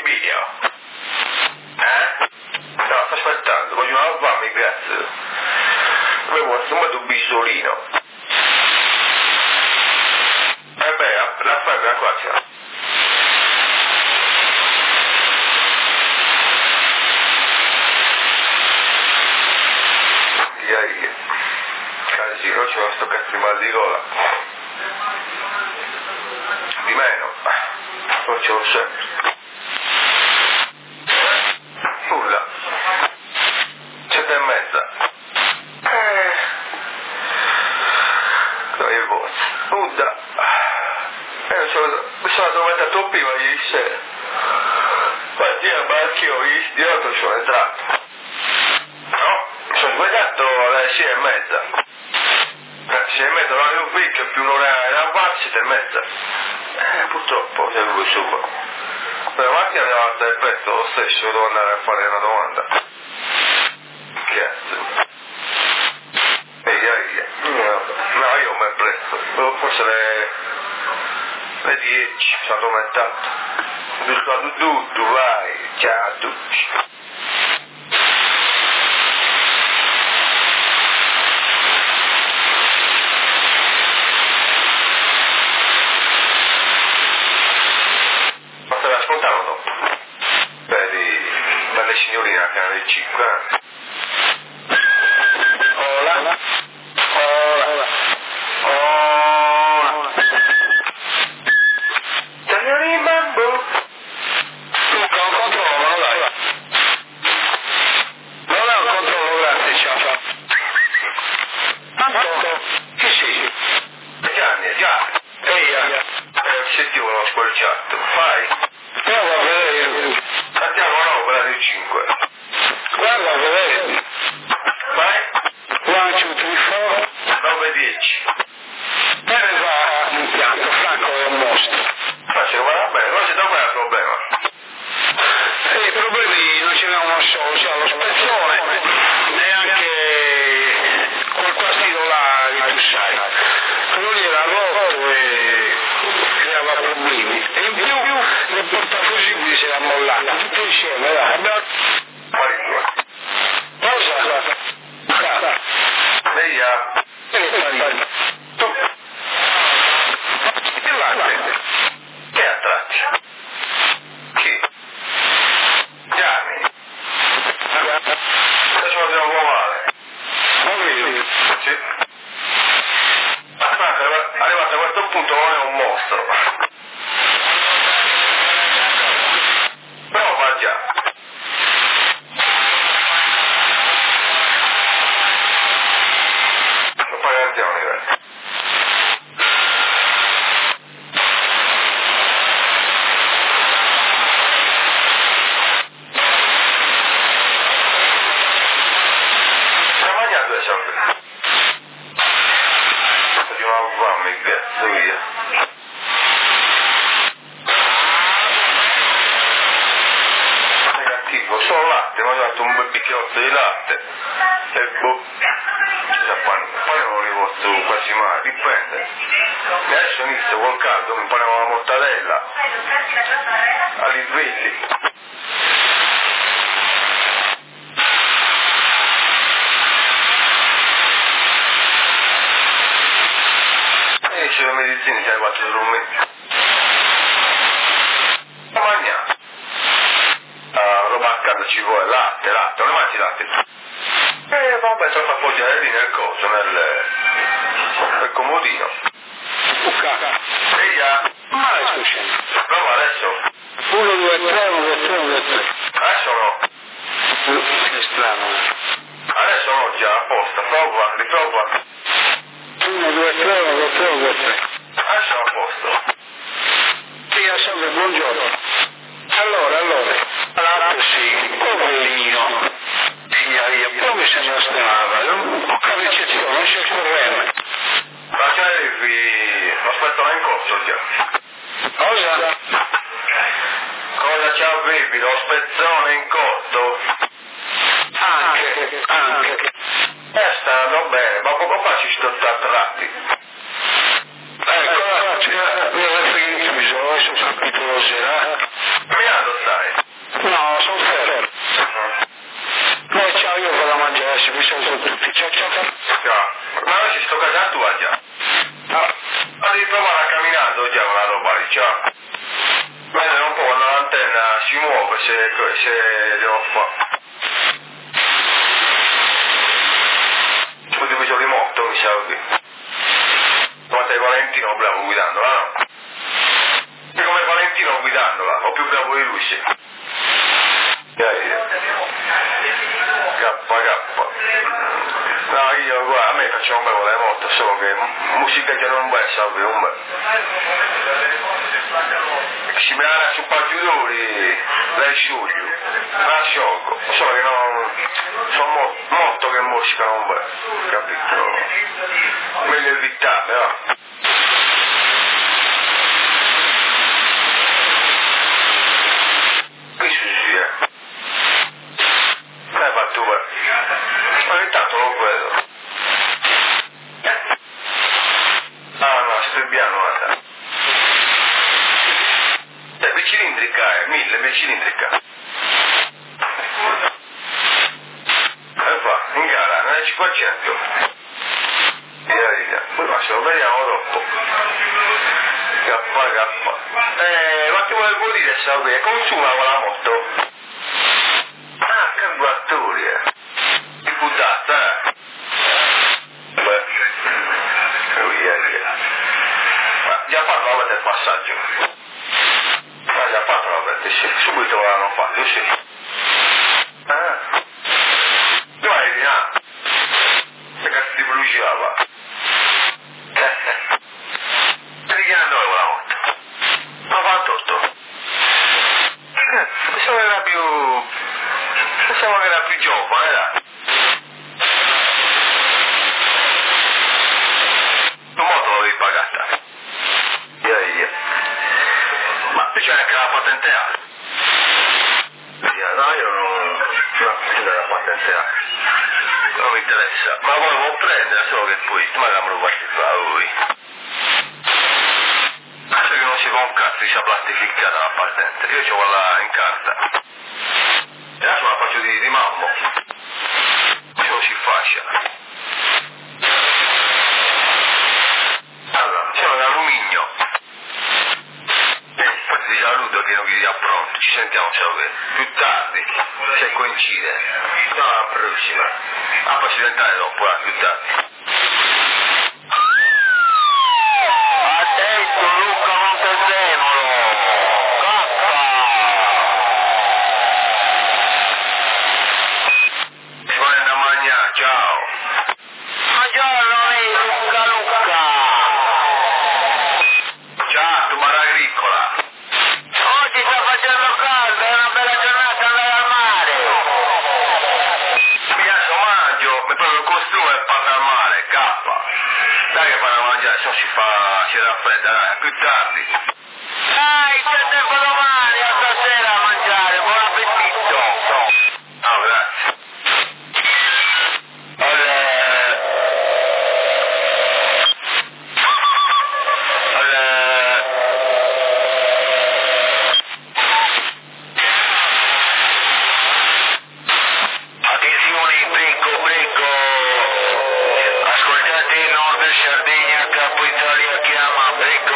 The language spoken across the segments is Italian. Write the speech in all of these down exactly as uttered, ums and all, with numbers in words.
video. Eh? No, sto aspettando, voglio lavarmi, grazie. Avevo assumato un bisolino. Eh beh, la febbre qua c'è. Ieri, casino, c'è questo cazzo di mal di gola. Di meno, non ce l'ho sempre. Nulla. Sette e mezza. Eh. Che voce. Nuda. Eh, non so, mi sono addormentato prima ieri sera. Poi io barchio, di notte sono entrato. No, mi sono svegliato alle sei e mezza. Eh, sei e mezza, non avevo un picchio, più un'ora e una sette e mezza. Eh, purtroppo c'è lui sopra. Per la macchina mi levata il petto lo stesso, devo andare a fare una domanda. Cazzo. Ehi, ehi, no, no, io mi ho preso. Forse le, le dieci, mi sono addormentato. Du, du, du, vai, ciao a tutti. Ma te l'ascoltavo dopo? Vedi, dalle signorine a canale cinque anni. Hola. Hola. Hola. Signorina Mambo. Tu con controllo, dai. Non è un controllo, grazie, ciao. Tanto, che sei? Gianni, Gianni. Ehi, eh, sentivo uno squarciato, fai. No, va bene. Andiamo a un'opera di cinque. Guarda, va bene. Vai. One, two, three, four. nove, dieci. Bene, va un pianto, Franco è un mostro. Facile, va bene, non c'è da fare il problema. E i problemi non ce n'è uno solo, c'è lo spezzone, neanche quel quastido là che tu sai. Quello lì era rotto e creava problemi. E in più il portafusibili si era mollato, tutto insieme, dai. Abbiamo... Cosa? Via. Tu. Il latte. Che attratti? Chi? Gianni. Adesso lo devo provare. Non vedi? Sì. Aspetta, arrivato a questo punto non è un mostro. Però va già. Poi andiamo, ragazzi. Stiamo mangiando le soldi. Andiamo a farmi cazzo via. Negativo, solo latte, mi ho dato un bel bicchiotto di latte. E boh. Poi non li posso quasi mai, dipende. E adesso inizio col caldo, mi poniamo la mortadella agli svegli. E dice le medicine, c'hai quattro su me. Ma mangiamo. Uh, roba a casa ci vuole, latte, latte, non ne mangi latte? Eh vabbè, sono appoggiare lì nel coso, nel, nel comodino. Bucca. Eia. Ma scusa. Prova adesso. uno, due, tre, uno, due, tre, uno, due, tre. Adesso no. Che strano. Adesso no, già, apposta. Prova, riprova. uno, due, tre, uno, due, tre, uno, due, tre. Adesso a posto. Sì, salve, buongiorno. Allora, allora. Allora, sì, poverino. Come se non stava? Poca ricezione, non c'è il corrente. Ma già arrivi, aspetta in corso già. Cosa? Cosa ci avevi? Lo spezzone in cotto? Anche, anche. Eh, stanno bene, ma poco fa ci sto attratti. Ecco, mi ha referito, adesso ho capito lo sarà. Mi ha stai? stava camminando già una roba lì, cioè, vedere un po' quando l'antenna si muove, se, se devo fare. Poi diviso di moto, mi sa qui. Quanto è Valentino bravo guidandola, no? È come Valentino guidandola, o più bravo di lui, sì. K K. No, io guarda, a me facciamo bravo le moto, solo che musica che non vuoi sapere, non vuoi. Si mi ha su partitori, la sciuglio, la sciolgo, solo che non, sono mo, molto che musica non vuoi, capito? Meglio evitare, no? Qui sì, sì, eh. L'hai fatto qua. Ma intanto non vedo. Ah no, stai piano, guarda. È bicilindrica, è mille, bicilindrica. E va, in gara, non è cinquecento. Via, via. Poi ma se lo vediamo dopo. K K. Eh, ma che volevo dire, sapere, consuma quella moto? Ah, carburatori, eh. Di puttata, eh. Beh. Via, via. Ma già fatto la del passaggio. Ma già fatto la del, sì. Subito l'hanno fatto, sì. Ah. Dove eri, ah? Che cazzo ti bruciava? Vedi che andò quella moto? novantotto. Pensavo che era più... Pensavo che era più giovane, dai. Tu moto l'avevi pagata. Via, via. Ma tu c'è anche la patente A. No, io non... No, non la patente A. Non mi interessa. Ma volevo prendere, solo che poi magari me lo guardi qua, lui. Adesso che non si fa un cazzo di sia plastificata la patente. Io c'ho quella in carta. E adesso la faccio di, di mammo. Se lo si fascia. Allora, c'è un alluminio. E poi ti saluto che non vi dia pronto. Ci sentiamo, sapere. Più tardi. Se coincide. No, la prossima. Ah, poi ci diventare dopo, eh, più tardi. Adesso si fa, si raffredda, dai, più tardi. Dai, c'è tempo domani a stasera a mangiare, buon appetito. Oh, grazie. Allora, allora, attenzione, prego, prego. Ascoltate Nord Sardegna, Capo Italia chiama, prego.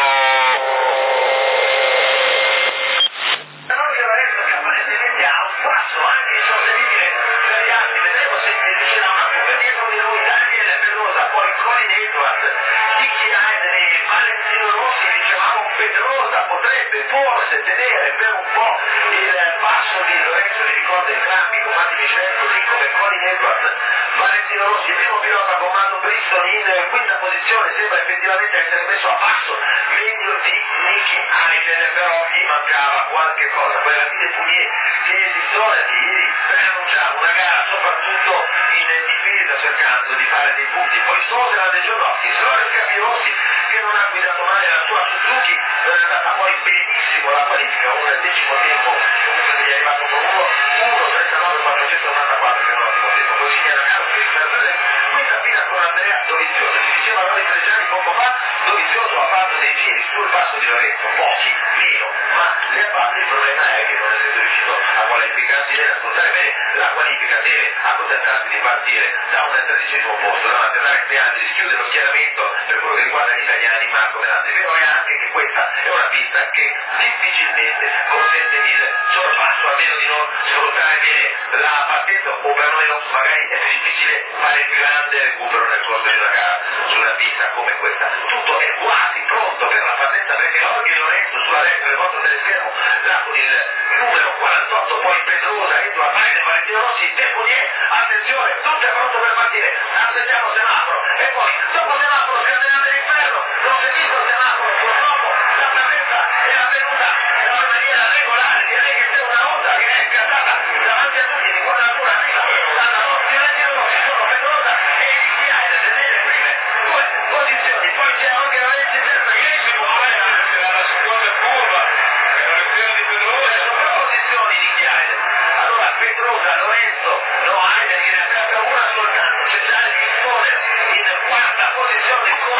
Però io adesso che apparentemente ha un passo anche insostenibile per gli altri, vedremo se riuscirà una fuga dietro di lui, Daniele Pedrosa, poi Colin Edwards, Nicky Hayden e Valentino Rossi, dicevamo Pedrosa potrebbe forse tenere per un po' il passo di Lorenzo, li ricorda entrambi, comandi Vincenzo, così come Colin Edwards, Valentino Rossi, il primo pilota comando Bristol in quinta posizione, sembra effettivamente essere messo a passo meglio di Nicky Hayden, però gli mancava qualche cosa. Poi la Vide Pugnier che esistono ieri per annunciare una gara soprattutto in difesa cercando di fare dei punti. Poi Stoser De Giornotti, Lorenzo Capirossi che non ha guidato male la sua Suzuki, non è andata poi benissimo la qualifica, un decimo tempo, comunque gli è arrivato con uno, uno trentanove quattrocentonovantaquattro che è un ottimo tempo. Poi si era caro Christopher, quinta fila con Andrea Dovizioso, si diceva Lori Tregiani poco fa, Dovizioso ha fatto dei giri sul passo di Lorenzo, pochi, meno, ma le fate, il problema è che non siete riuscito a qualificarsi bene, a portare bene la qualifica, deve accontentarsi di partire da un tredicesimo posto, davanti a Dario Beati, chiude lo schieramento per quello che riguarda gli italiani Marco Menante. Vero è anche che questa è una pista che difficilmente consente il sorpasso, a meno di non sfruttare bene la partenza, o perlomeno magari è difficile fare il più grande recupero nel corso di una gara su una pista come questa. Tutto è quasi pronto per la partenza, perché Jorge Lorenzo sulla destra del vostro teleschermo, là con il numero quarantotto, poi Pedrosa, Edward Maine, Valentino Rossi, Deponier, attenzione, tutto è pronto per partire, aspettiamo semaforo, e poi dopo semaforo scatenate l'inferno, non si è visto il semaforo, purtroppo la partenza è avvenuta in maniera regolare, direi che c'è una onda che è scattata davanti a tutti, di quadratura arriva dalla nostra Rossi, sono Pedrosa e iniziare nelle prime due posizioni, poi c'è anche Lorenzo in terza, che si può vedere la seconda curva, è la lezione di Pedrosa, sono posizioni di Chiaide. Allora Pedrosa, Lorenzo, no, Aide che ne attacca una soltanto, c'è Gianni Piccone in quarta posizione con...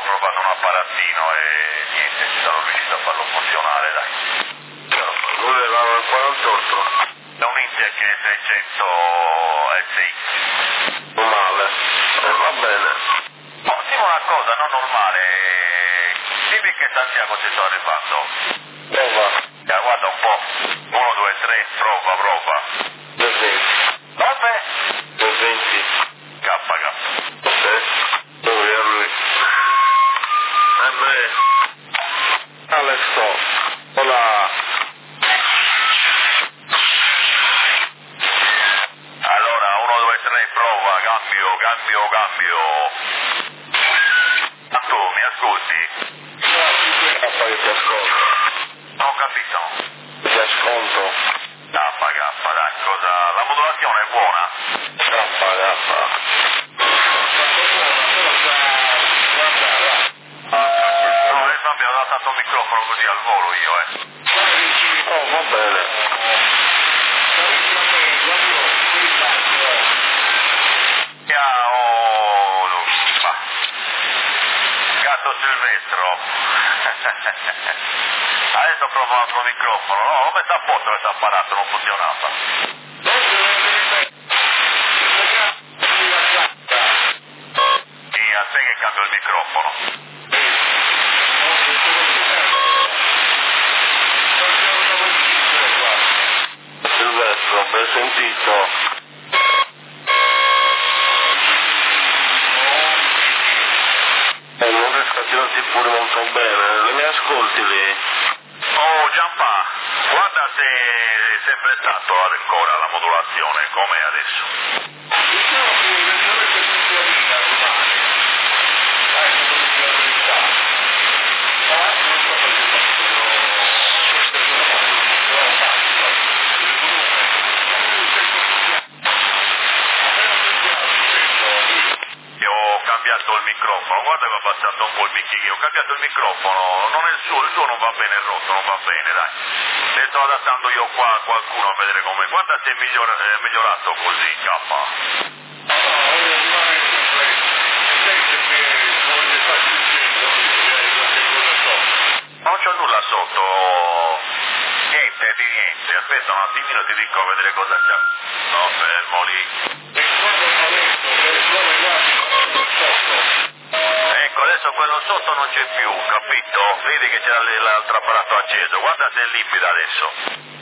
Dove va? perché seicento eh sì. Normale. Eh, va bene. Oh, dimmi una cosa, non normale. Dimmi che Santiago ci sto arrivando. Prova. Ya, guarda un po'. Uno, due, tre, prova, prova. duecento. Dove? duecento. K, K. Ok. Dove è lui? A me. Alesso. Hola. Allora, uno, due, tre, prova, cambio, cambio, cambio. Ma tu mi ascolti? K che ti ascolto. Non ho capito. Ti ascolto. K, K, dai, cosa... La modulazione è buona? K, K. No, io mi ho dato il microfono così al volo io, eh. Oh, va bene. Ciao, Luca. Gatto silvestro. Adesso provo un altro microfono. No, l'ho messo a posto questo apparato, non funzionava. Sì, a te che cambio il microfono. Silvestro, ben sentito. Eh, non riesco a tirarti fuori molto bene. Le mi ascolti lì? Oh, Giampa, guarda se è sempre stato ancora la modulazione, com'è adesso. Io ho cambiato il microfono, guarda che ho abbassato un po' il bicchierino, ho cambiato il microfono, non è il suo, il suo non va bene, il rotto non va bene, dai. Le sto adattando io qua a qualcuno a vedere come, guarda se è, miglior, è migliorato così, K. Non c'ho nulla sotto, niente di niente, aspetta un attimino ti dico a vedere cosa c'è. No, fermo lì. Ecco, adesso quello sotto non c'è più, capito? Vedi che c'era l'altro apparato acceso, guarda se è limpida adesso.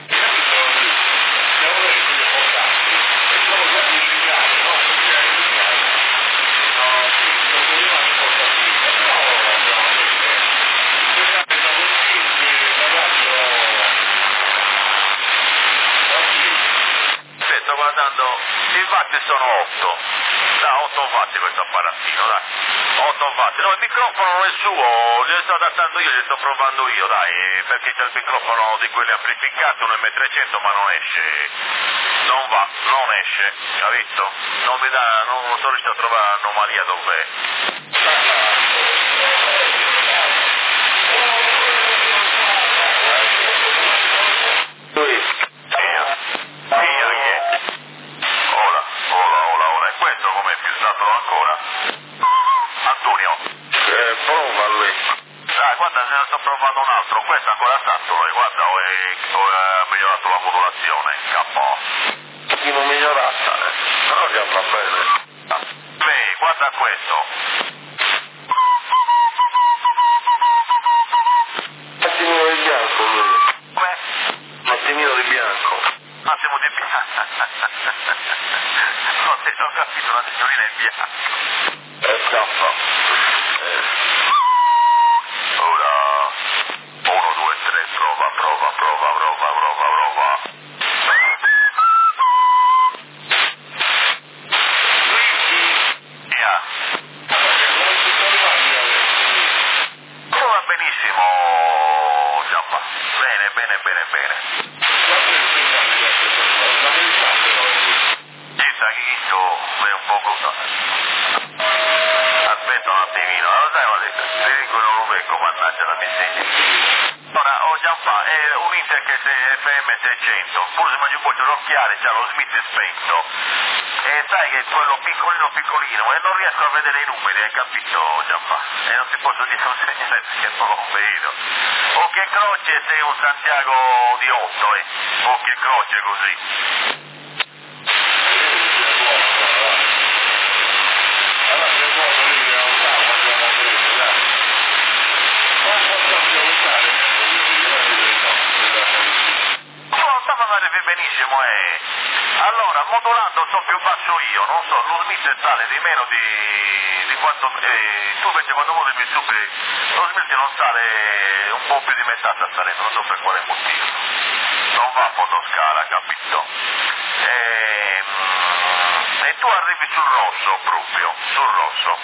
Sto guardando, i watt sono otto, da otto watt questo apparatino, dai, otto watt, no il microfono non è suo, glielo sto adattando io, glielo sto provando io, dai, perché c'è il microfono di quelli amplificati, un M trecento ma non esce, non va, non esce, capito? Non mi dà, non sono riuscito a trovare anomalia dov'è. Antonio. Eh, prova lui. Dai, guarda, se ne sto provando un altro, questo ancora tanto, eh, guarda, ho, ho eh, migliorato la modulazione, K. Chi non migliorata, eh? Però già va bene. Beh, guarda questo. Attimino di bianco lui. Come? Attimino di bianco. Un attimo di bianco. Non ti ho capito, una signorina in bianco. Eh, scappa. Eh. Ora, uno, due, tre, prova, prova, prova, prova, prova, prova. Via. Oh, va benissimo, Giampa. Bene, bene, bene, bene. Pensa che io è un po' cosa. Aspetta un attimino, allora sai qual è? Se dico non lo becco, mannaggia la miseria. Ora, oh Gianpa, è un Interchet F M seicento, pure se mangi un po' di occhiali, c'ha lo Smith spento. e sai che quello piccolino piccolino e non riesco a vedere i numeri, hai capito Gianpa? E non ti posso dire un segnale perché non lo vedo. O che croce sei un Santiago di otto, eh? O che croce così. Benissimo, eh. Allora, modulando sto più basso io, non so, lo Smith sale di meno di, di quanto, eh, tu invece quando moduli su, lo Smith non sale, un po' più di metà sta salendo, non so per quale motivo, non va a fotoscala, capito? E, e tu arrivi sul rosso proprio, sul rosso.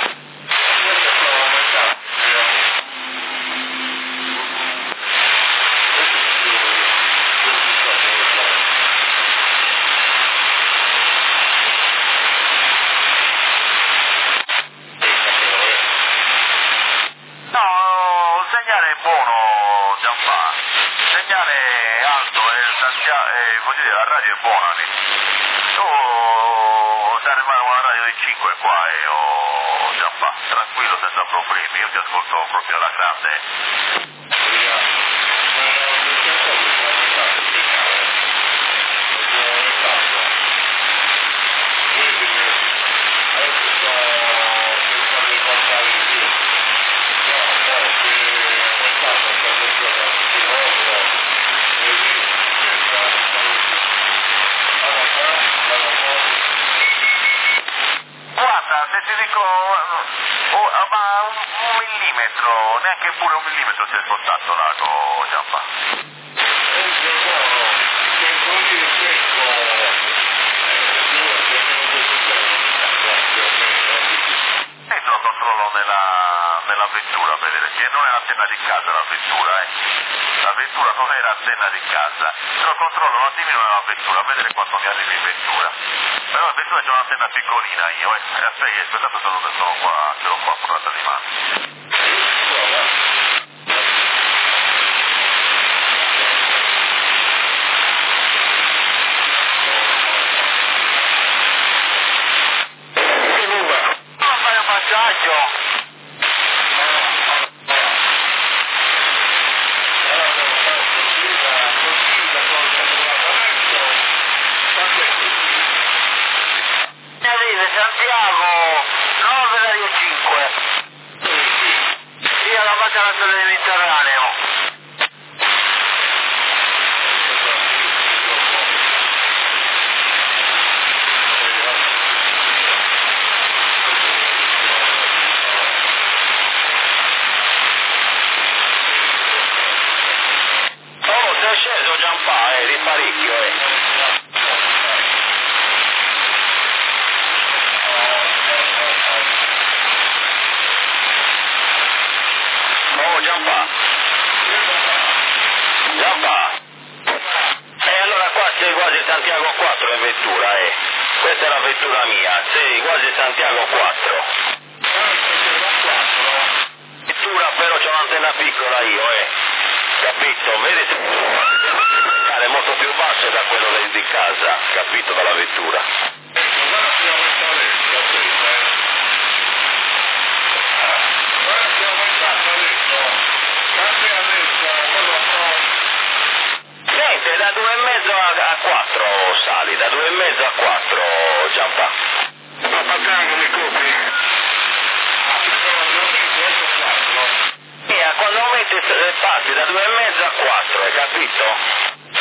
Buono Gianpa, segnale alto e eh, voglio dire la radio è buona lì. Tu stai arrivando con una radio di cinque qua e oh, Gianpa, tranquillo senza problemi, io ti ascolto proprio alla grande. Se ti dico, oh, ma un, un millimetro, neanche pure un millimetro si è spostato l'ago, Gianpa. E te lo controllo nella, nella vettura, vedere, che non è l'antenna di casa la vettura, eh. La vettura non è l'antenna di casa. Te lo controllo un attimino nella vettura, a vedere quando mi arrivi in vettura. Però in vettura c'è un'antenna piccolina io, eh. E aspetta, aspettate solo che sono qua, ce l'ho qua a portata di mano. Non fai un passaggio! Santiago, nove Radio cinque. Sì, alla base della del Mediterraneo. Oh, sei sceso Gianpa, eh, di parecchio, eh. Gianpa, Gianpa, e allora qua sei quasi Santiago quattro in vettura, eh. Questa è la vettura mia, sei quasi Santiago quattro. Vettura però c'ho un'antenna piccola io, eh. Capito? Vedi se è molto più basso da quello di casa, capito, dalla vettura. Niente, da due e mezzo a quattro sali, da due e mezzo a quattro Gianpa. Ma facciamo le copie. Via, quando aumenti passi da due e mezzo a quattro, hai capito?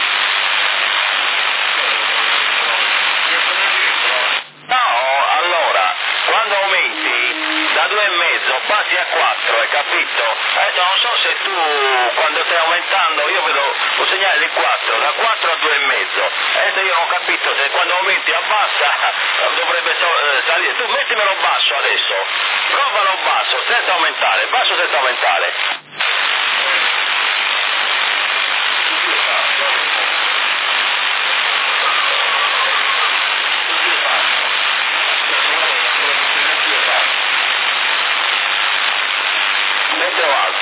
No, allora, quando aumenti da due e mezzo passi a quattro, hai capito? Eh, non so se tu quando stai aumentando, io vedo un segnale di quattro, da quattro a due e mezzo. Adesso io non ho capito se quando aumenti abbassa dovrebbe salire. Tu mettimelo basso adesso, provalo basso senza aumentare, basso senza aumentare. Metro alto.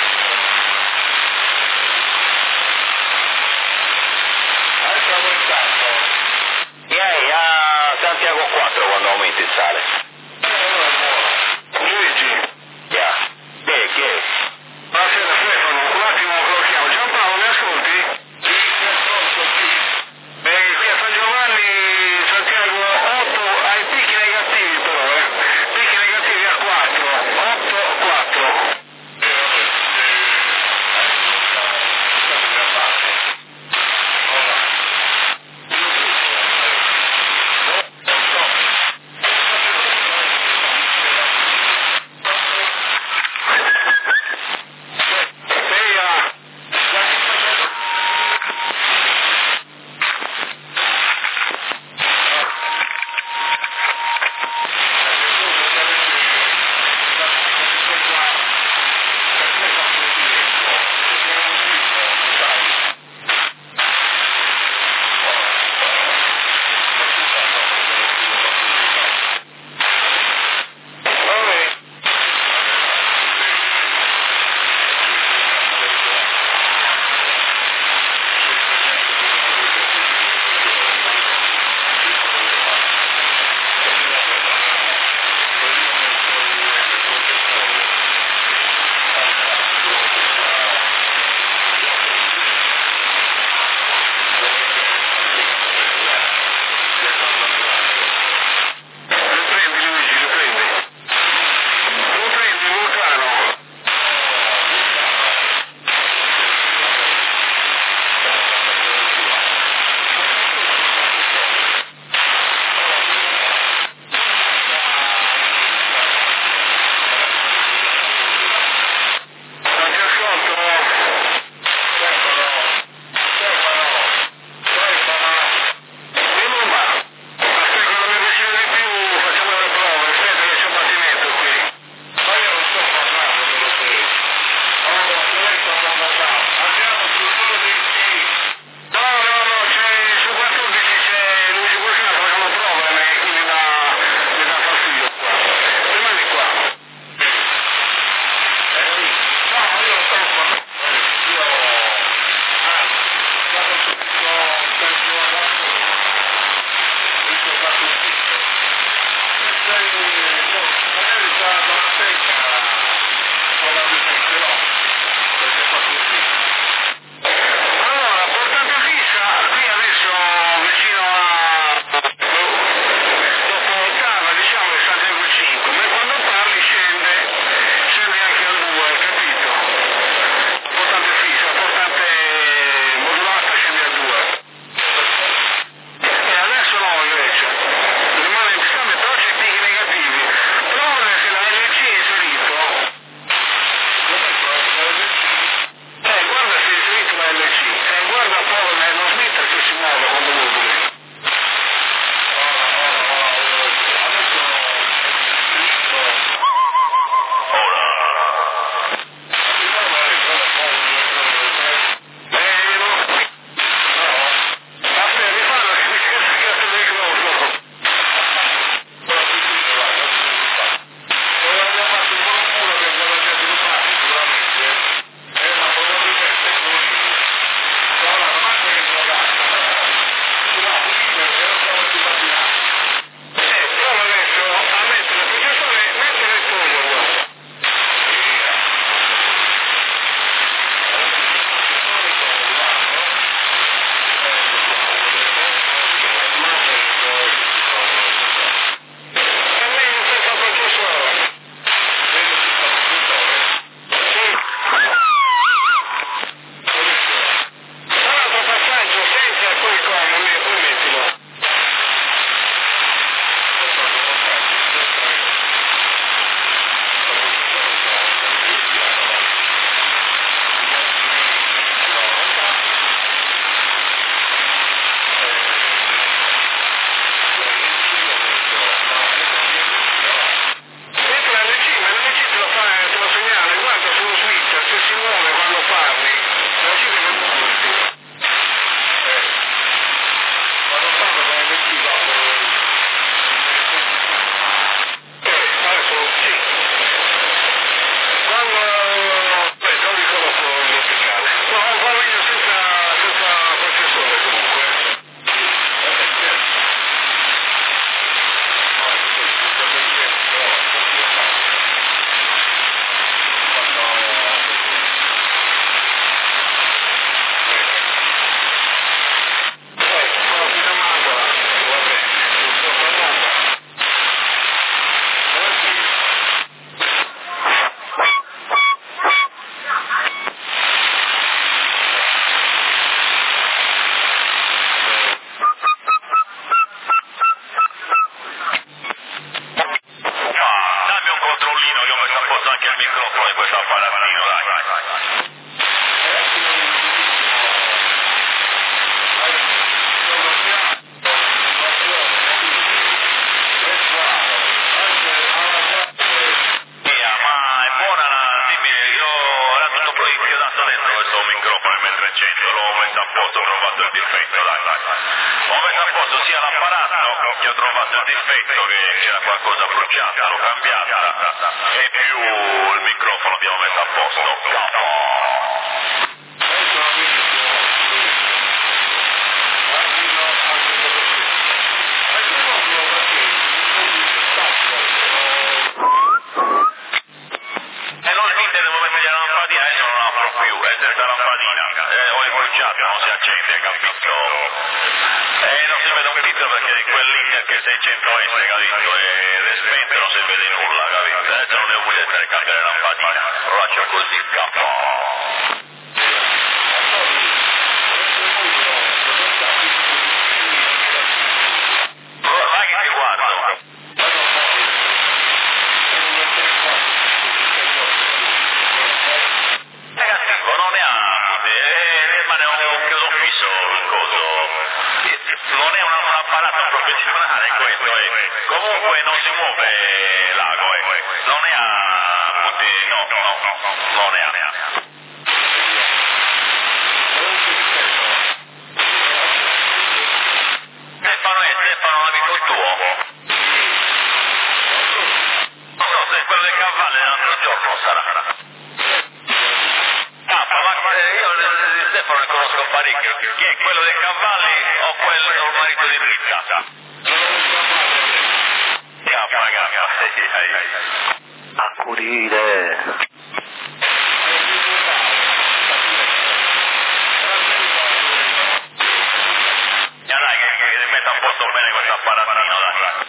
Adesso aumentato. E a Santiago quattro. messo a posto, ho trovato il difetto, dai. Ho messo a posto sia l'apparato che ho trovato il difetto, che c'era qualcosa bruciata, l'ho cambiata, e più il microfono abbiamo messo a posto. E non dite devo mettere la lampadina, adesso non la apro più, è senza lampadina, eh, ho bruciato, non si accende, capito? E non si vede un pizzo perché quel link che seicento S, capito? Ed è spento, non si vede nulla, capito? Adesso non devo volere cambiare la lampadina, lo faccio così, capo. Vai che ti guardo. Ragazzi, non ne ha, eh, ma ne ho un chiodo fisso il coso. Non è un apparato professionale questo, eh. Comunque non si muove l'ago, eh. Non ne ha, no, no, no, non ne ha. Stefano è Stefano, un amico tuo. Non so se quello dei cavalli l'altro giorno sarà. Ah, ma io Stefano ne conosco parecchio. Chi è quello dei cavalli o quello del marito di Britta? Capa, capa, accudire. Ya dai, che, che metta a posto bene questo apparatino, dai.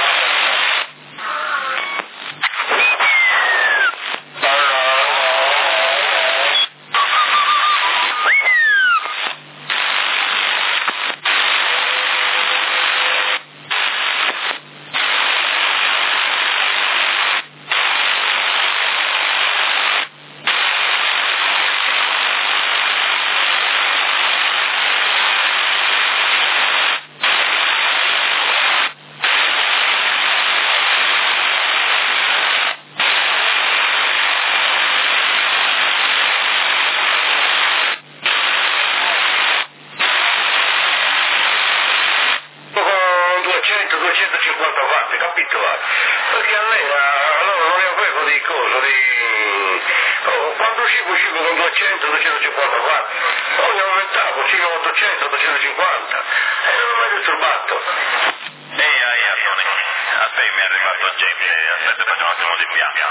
duecentocinquanta watt, capito? Perché allora, allora non ne avevo di cosa, di... Oh, quando uscivo uscivo con duecento duecentocinquanta watt, poi aumentavo fino a ottocento ottocentocinquanta e non ho mai disturbato. Ehi, ehi, Tony, a te mi è arrivato gente, aspetta faccio un attimo di piano.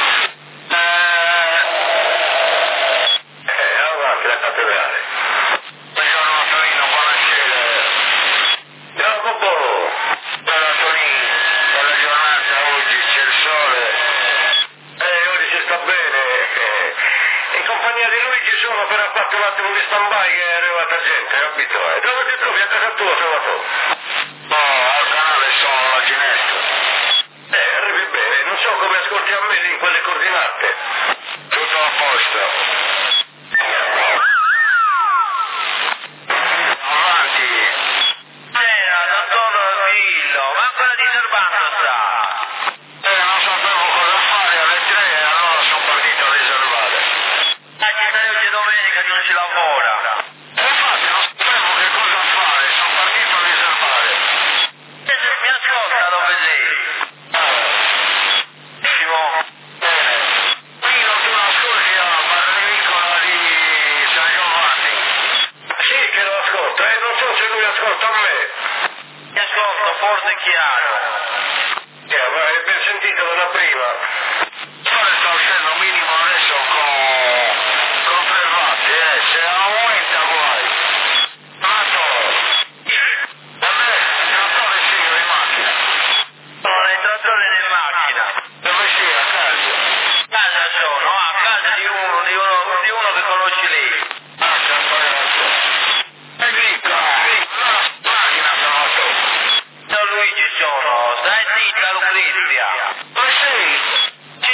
Eh, avanti, la cattedrale. Buongiorno Torino, buonasera. Ciao Bobo. Ciao Torino, bella giornata oggi, c'è il sole. Eh, oggi si sta bene. In compagnia di Luigi sono per ha fatto un attimo di stand-by che è arrivata gente, capito? E dove ti trovi? A casa tua, Salvatore? No, al canale sono alla ginestra. Eh, arrivi bene, non so come ascolti a me in quelle coordinate. Tutto a posto. Avanti. Era, dottor Villo, ma ancora diserbando sta. Eh, non sapevo cosa fare alle tre, allora sono partito a riservare. Ah, che sai oggi è domenica non si lavora. E infatti non sapevo che cosa fare, sono partito a riservare. E se mi ascolta dove sei? Benissimo. Bene. Io tu ascolti a Barricola di San Giovanni. Sì che lo ascolta, e eh, non so se lui ascolta a me. Mi ascolto, forte e chiaro. Eh, ma è ben sentito dalla prima. Sole sta uscendo minimo adesso con, con tre watt, eh, se aumenta guai. Mato, a me il trattore sì, io in macchina. Sono il trattore in macchina. Dove sei, a casa? Casa sono, a casa di uno, di uno, di uno che conosci lì. Ah, c'è un ragazzo. E clicca, clicca, macchina sono. Ciao Luigi sono, stai zitta Lucrezia. Dove sei?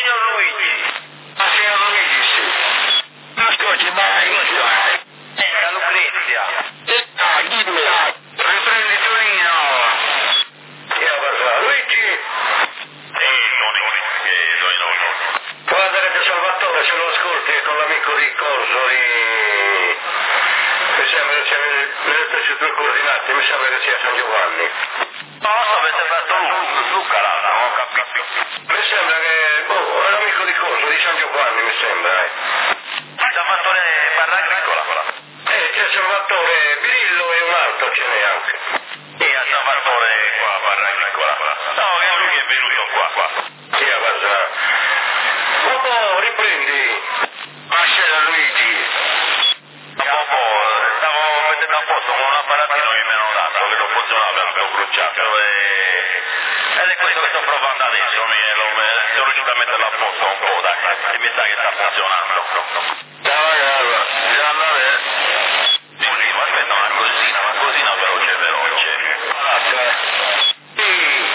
c'è nelle, nelle prese due coordinate, mi sembra che sia San Giovanni. No, so, avete fatto Luca là, non ho capito. Mi sembra che, boh, è l'amico di coso, di San Giovanni, mi sembra, eh. Salvatore Barra Agricola. Eh, c'è Salvatore Birillo e un altro ce n'è anche. Sì, a Salvatore qua, Barra Agricola. No, che lui è venuto qua, qua. Sì, guarda. Un po' riprendi. Ma c'era Luigi. Dopo, stavo mettendo a posto con un apparatino che mi hanno dato, che non funzionava, l'ho bruciato e... Ed è questo che sto provando adesso, mi, lo, sono riuscito a metterlo a posto un po', dai, e mi sa che sta funzionando. Ciao ragazzi, bisogna andare. Così, ma aspetta una cosina, una cosina veloce, veloce. Sì.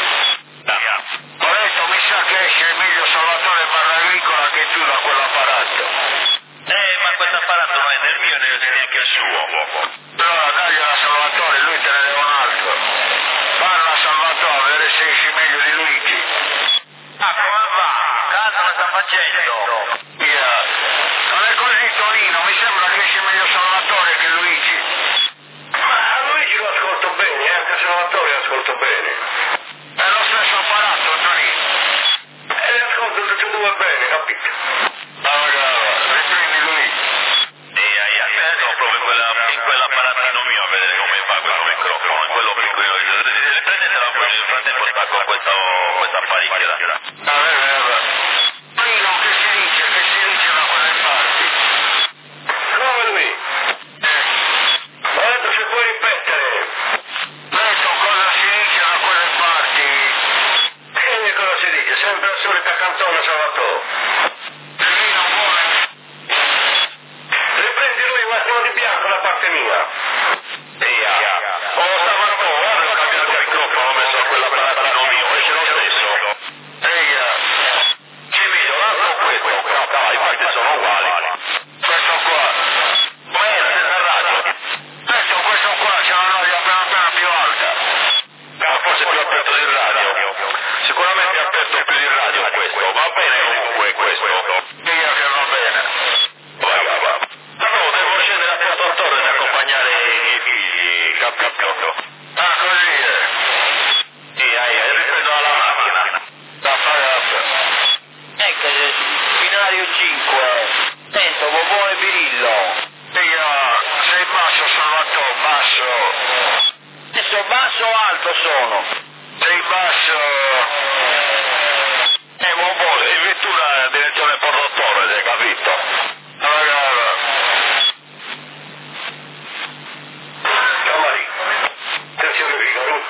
Ho detto, mi sa che esce Emilio Salvatore Barra Agricola che chiuda quell'apparato. Eh, ma questo apparato non è del mio e non è neanche il suo. Allora dagli a Salvatore, lui te ne deve un altro. Parla a Salvatore, vedere se esce meglio di Luigi. Ah, come va? Cosa lo sta facendo? Yeah. Non è così Torino, mi sembra che esce meglio Salvatore che Luigi. Ma a Luigi lo ascolto bene, eh, anche a Salvatore lo ascolto bene. È lo stesso apparato, Torino. E li ascolto tutti e due bene, capito? Allora, riprendi Luigi. E eh, adesso proprio in, quella, in quell'apparatino mio a vedere come fa questo microfono, in quello piccolino. Prendetela poi, nel frattempo stacco questo, questa apparecchia. Ah, vero, vero. Torino, che si dice, che si dice da quelle parti? Come lui? Eh. Ho detto se puoi ripetere. Detto cosa si dice da quelle parti? E cosa si dice? Sempre la solita cantona Salvatore. E lui non vuole. Riprendi lui, ma sono di bianco da parte mia. Via. Oh, Salvatore, guarda, ho cambiato il microfono, ho messo quell'apparatino mio, e c'è lo stesso. Ehi, Che mi sono dato questo? No, dai, infatti sono uguali. questo qua. Ma è la stessa radio. Adesso questo qua c'è una radio appena appena più alta. Ma forse più aperto del radio. Sicuramente è aperto più di radio questo. Va bene comunque questo. Via che va bene. Vai, vai, vai. No, devo scendere a Porto Torre ad accompagnare i miei figli, capito? Ah, così è. Sì, hai, hai ripreso alla macchina. Da fare Ecco, binario cinque, sento, Popone Pirillo. Via, sei basso Salvatore, basso. Adesso basso o alto sono? Sei basso. Eh, ma un po' di vettura direzione Porto Torre, hai capito? Allora, ciao Mari. Attenzione Figaro.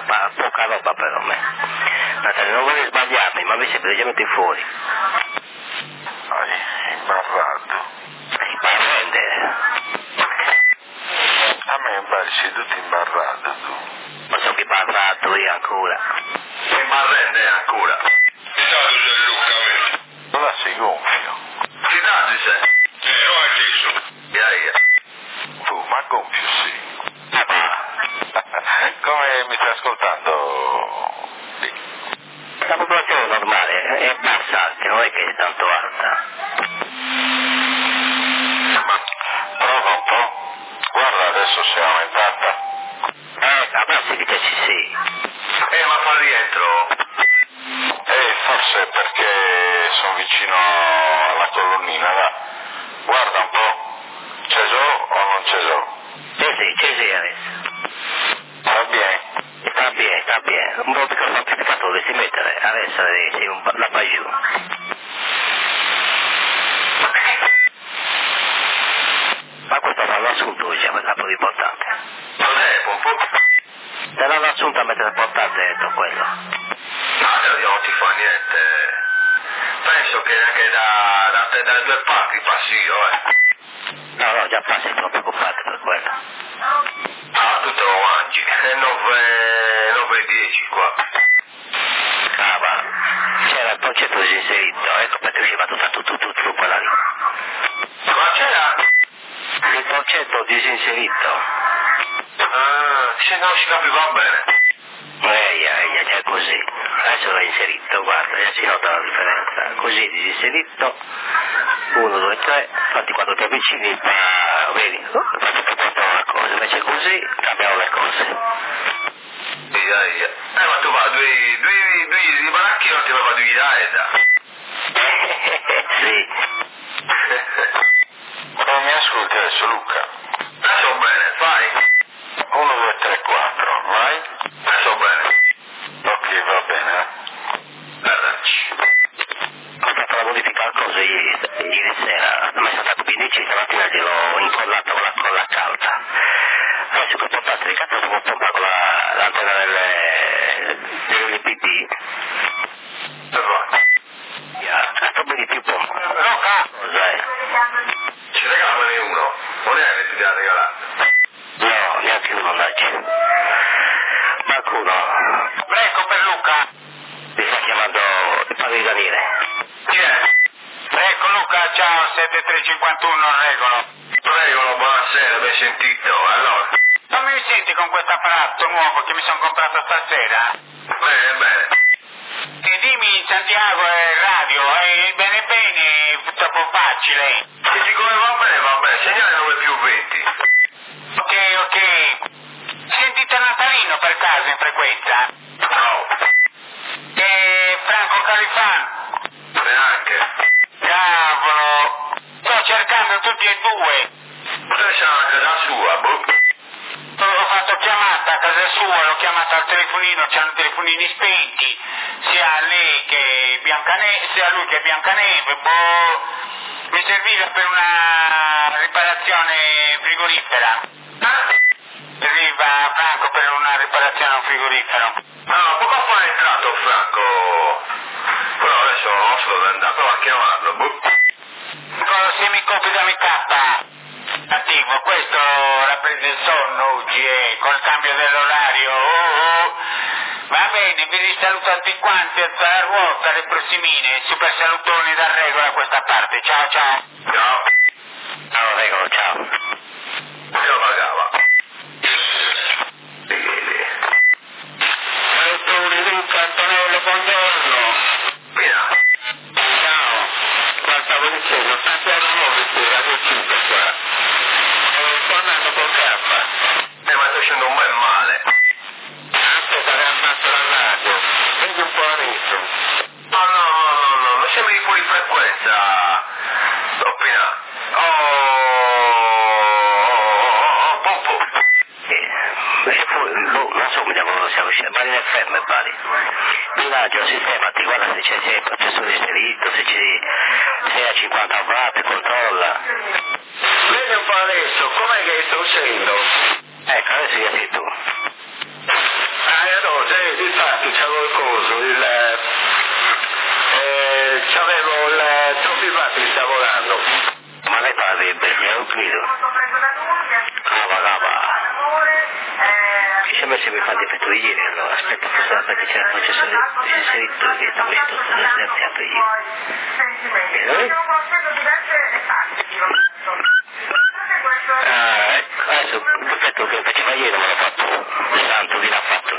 ma poca roba per me. Natale, non vorrei sbagliarmi, ma mi sembra già metti fuori. Hai imbarrato. Imbarrende? A me pare sei tutto imbarrato tu. Ma sono che imbarrato io ancora. Imbarrende ancora. Ti dato Gianluca a me? Allora sei gonfio. Ti dato sei? Sì, ho acceso. Ia ia. Tu, ma gonfio sì. Ah, ma... Come mi stai ascoltando? La popolazione normale è bassa, anche non è che è tanto alta. Ma prova un po'. Guarda adesso si è aumentata. Eh, a me si dice sì sì. Eh, ma fa rientro. Eh, forse è perché sono vicino alla colonnina, là. Guarda un po'. C'è giù o non c'è giù? Sì sì, c'è sì adesso. Va bene. Sta bene, sta bene. Un po' piccolo amplificatore dovresti mettere, adesso sì, un, la vai giù. Ma questo non l'ho assunto, diciamo, è la più importante. Non è un po'. Se non l'ho assunto a mettere importante dentro quello. No, non ti fa niente. Penso che anche da, da, da due parti passi io, eh. No, no, già passi, sono preoccupato per quello. Ah, tu te lo mangi. nove e dieci qua. Ah, ma c'era il concetto disinserito, ecco perché usciva tutta tutto, tutto, tutto quella lì. Ma c'era? Il concetto disinserito. Ah, se non si capiva bene. Eia, eia, già così. Adesso l'ho inserito, guarda, già si nota la differenza. Così disinserito, uno, due, tre, fatti quando ti avvicini, ma vedi, oh, faccio che portare una cosa, invece così cambiamo le cose. Ia, ia. Eh, ma tu va, due, due, due di baracchi non ti va due idee, da. Sì. Come mi ascolti adesso, Luca? Adesso bene, fai. uno, due, tre, quattro, vai. Adesso bene. Ok, va bene. Guardaci. Ho fatto la modifica al coso ieri, ieri sera, mi è stata quindici, stamattina gliel'ho incollato con la colla calda. Adesso che ho portato di cazzo sono pompato con la, l'antenna delle, delle P D. E vai. Yeah, sto bene più pompa. No, cazzo. Cos'è? Ci regalamone uno. Non è che ti da regalare. No, neanche uno oggi. Qualcuno. Ecco per Luca. Mi sta chiamando il padre di Daniele. Chi è? Ecco Luca, ciao, sette tre cinquantuno, regolo. Prego, buonasera, ben sentito. Allora. Non mi senti con questo apparato nuovo che mi sono comprato stasera? Bene, bene. E dimmi Santiago è radio, è bene bene, troppo facile. Se siccome va bene, va bene. Segnale nove più venti. Ok, ok. Sentite Natalino per caso in frequenza? No. E Franco Califano? Neanche. Cavolo, sto cercando tutti e due. Potrebbe essere a casa sua, boh. Ho fatto chiamata a casa sua, l'ho chiamata al telefonino, c'hanno telefonini spenti, sia lei che Biancaneve, sia lui che Biancaneve, boh, mi serviva per una riparazione frigorifera. Serviva Franco per una riparazione a un frigorifero. No, poco fa è entrato Franco. Però adesso non so dove andare, prova a chiamarlo, boh. Con lo semicopio da make up attivo, questo rapprende il sonno oggi e col cambio dell'orario. Oh, oh. Va bene, vi risaluto tutti quanti, alza la ruota, le prossimine, super salutoni da regola a questa parte. Ciao ciao. Ciao. Ciao, regolo, ciao. Io pagava. Luca Antonello, buongiorno. Via. Ciao. Guarda, stavo dicendo, stasera nuovo su Radio cinque qua. Sono tornato col K. Eh, ma sto facendo un bel male. Aspetta che abbassa la radio. Prendi un po' a ritmo. No, no, no, no, no, non siamo di fuori frequenza. Oppina. Oh, oh, oh, oh, oh, oh. Eh, poi, boh, non so come diavolo siamo usciti, Bari nel fermo, Bari. Villaggio, sistemati, guarda se c'è, se il processo di inserito, se c'è sei a cinquanta watt, controlla. Vedi un po' adesso, com'è che sta uscendo? Ecco, adesso io sei tu. Ah, e allora fatto? Mi sta volando. Ma lei farebbe, mi ha ucciso. Cava, cava. Mi sembra se mi fa difetto di ieri, allora aspetta, forse la parte c'era il processo di inserito che da questo sono finanziato io. E noi? Ah, ecco, adesso il difetto che faceva ieri me l'ha fatto, il santo vi l'ha fatto.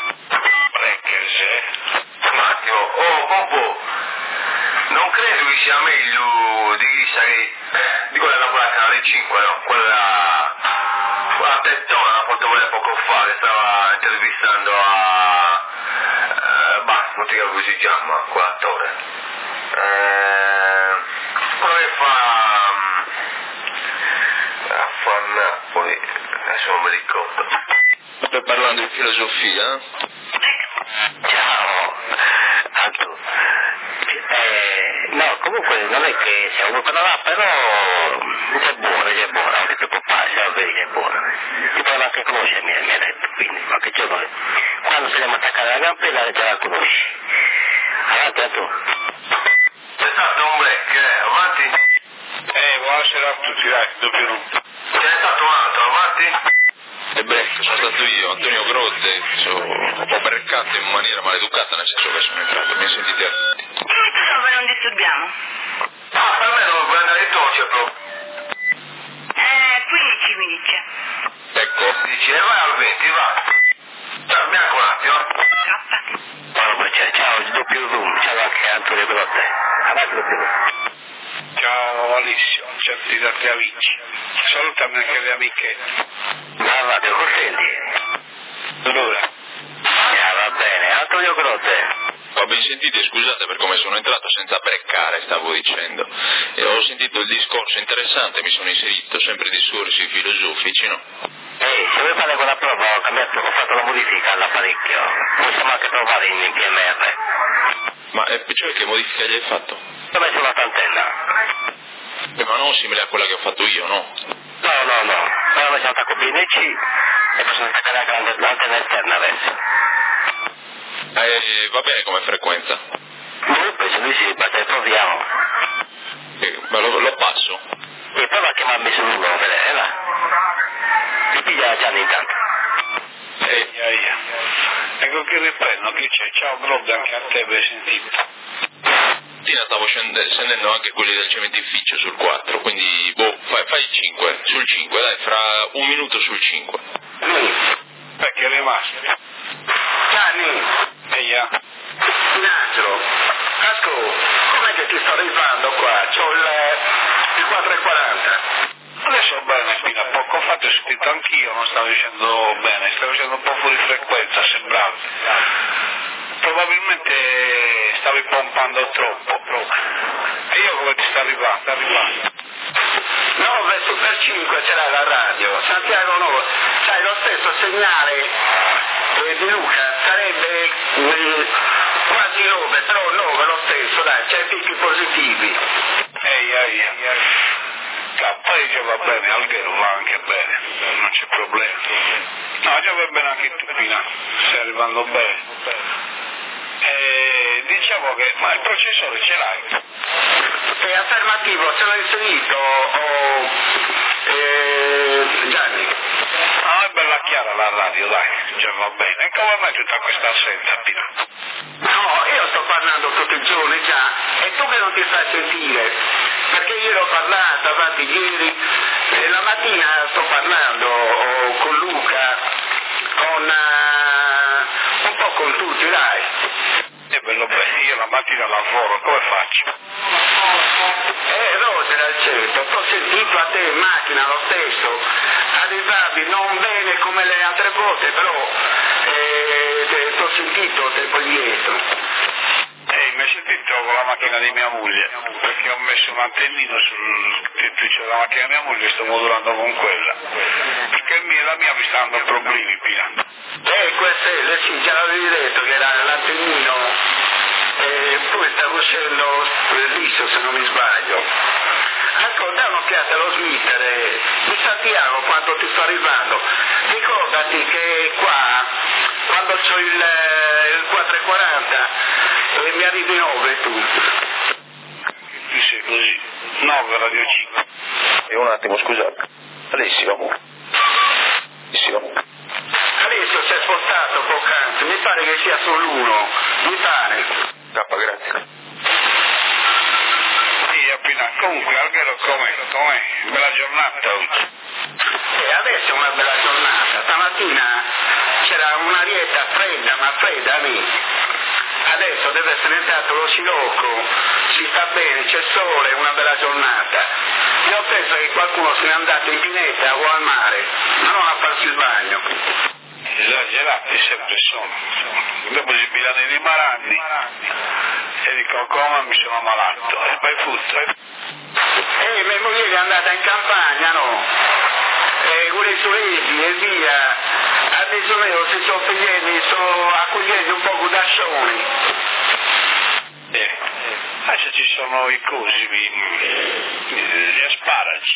Un attimo, oh Popo, non credo che sia meglio di sai, di quella lavora al canale cinque, no? Quella, quella tettona, la portavoce poco fa, che stava intervistando a, eh, bah, non ti ricordo come si chiama, quell'attore. Eh, quello che fa, a fa Napoli, adesso non mi ricordo. Stai parlando di filosofia? Ciao, Anto. Eh, no, comunque non è che siamo un po' là, però è buona, è buona, non ti preoccupare, siamo veri che è buona. Ti puoi anche conoscere, mi, mi ha detto, quindi qualche giorno, quando saremo attaccati alla campella già la conosci. Avanti, Anto. C'è stato un break, eh, avanti. Eh, buonasera a tutti, dai, doppio numero. C'è stato un altro, avanti. E beh, sono stato io, Antonio Grotte, so, ho breccato in maniera maleducata, nel senso che sono entrato, mi sentite a tutti. Dove non disturbiamo? Ah, per me devo prendere il torce proprio. Eh, quindici mi dice. Ecco. Dici, e vai al venti, va. Ciao, bianco un attimo. Scappa. Allora, ciao, ciao, il doppio zoom, ciao anche Antonio Grotte. Avanti, doppio zoom. Ciao Alessio, certi da te amici. Salutami anche le amiche. Ma va, te lo senti? Allora. Ah, va bene, Antonio Grotte. Ho ben sentito, scusate per come sono entrato senza breccare, stavo dicendo. E ho sentito il discorso interessante, mi sono inserito sempre discorsi filosofici, no? Ehi, se vuoi fare quella prova, ho cambiato, ho fatto la modifica all'apparecchio. Possiamo anche provare in, in P M R. Ma eh, cioè che modifica gli hai fatto? Ho messo una antenna. Eh, ma non simile a quella che ho fatto io, no? No, no, no. Ora mi sono attaccato B N C e possono attaccare anche l'antenna esterna adesso. Eh, va bene come frequenza? Io penso di sì, basta proviamo. Eh, ma lo, lo passo? E prova a chiamarmi su uno, vedere, va. Mi piglia Gianni intanto. Eh, Ia, ia. Ecco che riprendo, qui c'è. Ciao Grotte, anche a te per sentito. Tina, stavo scende, scendendo anche quelli del cementificio sul quattro, quindi boh, fai, fai il cinque, sul cinque, dai, fra un minuto sul cinque. Lui. Perché è rimasto? Gianni. Eia. D'Angelo. Casco, com'è che ti sto arrivando qua? C'ho il, il quattro e quaranta. Adesso bene, fino a poco fa ti ho sentito anch'io, non stavo dicendo bene, stavo dicendo un po' fuori frequenza, sembrava. Probabilmente stavi pompando troppo, troppo. E io come ti sta arrivando? Sta arrivando. nove Super cinque ce l'hai la radio, Santiago Nuovo, sai lo stesso segnale eh, di Luca, sarebbe eh, quasi nove, però nove lo stesso, dai, c'è picchi positivi. Ehi, ehi, ehi. Poi già va bene, Alghero va anche bene, non c'è problema. No, già va bene anche tu, Pina, stai arrivando bene. E diciamo che, ma il processore ce l'hai? È affermativo, ce l'ho inserito, oh, eh, Gianni. No, è bella chiara la radio, dai, già va bene. E come mai tutta questa assenza, Pina? No, io sto parlando tutti i giorni già, e tu che non ti fai sentire, perché ieri ho parlato, avanti ieri, e la mattina sto parlando oh, con Luca, con uh, un po' con tutti, dai. È bello bene, io la mattina lavoro, come faccio? Eh, Rosera al centro, t'ho sentito a te in macchina lo stesso, arrivavi non bene come le altre volte, però eh, t'ho sentito tempo dietro. Ehi, mi hai sentito con la macchina di mia moglie, perché ho messo un antennino sul tettuccio della macchina di mia moglie e sto modulando con quella. Perché mia, la mia mi sta dando problemi, Pina. Eh, queste, sì, già l'avevi detto che era l'antennino, e poi stavo uscendo liscio se non mi sbaglio. Ascolta un'occhiata allo smitter eh, di Santiago quanto ti sto arrivando. Ricordati che qua, quando c'ho il, il quattro e quaranta, e mi arrivi nove tu. Chi sei? così. nove Radio cinque. E un attimo, scusate. Alessio. Alessio. Alessio si è spostato poc'anzi, mi pare che sia sull'uno, mi pare. K, grazie. Sì, appena. Comunque, Alghero com'è? Com'è? Bella giornata oggi. E adesso è una bella giornata. Stamattina c'era un'arietta fredda, ma fredda, amici. Adesso deve essere entrato lo scirocco, ci sta bene, c'è sole, è una bella giornata. Io penso che qualcuno se n'è andato in pineta o al mare, ma non a farsi il bagno. Esagerati sempre sono. Dopo si pilano i maranni e dico come mi sono ammalato. E poi futto. E mia moglie è andata in campagna, no? E con i sorrisi e via. Adesso io si sto pigliando, sto accogliendo un po' d'ascioni. Eh, adesso ci sono i cosi, gli asparagi.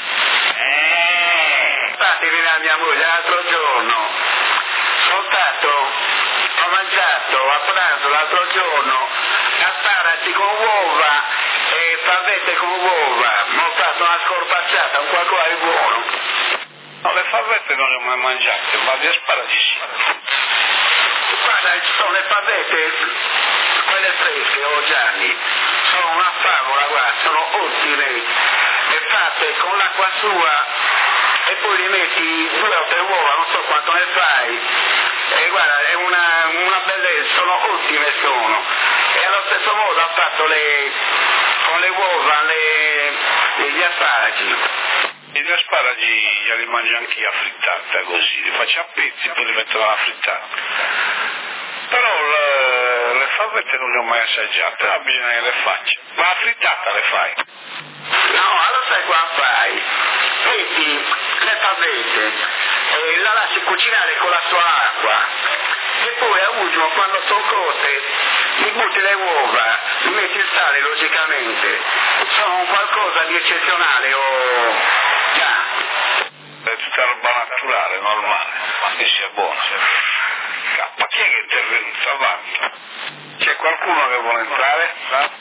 Eh, infatti viene mia moglie l'altro giorno, sono stato, ho mangiato a pranzo l'altro giorno asparagi con uova e favette con uova, mi ho fatto una scorpacciata, un qualcosa di buono. No, le favette non le ho mai mangiate, ma gli asparagi sì. Guarda, ci sono le favette, quelle fresche, oh Gianni, sono una favola, guarda, sono ottime, e fatte con l'acqua sua, e poi li metti due o tre uova, non so quanto ne fai, e guarda, è una, una bellezza, sono ottime sono, e allo stesso modo ha fatto le, con le uova, le, gli asparagi. E gli asparagi li mangio anch'io a frittata così, li faccio a pezzi poi li metto alla frittata. Però le, le favette non le ho mai assaggiate, ah, bisogna che le faccia. Ma la frittata le fai? No, allora sai qua fai? Metti le favette e la lasci cucinare con la sua acqua e poi a ultimo quando sono cotte mi butti le uova, mi metti il sale logicamente, sono qualcosa di eccezionale o già. È tutta roba naturale, normale, ma che sia buona. Ma chi è che è intervenuto avanti? C'è qualcuno che vuole entrare?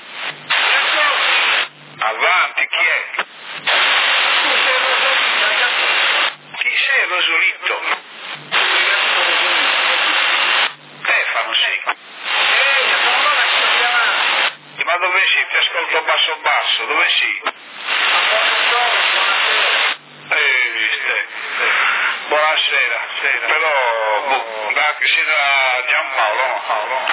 Avanti, chi è? Chi sei, Rosolito? Stefano, sì. Ma dove sei? Ti ascolto basso basso, dove sei? Eh, Ste. Buonasera, però boh, da che sei da Giampaolo, no? Paolo.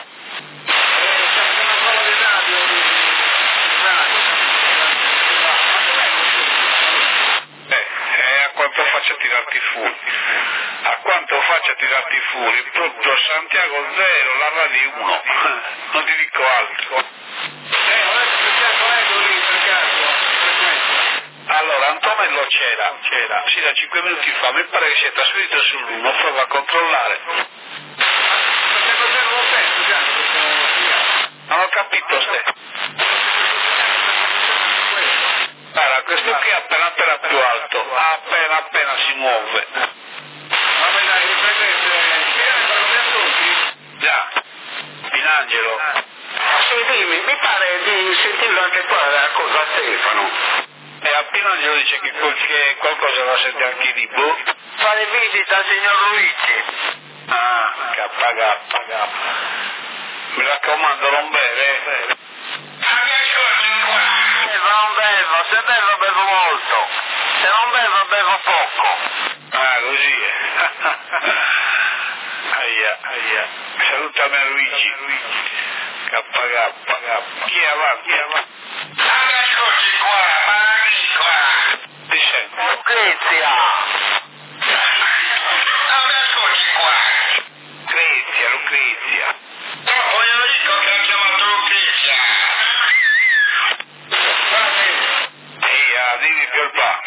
Eh, eh, a quanto faccia tirarti fuori? A quanto faccia tirarti fuori? Proprio Santiago zero, la radio uno. Non ti dico altro. Allora, Antonello c'era, c'era, sì, da cinque minuti fa, mi pare che si è trasferito sull'uno, prova a controllare. Non ho capito, Ste. Guarda, questo qui è appena appena più alto, appena appena si muove. Già, Pinangelo. Sì, dimmi, mi pare di sentirlo anche qua la cosa a Stefano. E a Pinangelo dice che, che qualcosa la sente anche di boh. Fare visita al signor Luigi. Ah, K K. Mi raccomando, non beve. Se non bevo, se bevo bevo molto, se non bevo bevo poco. Ah, così è. Aia, aia. Salutami a Luigi. K K. Chi è avanti? Chi è avanti? Eccoci qua, Mari qua. Ti sento? Lucrezia. Eccoci qua. Lucrezia, Lucrezia. Oh, voglio dire che ha chiamato Lucrezia. Ehi, ah, dimmi per qua.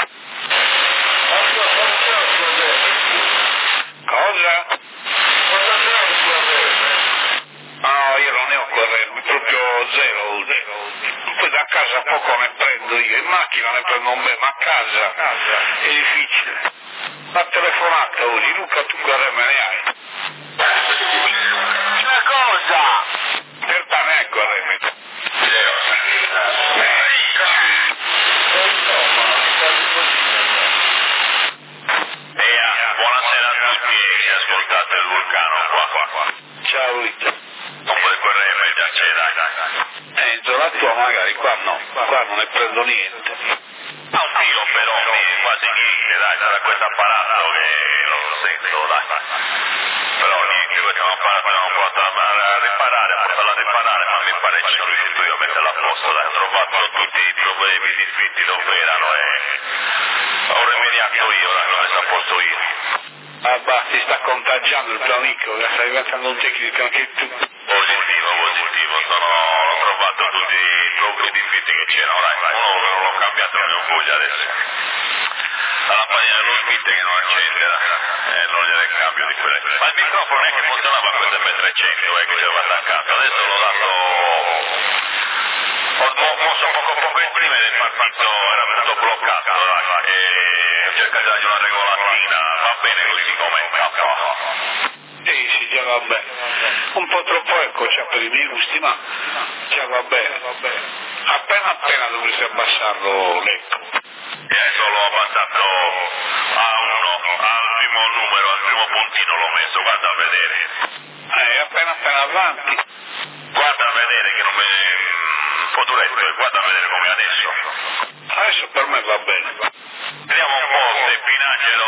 Cosa? No, io non ne ho corrente, proprio zero, zero. Poi da casa poco ne prendo io, in macchina ne prendo un bel, ma a casa è difficile. La telefonata oggi, Luca, tu corre me ne hai? Una cosa. Per te ne hai corrente? Eh, in zona tua magari, qua no, qua non ne prendo niente. Ah, oddio, però quasi niente, dai, sarà questo apparato che non lo sento, dai. Però niente, questo è un apparato che non porta a riparare, a portarlo a riparare, ma mi pare che ci sono riuscito io a metterlo a posto, dai, ho trovato tutti i problemi, i difetti dove erano e ho rimediato io, dai, l'ho messo a posto io. Ah, bah, ti sta contagiando il tuo amico, sta diventando un tecnico anche tu. Positivo, positivo, sono, ho trovato tutti i propri difetti che c'erano, dai, uno non l'ho cambiato, non ho voglia adesso. La lampadina dello Smith che non accende, eh, non gliene cambio di quelle. Ma il microfono è che funzionava questo M trecento, eh, che c'era attaccato, adesso l'ho dato, ho mosso poco poco il prima e il partito era tutto bloccato, dai, e ho cercato di dargli una regolatina, va bene così come è in campo. Sì, sì, già va bene. Un po' troppo ecco c'ha per i miei gusti, ma già va bene. Appena appena dovresti abbassarlo l'ecco. E adesso l'ho abbassato a uno, al primo numero, al primo puntino l'ho messo, guarda a vedere. Eh, appena appena avanti. Guarda a vedere che non mi... un po' duretto, guarda a vedere come adesso. Adesso per me va bene. Vediamo un po' se Pinangelo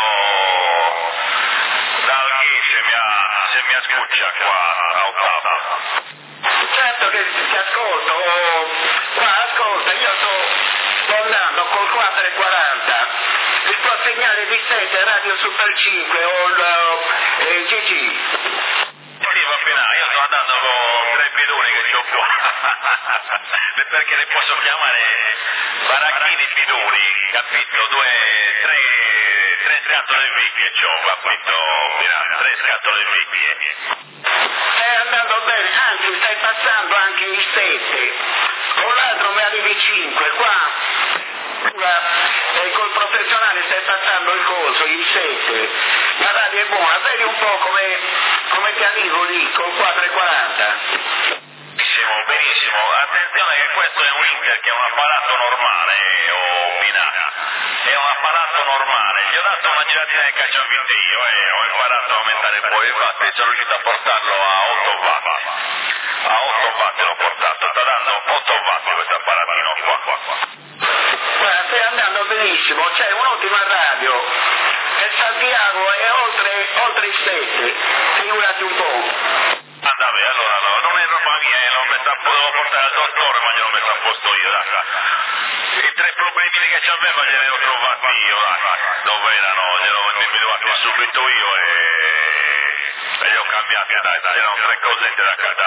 dal Ghiesce mi ha, se mi ascuccia qua a ottava. Certo che ti ascolto, oh, qua ascolta, io sto, sto andando col quattro e quaranta, il tuo segnale di sette Radio Super cinque o il eh, G G. Sì, va bene, io sto andando con tre bidoni che ho qua, perché le posso chiamare baracchini bidoni, capito? Due, tre, tre scatole vecchie c'ho, capito? Tre scatole vecchie. Stai andando bene, anzi stai passando anche i sette, con l'altro mi arrivi cinque, qua eh, col professionale stai passando il coso, il sette, la radio è buona, vedi un po' come, come ti arrivo lì, col quattro e quaranta. Benissimo, benissimo, attenzione che questo è un Inter che è un apparato normale, o Pinà, è un apparato normale, gli ho dato una giratina del cacciavite io e ho imparato a aumentare poi il watt e sono riuscito a portarlo a otto watt, a otto watt l'ho portato, sta dando otto watt questo apparatino qua. Guarda, stai andando benissimo, c'è un'ottima radio, e Santiago è oltre, oltre il sette, figurati un po'. Ah, vabbè, allora no, non è roba mia, eh, l'ho messa a posto, devo portare al dottore, ma gliel'ho messo a posto io, dai. I tre problemi che c'aveva glieli ho trovati io, dai. Dove erano, glieli ho individuati subito io e, e li ho cambiati, dai, dai, erano tre cosette da, da,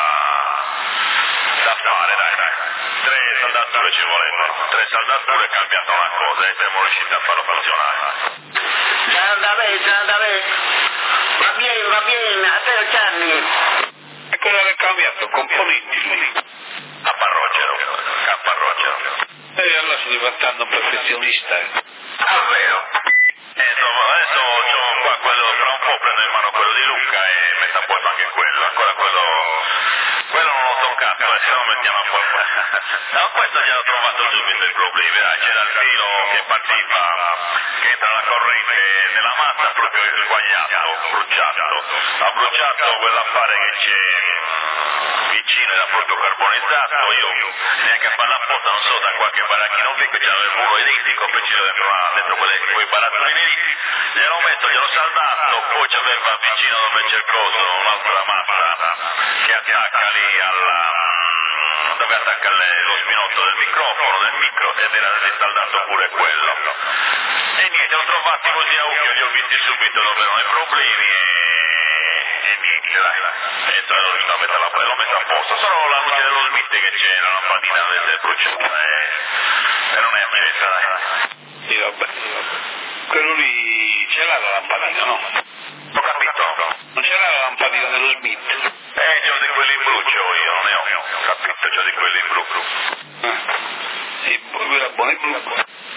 da fare, dai, dai. Tre saldature ci volevano, tre saldature e cambiato una cosa e siamo riusciti a farlo funzionare. Già da me, già da me. Va bene, va bene, a te Gianni. E cosa l'hai cambiato? Componenti lì. A Parrocero, a Parrocero. E allora sto diventando un professionista. Eh. Ah, vero? Eh, insomma, adesso c'ho qua quello, tra un po' prendo in mano quello di Luca e metto a posto anche quello, ancora quello, quello non l'ho toccato, eh, se no mettiamo a posto. No, questo già l'ho trovato subito il problema, dai, c'era il filo che partiva, che entra la corrente nella massa proprio sbagliato, bruciato, ha bruciato quell'affare che c'è vicino, era proprio carbonizzato, io neanche a farla apposta, non so, da qualche baracchino qui che c'era il muro identico, vicino dentro, una, dentro quelle, quei barattoli lì, gliel'ho messo, gliel'ho saldato, poi c'aveva vicino dove c'è il coso, un'altra massa che attacca lì alla, dove attacca le, lo spinotto del microfono, del micro, ed era risaldato pure quello. E niente, ho trovati così a occhio, li ho visti subito dove erano i problemi e, e niente, dai, e sono riuscito a metterla, l'ho messa a posto, solo la luce dello Smith che c'è, la lampadina è bruciata e, e non è accesa, dai. Sì, vabbè. Quello lì ce l'ha la lampadina, no? Ho capito? Non ce l'ha la lampadina dello Smith? Eh, c'ho di quelli blu c'ho io, non ne ho, ho capito, c'ho di quelli blu. Eh. Sì, quella buona è blu.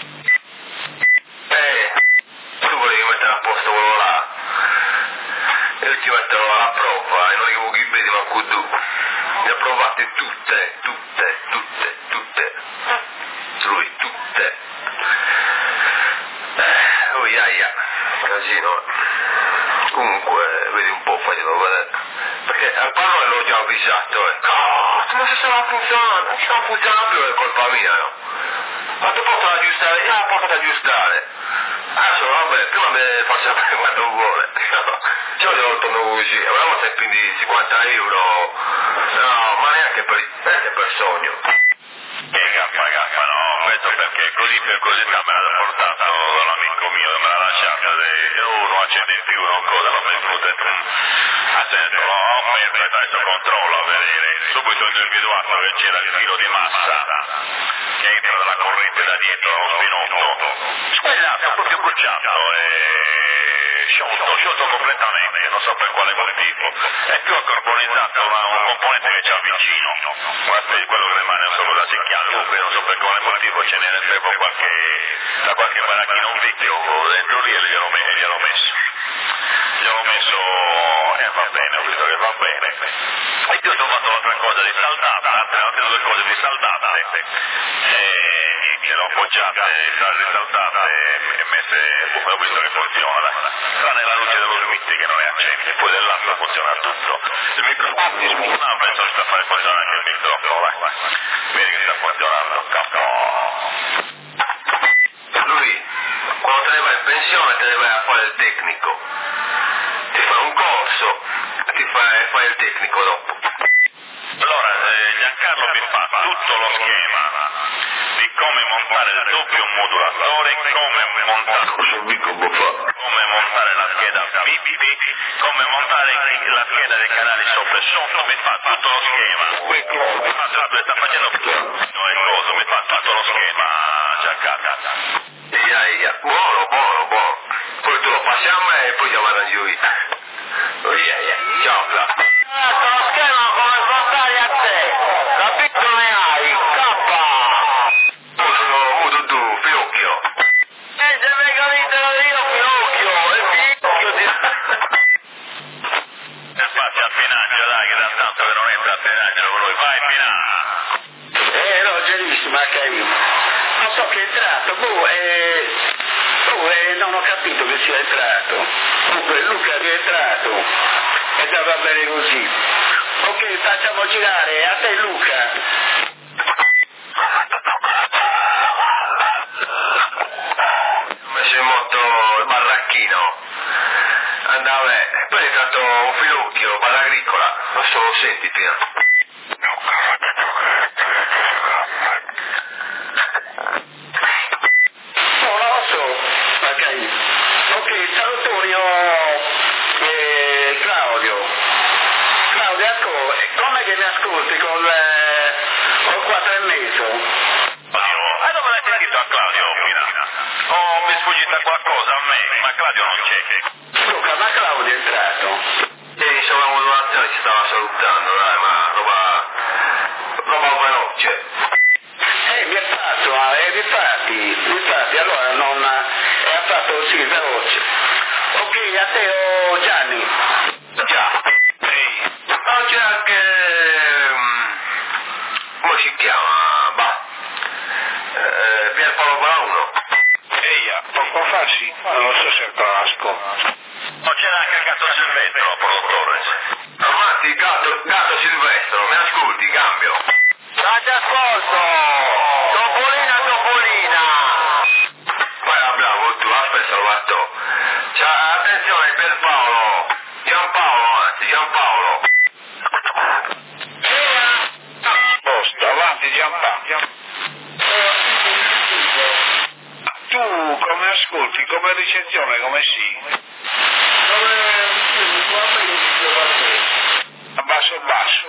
Eh, tu volevi mettere a posto quello là. Io ci metto alla prova e non che vuoi vedi ma con tu. Le ho provate tutte, tutte, tutte, tutte. Lui, tutte. Eh, oh iaia, casino. Comunque, vedi un po', faglielo vedere. Perché il pallone l'ho già avvisato, eh. Cazzo, ma se stava funzionando, non stava funzionando più, è colpa mia, no? Ma tu porta ad aggiustare, io la porto ad aggiustare. Adesso vabbè, prima mi fa sapere quanto vuole. Io gli ho tornato così, avevamo sempre quindi cinquanta euro, no, ma neanche per, neanche per sogno. Che gaffa gaffa, no, questo perché così per curiosità me l'ha portato l'amico mio che me l'ha lasciato, e oh, non accende in più, non cosa, non mi è venuto a sentire, oh, merda, adesso controllo a vedere, subito ho individuato che c'era il filo di massa che entra dalla corrente da dietro, allo spinotto, sbagliato, proprio bruciato e sciolto, sciolto completamente, non so per quale motivo, è più carbonizzato una, un componente che c'ha vicino, guarda quello che rimane, non so cosa si chiama, comunque non so per quale motivo ce n'era sempre qualche, da qualche baracchino un vecchio dentro lì e gliel'ho me- gliel'ho messo, gliel'ho messo e eh, va bene, ho visto che va bene. E io ho trovato un'altra cosa di saldata, altre, altre due cose di saldate, e niente, l'ho appoggiate, tra risaldate e messe, ho visto che funziona, tranne la luce dello Smith che non è accesa, poi dell'altro funziona tutto. Il microfono funziona, penso che sta a fare funzionare anche il microfono, vai. Vedi che sta funzionando, capo. Lui, quando te ne vai in pensione te ne vai a fare il tecnico, ti fai un corso e ti fai, fai il tecnico dopo. Allora, eh, Giancarlo mi fa tutto lo schema di come montare il doppio modulatore, come montare, come montare la scheda B B B, come montare la scheda dei canali sopra e sotto, mi fa tutto lo schema. Mi fa, sta facendo no, il coso, mi fa tutto lo schema, Giancarlo. Ia, ia, buono, buono, buono. Poi tu lo passi a me e poi chiamano io. Oh, ia, ia. Ciao, Fla. Lo schema come smontare a te, capito ne hai, cappa! Sono muto tu, Pinocchio. E se mi capito io, Pinocchio, e Pinocchio ti... E faccia a Pinaggio, dai, che da tanto che non entra a Pinaggio con lui, vai Pinaggio. Eh no, genissimo, anche io. Non so che è entrato, boh, eh, boh, eh, non ho capito che sia entrato. Comunque Luca è entrato e già va bene così. Ok, facciamo girare, a te Luca. Ho messo in moto il barracchino. Andava, e poi è entrato un Finocchio, balla agricola. Non so, lo senti, Pino. No, non lo so, ok. Ok, salutoni, eh, Claudio. Claudio, ecco, com'è che mi ascolti col, eh, col quattro e mezzo? Oddio, e dove l'hai sentito a Claudio, Pina? Oh, mi è sfuggita qualcosa a me, ma Claudio non c'è. Luca, ma Claudio è entrato? Ieri c'era una modulazione, ci stava salutando, dai, ma roba... roba veloce. Eh, mi è fatto, eh, infatti, infatti, allora non... è ha fatto sì, veloce. Ok, a te, oh, Gianni. Già. Ehi, Ma c'è anche... um, come si chiama? Bah. Eh, Pierpaolo Brauno. Eia, poco fa sì, non lo so se ancora ascolta. non c'era anche il gatto Silvestro, produttore. Ammatti, gatto, gatto Silvestro, mi ascolti, cambio. Date ascolto! Topolina, Topolina! Vai, bravo, tu, aspetta, Salvatore. C'ha, attenzione, Pierpaolo. Giampaolo, anzi, Giampaolo. Posto, avanti, Giampaolo. Tu come ascolti, come ricezione, come sì? A basso basso.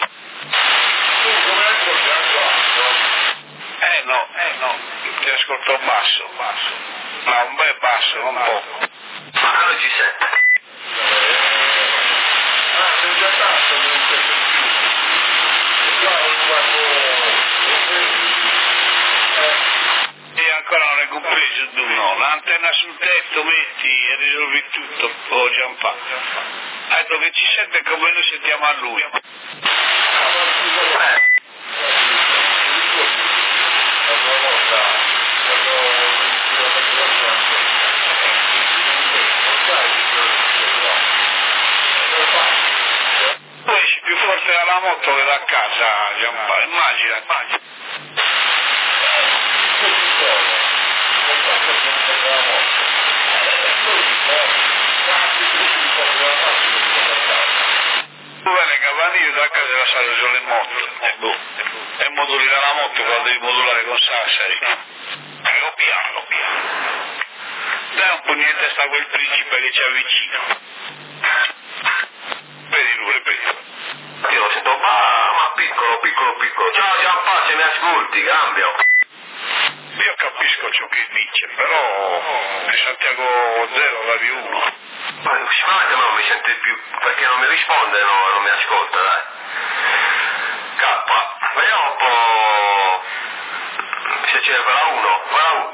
Eh no, eh no, ti ascolto basso, basso. Ma un bel basso, non poco. Ma non ci sente. E ancora non hai compreso tu, no? L'antenna sul tetto metti e risolvi tutto, oh Giampaolo. Ha detto che ci sente come noi sentiamo a lui. Eh. Tu esci più forte da casa, Giampaolo, immagina, immagina. Bene, Cavanillo da casa della sala sulle moto, e boh, e modulare la moto quando devi modulare con Sassari. E lo piano, lo piano. Dai un po' niente sta quel principe che ci avvicina. Vedi lui, vedi. Io lo sento, ma, ma piccolo, piccolo, piccolo. Ciao Giampaolo, se mi ascolti, cambio. Io capisco ciò che dice, però di Santiago zero va uno. Ma sicuramente non mi sente più, perché non mi risponde, no, non mi ascolta, dai. K, vediamo un po' se c'è quella uno, quella uno.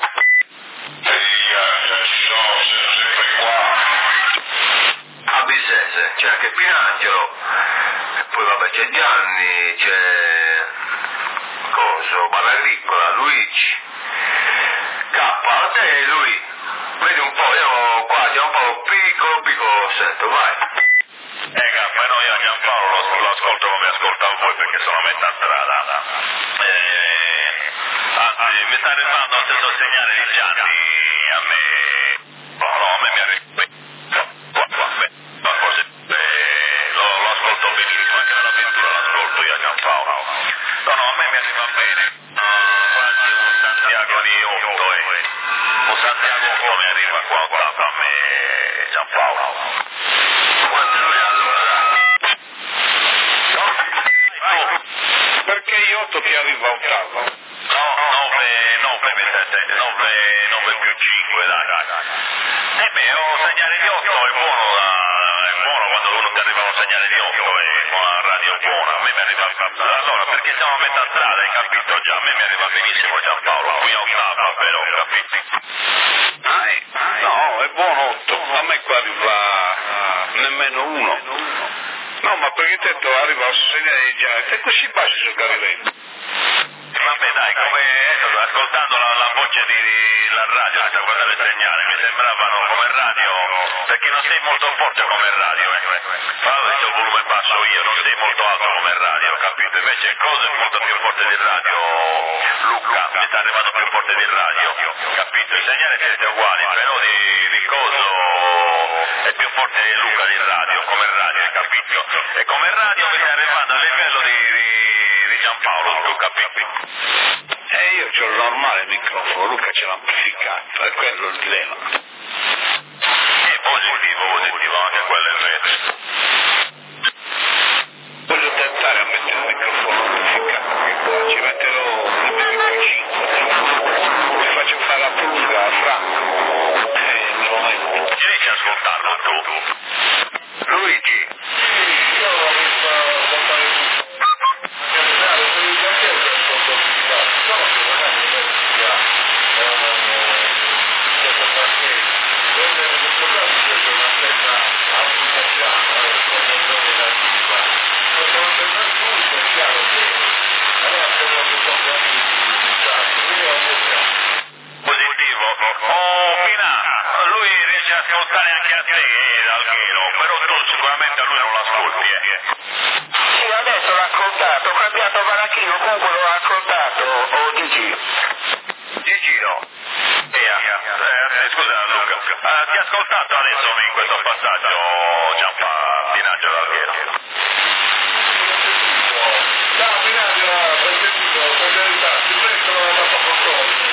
A Bissese, c'è anche Pinangelo, e poi vabbè c'è Gianni, c'è Coso, Ballagricola, Luigi. K, a te lui, vedi un po', io qua c'è un po' piccolo, piccolo, sento, vai. Eh, K, no, io Giampaolo lo, lo ascolto come ascoltavo voi perché sono a metà strada. Eh, anzi, mi sta arrivando lo stesso segnale di Gianni, a me, no, no, a me mi arriva. Lo, lo ascolto benissimo, anche nella pittura l'ascolto io a Giampaolo. No, no, a me mi arriva bene. Uh, quasi un Santiago di otto, eh. Un Santiago otto mi arriva qua a me, Giampaolo. Quanto è allora? No? Perché io otto ti arriva a ottavo? No, nove, nove più cinque, dai, dai, dai. Eh beh, un segnale di otto è buono, da, è buono quando uno ti arriva un segnale di otto e una radio buona. A me mi arriva, allora, perché siamo a metà strada, hai capito già? A me mi arriva benissimo Giampaolo, qui a ottava però, capito? No, è buono otto, a me qua arriva nemmeno uno. No, ma perché te arriva un segnale di già, e così basta giocare lento. Vabbè dai, come ascoltando la, la voce di, di la radio, senza guardare il segnale, mi sembravano come radio, perché non sei molto forte come radio, eh. Allora c'ho il volume basso io, non sei molto alto come radio, capito? Invece cosa è molto più forte di radio, Luca, mi sta arrivando più forte di radio, capito? Il segnale siete uguali, però di, di coso è più forte di Luca di radio, come radio, hai capito? E come radio mi sta arrivando a livello di, di, di Giampaolo, tu capito? E io c'ho il normale microfono, Luca ce l'ha amplificato, è quello il dilemma. È positivo, positivo, anche quello è vero. Voglio tentare a mettere il microfono amplificato, che qua ci metterò nel cinque, mi faccio fare la pulga a Franco e me lo metto. Ci riesci a ascoltarlo tu? Luigi. Io ho visto ascoltare tutto. Positivo. Oh, Pina, lui riesce a ascoltare anche a te, eh, Alghero, però tu sicuramente a lui non l'ascolti, eh. Sì, adesso l'ho ascoltato, ho cambiato Baracchino, comunque l'ho ascoltato, oh Gigi. Gigi no. Eh, eh, scusa Luca, uh, ti ha ascoltato adesso in questo passaggio Giampaolo Pinangelo Alghero? No, Pinangelo, per sentito, per verità, ti presto da poco giorno.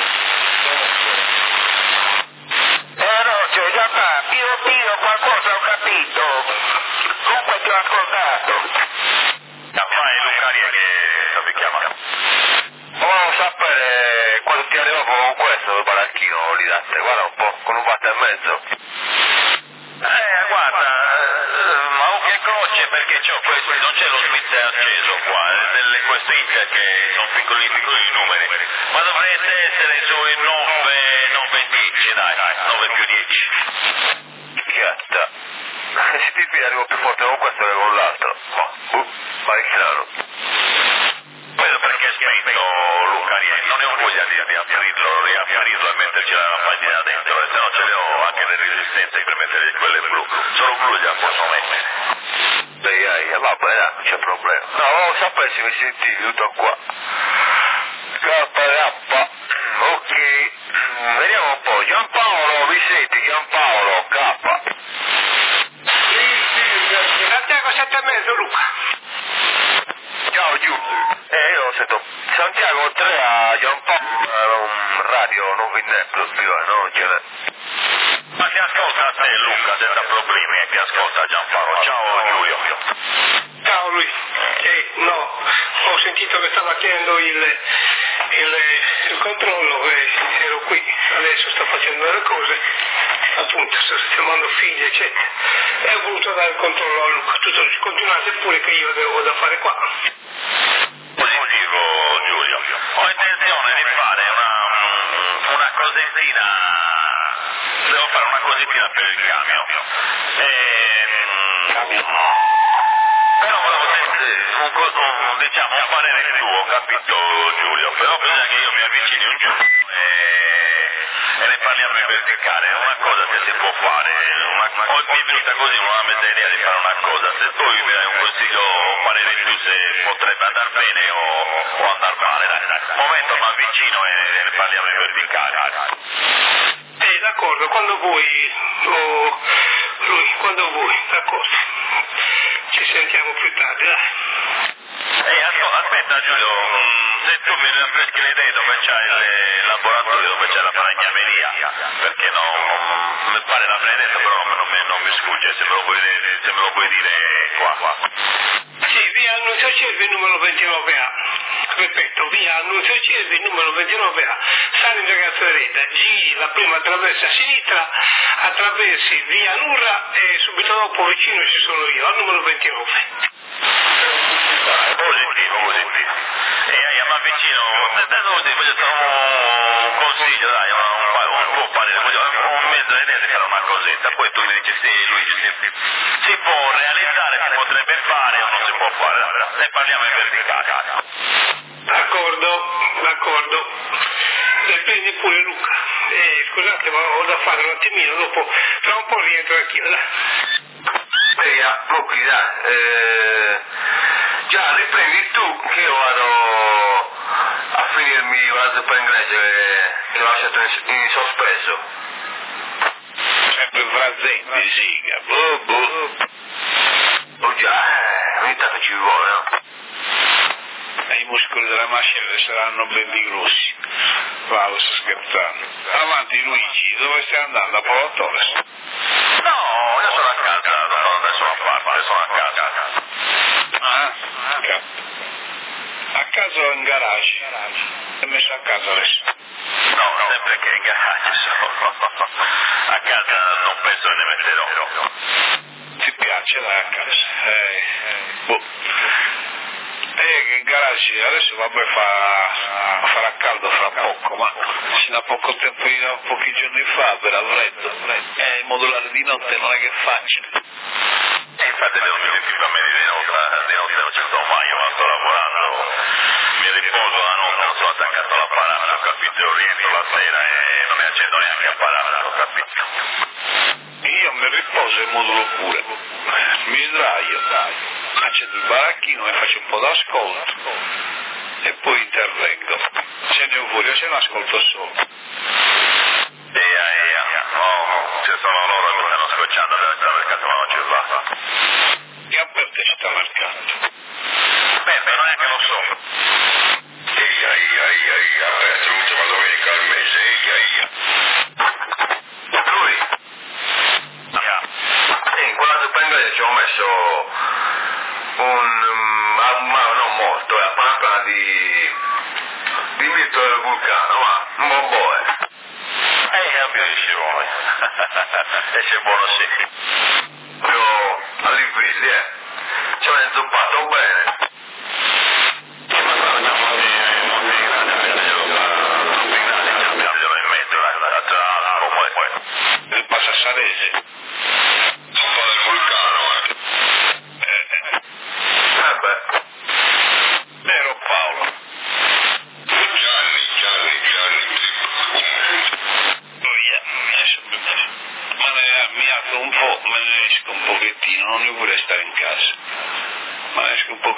Eh no, cioè, già fa, Pio Pio qualcosa ho capito, comunque ti ho ascoltato. Fai Lucaria che si chiama? Volevamo sapere quando ti arriva con questo il baracchino lì da te, guarda un po', con un watt e mezzo. Eh, guarda, eh, ma occhio e croce perché c'ho questo, non c'è lo Smith acceso qua, è delle queste Inter che sono piccoli piccoli numeri, ma dovrete essere sui nove, nove, dieci, dai, nove più dieci. Chiatta. Se ti fida arrivo più forte con questo che con l'altro. Ma, uh, parecchiano. Quello perché è spento Lucaria, non ne ho voglia di, di aprirlo, riaprirlo e metterci la lampadina dentro, e se no ce le ho anche le resistenze per mettere quelle blu, solo blu già posso mettere. Ehi, ehi, vabbè, dai, non c'è problema. No, non sapessi mi sentivi tutto qua. K K. Ok. Vediamo un po'. Giampaolo, mi senti? Giampaolo, K. Sì, sì, Santiago sette e mezzo, Luca. Ciao, giù. Eh, io lo sento. Santiago tre a Giampaolo, un radio non vinetto, più, non ce l'è. Ma ti ascolta a te Luca, senza problemi, e ti ascolta Giampaolo. Ciao Giulio. Ciao lui. Eh, no, ho sentito che stava chiedendo il, il, il controllo e ero qui, adesso sto facendo delle cose, appunto sto sistemando figli eccetera, e ho voluto dare il controllo a Luca. Tutto, continuate pure che io devo da fare qua. Positivo Giulio. Ho intenzione di fare una, una cosettina, devo fare una cosettina per il camion. E, però volevo sentire un, un, diciamo, un parere tuo, capito Giulio? Però bisogna che io mi avvicini un giorno e, e ne parliamo in verticale. Una cosa se si può fare, una, o mi è venuta così una mezza idea di fare una cosa, se tu mi dai un consiglio, un parere tu se potrebbe andare bene o, o andare male, dai, dai. Un momento mi avvicino e ne parliamo in verticale. Eh, d'accordo, quando vuoi, oh, lui, quando vuoi, d'accordo. Ci sentiamo più tardi, dai. Ehi, aspetta Giulio, se tu mi rinfreschi le idee dove c'è il laboratorio, dove c'è la falegnameria, perché no, mi pare l'avrei detto, però non mi, non mi sfugge, se me lo puoi, se me lo puoi dire qua. Sì, via Annunzio Cervi numero ventinove A. Ripeto, via Annunzio Cervi numero ventinove A. Sali in Ragazzo Ereda, giri la prima attraversa a sinistra, attraversi via Nurra e subito dopo vicino ci sono io, al numero ventinove. Positivo, positivo. E io mi avvicino, adesso ti voglio fare un consiglio, dai, un, un tuo parere, un mezzo idea di fare una cosetta, poi tu mi dici sì Luigi, si, si può realizzare, si potrebbe fare o non si può fare, ne parliamo in verticale. D'accordo, d'accordo. Dipende pure Luca. Eh, scusate, ma ho da fare un attimino, dopo, tra un po' rientro anch'io, dai. Ehi, ok, dai. Eh, già, riprendi tu che io vado a finirmi un altro per inglese che l'ho lasciato in, in sospeso. Sempre frasetti, siga, boh, boh. Oh già, eh, ogni tanto ci vuole, no? E i muscoli della mascella saranno belli grossi. Va, sto scherzando. Avanti Luigi, dove stai andando? A Polo Torres? No, io sono a casa, non sono da nessuna parte, sono a casa. Ah, ok. A casa o in garage? È messo a casa adesso? No, sempre che in garage sono. A casa non penso ne metterò. Ti piace dai a casa? Eh, boh. Eh, che in garage adesso vabbè fa, farà caldo fra poco, ma fino a poco tempo, a pochi giorni fa era freddo. Eh, il modulare di notte non è che facile. E infatti devo mi equipamenti di notte, di notte non ci sto mai, io sto lavorando, mi riposo la notte, non sono attaccato all'apparato, capito? Io rientro la sera e non mi accendo neanche apparato, capito? Io mi riposo e modulo pure, mi sdraio, accendo il baracchino e faccio un po' d'ascolto e poi intervengo. Se ne ho fuori o se ne ascolto solo. Eia, eia, no, se sono loro che mi stanno scocciando per il mercato, ma non ci va. E a per te sta marcando. Beh, beh, non è che lo so. Eia, eia, eia, eia, aperto l'ultima domenica al mese, eia, eia. Lui? E in quella per inglese ci ho messo un, ma, ma non molto, è la panca di, di mito del vulcano, ma un buon boe. Eh, capisci voi. Esce buono sì. Proprio all'invisi, eh. Ci ho inzuppato bene. Il Passassarese. Un po' del vulcano, eh. Eh, eh. Eh beh. Vero Paolo. Gianni, Gianni, Gianni. Oh yeah. Adesso mi, ma ne, mi apro un po', me ne esco un pochettino, non devo pure stare in casa.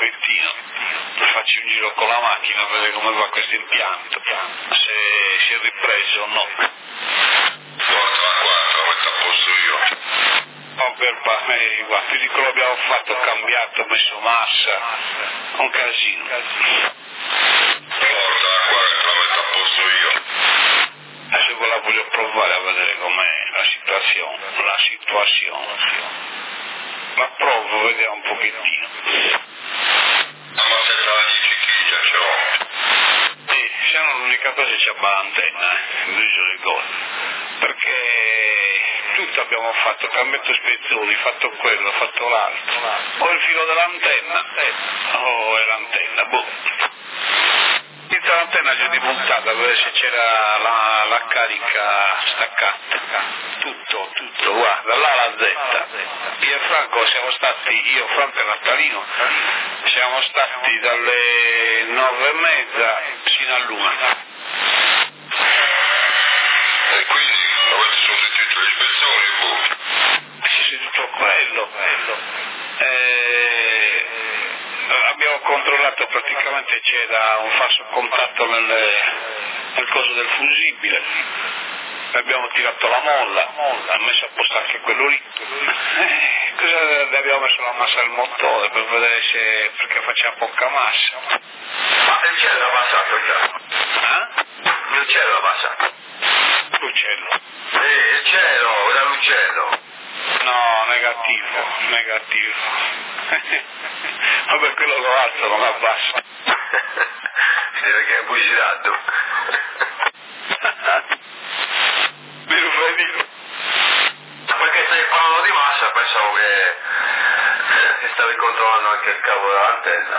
pochettino, faccio un giro con la macchina a vedere come va questo impianto, se si è ripreso o no. Porta a quattro, la metto a posto io. Oh, per me, guarda, più di quello abbiamo fatto, ho cambiato, ho messo massa, un casino. Porta a quattro, la metto a posto io. Adesso quella voglio provare a vedere com'è la situazione, la situazione. La provo, vediamo un pochettino. La massetta da dieci chili già ce l'ho. Sì, siamo l'unica cosa che c'è l'antenna, eh, in viso di gol. Perché tutto abbiamo fatto, cambiato spezzoni, fatto quello, fatto l'altro. O il filo dell'antenna, o è l'antenna, boh. Tutta l'antenna si è dimontata per vedere se c'era la, la carica staccata. Tutto, tutto, guarda, dall'A alla Z. Io e Franco siamo stati, io, Franco e Nattalino, siamo stati dalle nove e mezza fino all'una. E quindi avete sostituito gli spezzoni, boh. Sì, tutto quello. Eh, abbiamo controllato praticamente, c'era un falso contatto nel, nel coso del fusibile. Abbiamo tirato la molla, ha messo a posto anche quello lì. Eh, cosa ne abbiamo messo la massa al motore per vedere se, perché faceva poca massa. Ma il cielo l'ha passato già. Eh? Il cielo l'ha passato. L'uccello. Sì, il cielo, dall'uccello. No, negativo, negativo. Vabbè, quello lo alzo, non abbasso. Si vede che è bugilato. Mi lo fai dire? Perché stai parlando di massa, pensavo che, che stavi controllando anche il cavo dell'antenna.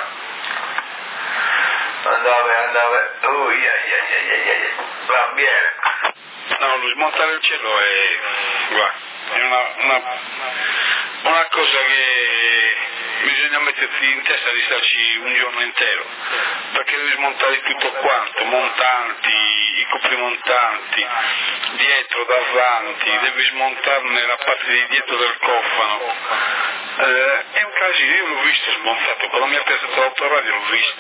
Andava, andava, oh, yeah, yeah, yeah, yeah, yeah. Va bene. No, lo smontare il cielo è, guarda, è una, una, una cosa che bisogna mettersi in testa di starci un giorno intero, perché devi smontare tutto quanto, montanti, i coprimontanti, dietro, davanti, devi smontarne la parte di dietro del cofano. Eh, è un casino, io l'ho visto smontato, quando mi ha piazzato l'autoradio l'ho visto.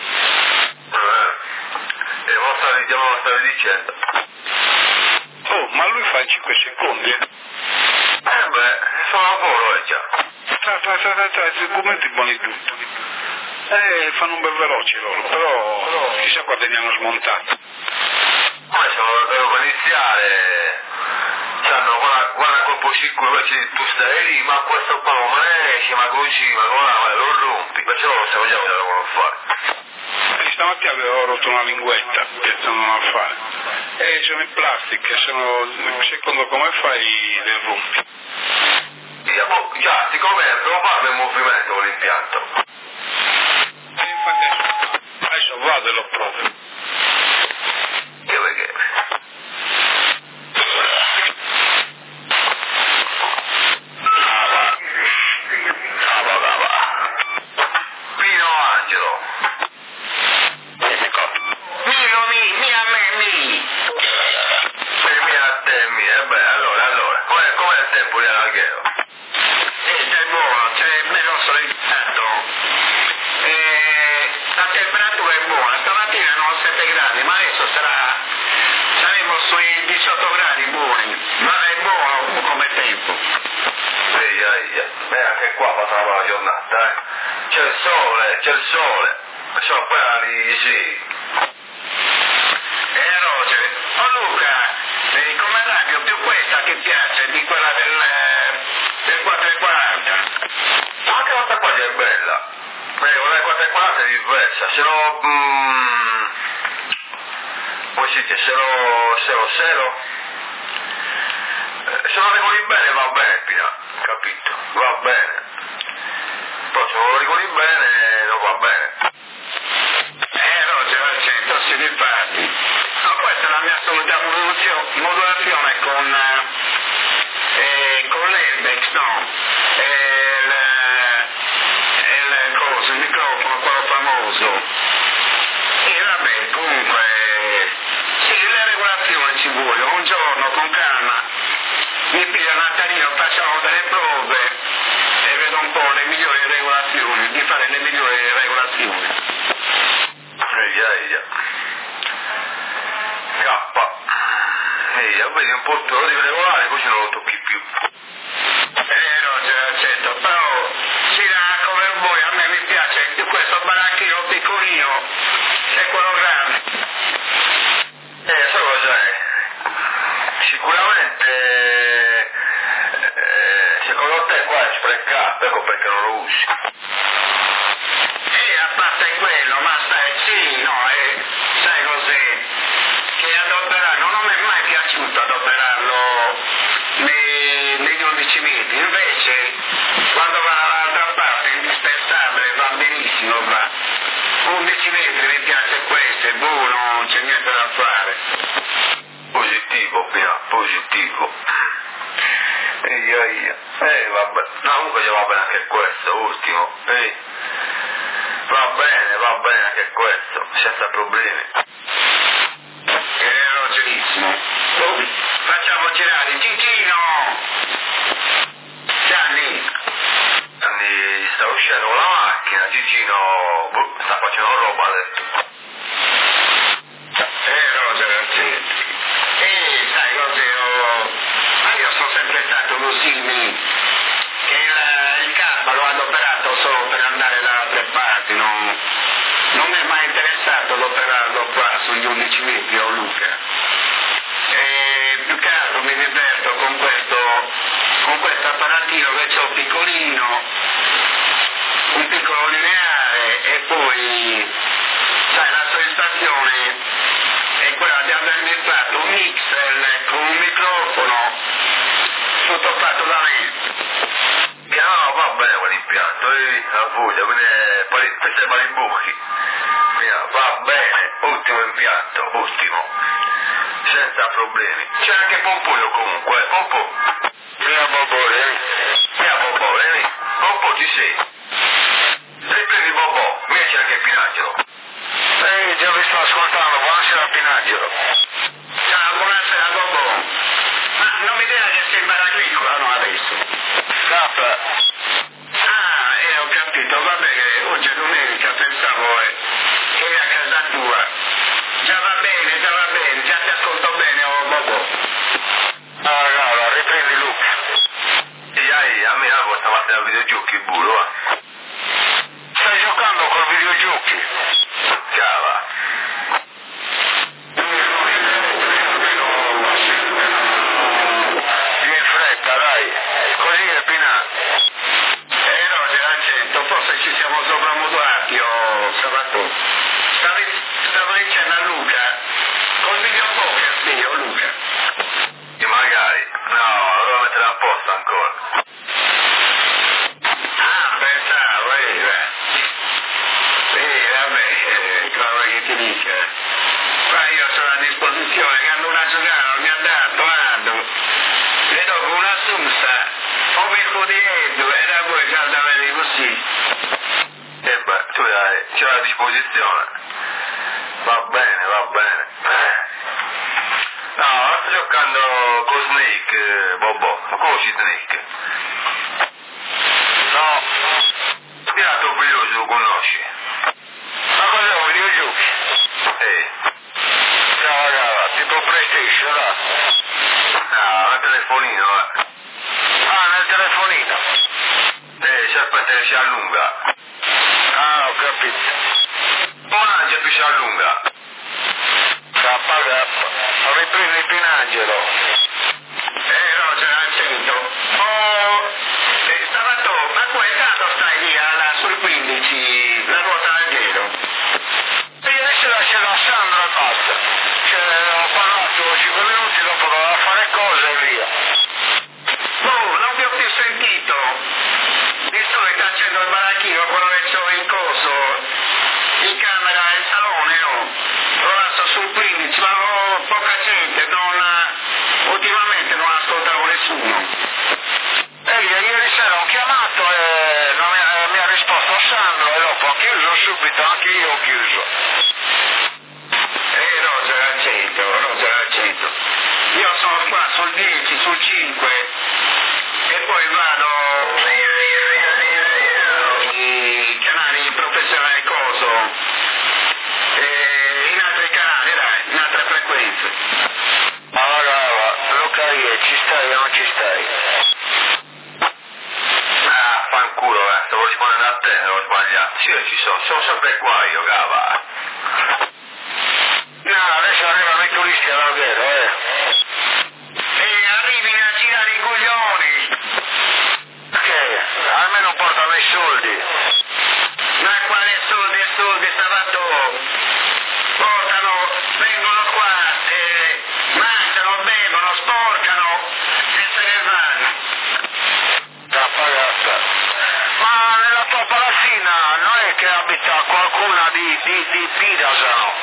Eh, e ora stavi, lo stavi dicendo. Oh, ma lui fa in cinque secondi, eh? Eh beh, sono a volo, eh già. Tra, tra, tra, tra, tra, documenti buoni tutti. Eh, fanno un bel veloce loro, però chissà quando ne hanno smontato. Come sono per iniziare? Sanno, guarda, guarda colpo sicuro, tu stai lì, ma questo qua non esce, ma così, ma non ma lo rompi, perciò lo stiamo già vedendo come fare. E stamattina avevo rotto una linguetta, pensando a fare. E sono in plastica, sono, secondo come fai le rompi. Già, già, siccome devo farmi un movimento con l'impianto. E infatti adesso, adesso vado e lo provo. Che vuoi che? Cava, cava. Pino Angelo. Pino mi, mi a me, mi. Per me a te, mi. E beh, allora, allora, com'è, com'è il tempo di Alghero? È buono, c'è bello soleggiato, e la temperatura è buona, stamattina erano sette gradi, ma adesso sarà, saremo sui diciotto gradi buoni, ma è buono come tempo. Sì, aia. Beh, anche qua passava la giornata, eh. C'è il sole, c'è il sole. Sono pari, sì. E Roger, oh Luca, eh, come radio più questa che piace di quella del, del quattro e quaranta? Anche questa qua è bella. Beh, quella del quattro e quaranta è diversa. Se lo... Mm, come si dice? Se lo... Se lo... Se lo... eh, se lo regoli bene va bene, Pina. Capito? Va bene. Poi se non lo regoli bene non va bene. Eh Roger, al centro si riparti. No, questa è la mia assoluta modulazione, modulazione con, eh, con l'Airbags, no? E il, il coso, il microfono, quello famoso. E vabbè, comunque, sì, le regolazioni ci vogliono. Un giorno con calma mi piglio Natalino, facciamo delle prove e vedo un un po' le migliori regolazioni, di fare le migliori regolazioni. Eia, eia. Cappa. Eia, vedi un po' lo devi regolare, così non lo tocchi più. Eh no, ce l'accetto, però sì, come voi, a me mi piace più questo baracchino piccolino che quello grande. Eh, sai cosa è? Sicuramente eh, secondo te qua è sprecato, ecco perché non lo usi. E a parte quello, ma stai, sì, no, e sai cos'è? Che adoperarlo, non mi è mai piaciuto adoperarlo nei, negli undici metri, invece quando va dall'altra parte è indispensabile, va benissimo, va. undici metri mi piace questo, è buono, non c'è niente da fare. Positivo, Pina, positivo. Eia, eia. Eh, vabbè. No, comunque va bene anche questo, ultimo. Ehi. Va bene, va bene anche questo, senza problemi. Eh, Rogerissimo. Oh, facciamo girare Gigino! Gianni! Gianni sta uscendo con la macchina, Gigino boh, sta facendo roba adesso. Eh, Roger, sì. E sai cos'è? Oh, ma io sono sempre stato così, mi, che il, il K l'ho adoperato solo per andare da altre parti, non, non mi è mai interessato adoperarlo qua sugli undici metri, oh Luca. E più che altro mi diverto con questo, con questo apparatino che ho piccolino, un piccolo lineare e poi, sai, la soddisfazione è quella di avermi fatto un mixer con un microfono tutto fatto da me. No, va bene quell'impianto, eh, la voglia, quelle, queste parimbucchi. Va bene, ultimo impianto, ultimo. Senza problemi. C'è anche Pompolio comunque, Pompo. Prima Bobò, eh? Prima Bobò, vieni. Pompo ci sei. Riprendi Bobò, mi c'è anche Pinangelo. Ehi, già vi sto ascoltando, buonasera Pinangelo. Ciao, buonasera Bobò. Ma non mi dica che sei in baraclicola, no, adesso? Cappa. Ah, eh, ho capito, vabbè che oggi è domenica, pensavo eh, che eri a casa tua. Già va bene, già va bene, già ti ascolto bene, oh Bobò. Ah, no, riprendi Luca. Eia, eia, a me la volta fatta da videogiochi, bulo, eh. Stai giocando con videogiochi? Cava. Più in fretta, dai. Così è Pinà. Eh no, c'è l'accento, forse ci siamo soprammodulati, oh Salvatore. Stavi, stavo dicendo a Luca, col videopoker sì, oh Luca. E magari. No, lo devo mettere a posto ancora. Ah, pensavo, eh, beh. Sì, vabbè, eh, cosa che ti dica. Qua io sono a disposizione, che hanno una giocata, non mi ha dato, ando. E dopo una sumsa, ho visto di Edo, e da voi già da vedere così. E beh, tu hai, c'è a disposizione. Va bene, va bene. No, sto giocando con Snake, Bobò. Ma conosci Snake? No. Pirato Curioso lo conosci? Ma cosa vuoi, videogiochi? Ehi. No, no, tipo PlayStation, là. No, nel telefonino, eh. Ah, nel telefonino. Eh, c'è aspetta che si allunga. Ah, ho capito. Bonangia più si allunga. Kappa, kappa. Riprendi Pinangelo. Eh, no, c'è l'accento. Oh, eh, Salvatore, ma tu intanto stai lì alla, sul quindici, la ruota del gelo. E adesso lascio da Sandro e basta. Cioè, ho parlato cinque minuti, dopo doveva fare cose e via. Oh, non vi ho più sentito. Visto che sta facendo il baracchino, quello che c'ho in coso, in camera e in salone, no? Lo lascio sul quindici, ma ho poca gente, non, ultimamente non ascoltavo nessuno. E ieri sera ho chiamato e non mi, ha, mi ha risposto Sandro e dopo ho chiuso subito, anche io ho chiuso. Eh, Roger al centro, Roger al centro. Io sono qua sul dieci, sul cinque e poi vado... sono sempre qua io, cava. No, adesso arrivano i turisti davvero, eh. E arrivino a girare i coglioni. Perché? Almeno portano i soldi. Ma quale soldi e soldi sta fatto? Portano, vengono qua, e mangiano, bevono, sporcano e se ne vanno. La pagata. Ma nella tua palazzina non è che abita qualcuna di, di, di Pirasano?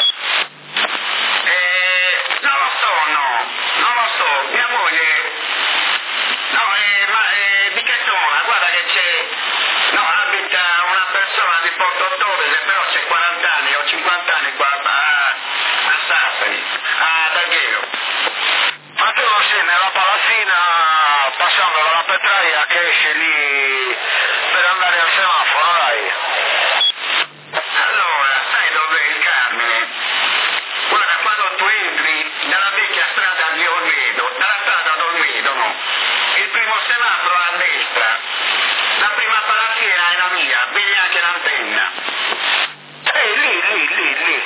Eh, non lo so, no, non lo so, mia moglie, no, eh, ma eh, di che zona? Guarda che c'è, no, abita una persona di Porto Torres, però c'è quaranta anni o cinquanta anni qua a, a Sassari, a Tagliero. Ma tu non sei nella palazzina passando dalla petraia che esce lì per andare al semaforo, dai? Allora, sai dov'è il Carmine? Guarda, quando tu entri dalla vecchia strada di Olmedo, dalla strada d'Olmedo, no? Il primo semaforo a destra, la prima palazzina è la mia, vedi anche l'antenna. Eh, lì, lì, lì, lì.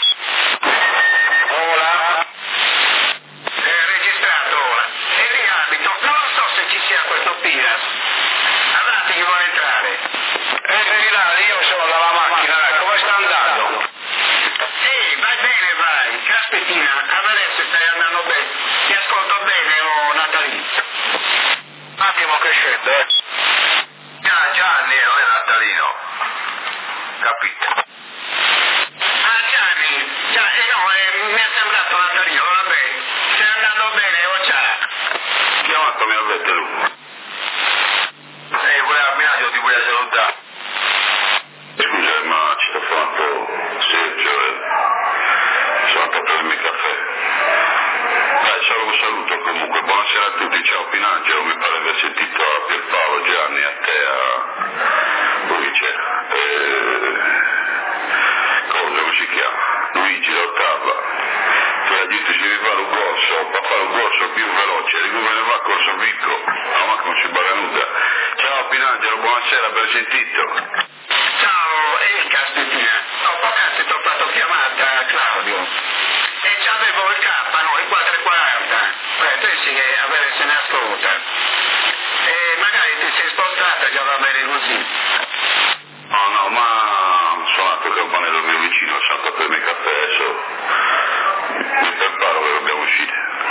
Ora? È registrato ora. E lì abito, non lo so se ci sia questo Piras. Avanti che vuole entrare. Entri là, io sono dalla macchina, dai, come sta andando? Sì, vai bene, vai. Caspettina, adesso stai andando bene. Ti ascolto bene, oh Natalino. Un attimo che scendo, eh. Ah, Gianni, non è Natalino. Capito? Ah, Gianni, Gia- eh, no, eh, mi è sembrato Natalino, vabbè. Stai andando bene, oh ciao. Chiamato mi avete lui. Ehi, vuoi abbinato, ti voglio salutare. Scusa, ma ci sta fatto Sergio, eh. Sono andato a prendermi caffè. Dai, solo un saluto comunque, buonasera a tutti, ciao Pinangelo, mi pare di aver sentito a Pierpaolo, Gianni, a te, a Luigi, eh... cosa come si chiama? Luigi l'ottava. Tu la gente si deve fare un corso, può fare un corso più veloce, di come ne va corso picco, ma ma come si baranuda. Ciao Pinangelo, buonasera, ben sentito. Ciao, ehi caspettina, ho poc'anzi ti ho fatto chiamata Claudio e già avevo il K, no, il quattro e quaranta, beh, pensi che avere se ne ascolta e magari ti sei spostata, già va bene così. No, no, ma sono andato al campanello mio vicino, sono andato a prendere caffè, adesso mi preparo che dobbiamo uscire.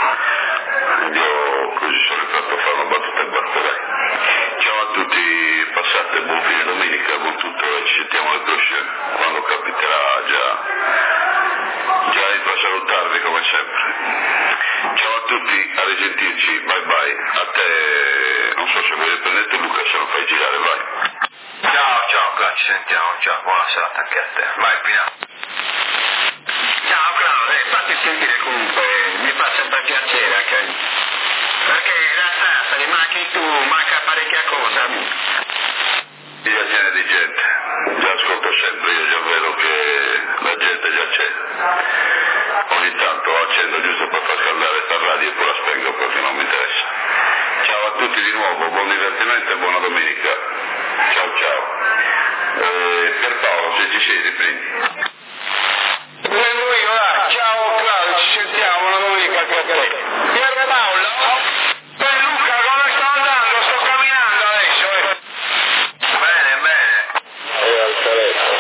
Io così sono fatto fare una battuta e basta, dai. Ciao a tutti, passate buon fine domenica con tutto e ci sentiamo alle prossime, quando capiterà già, già entro a salutarvi come sempre. Ciao a tutti, a risentirci, bye bye. A te, non so se vuoi riprendete Luca, se non fai girare, vai. Ciao, ciao, Cla, ci sentiamo, ciao, buona serata anche a te. Vai, Pina. Ciao Claudio, eh, fatti sentire comunque, mi fa sempre piacere, ok? Perché la Sassari, ma anche tu, manca parecchia cosa. Già piena di gente, già ascolto sempre, io già vedo che la gente già c'è. Ogni tanto accendo giusto per far scaldare sta radio e poi la spengo perché non mi interessa. Ciao a tutti di nuovo, buon divertimento e buona domenica. Ciao ciao. Eh, Pierpaolo, se ci sei, riprendi. Prendo io, dai. Ciao Claudio, ci sentiamo una domenica anche a te. Pierpaolo, per Luca come sta andando? Sto camminando adesso, eh. Bene, bene. E al telefono.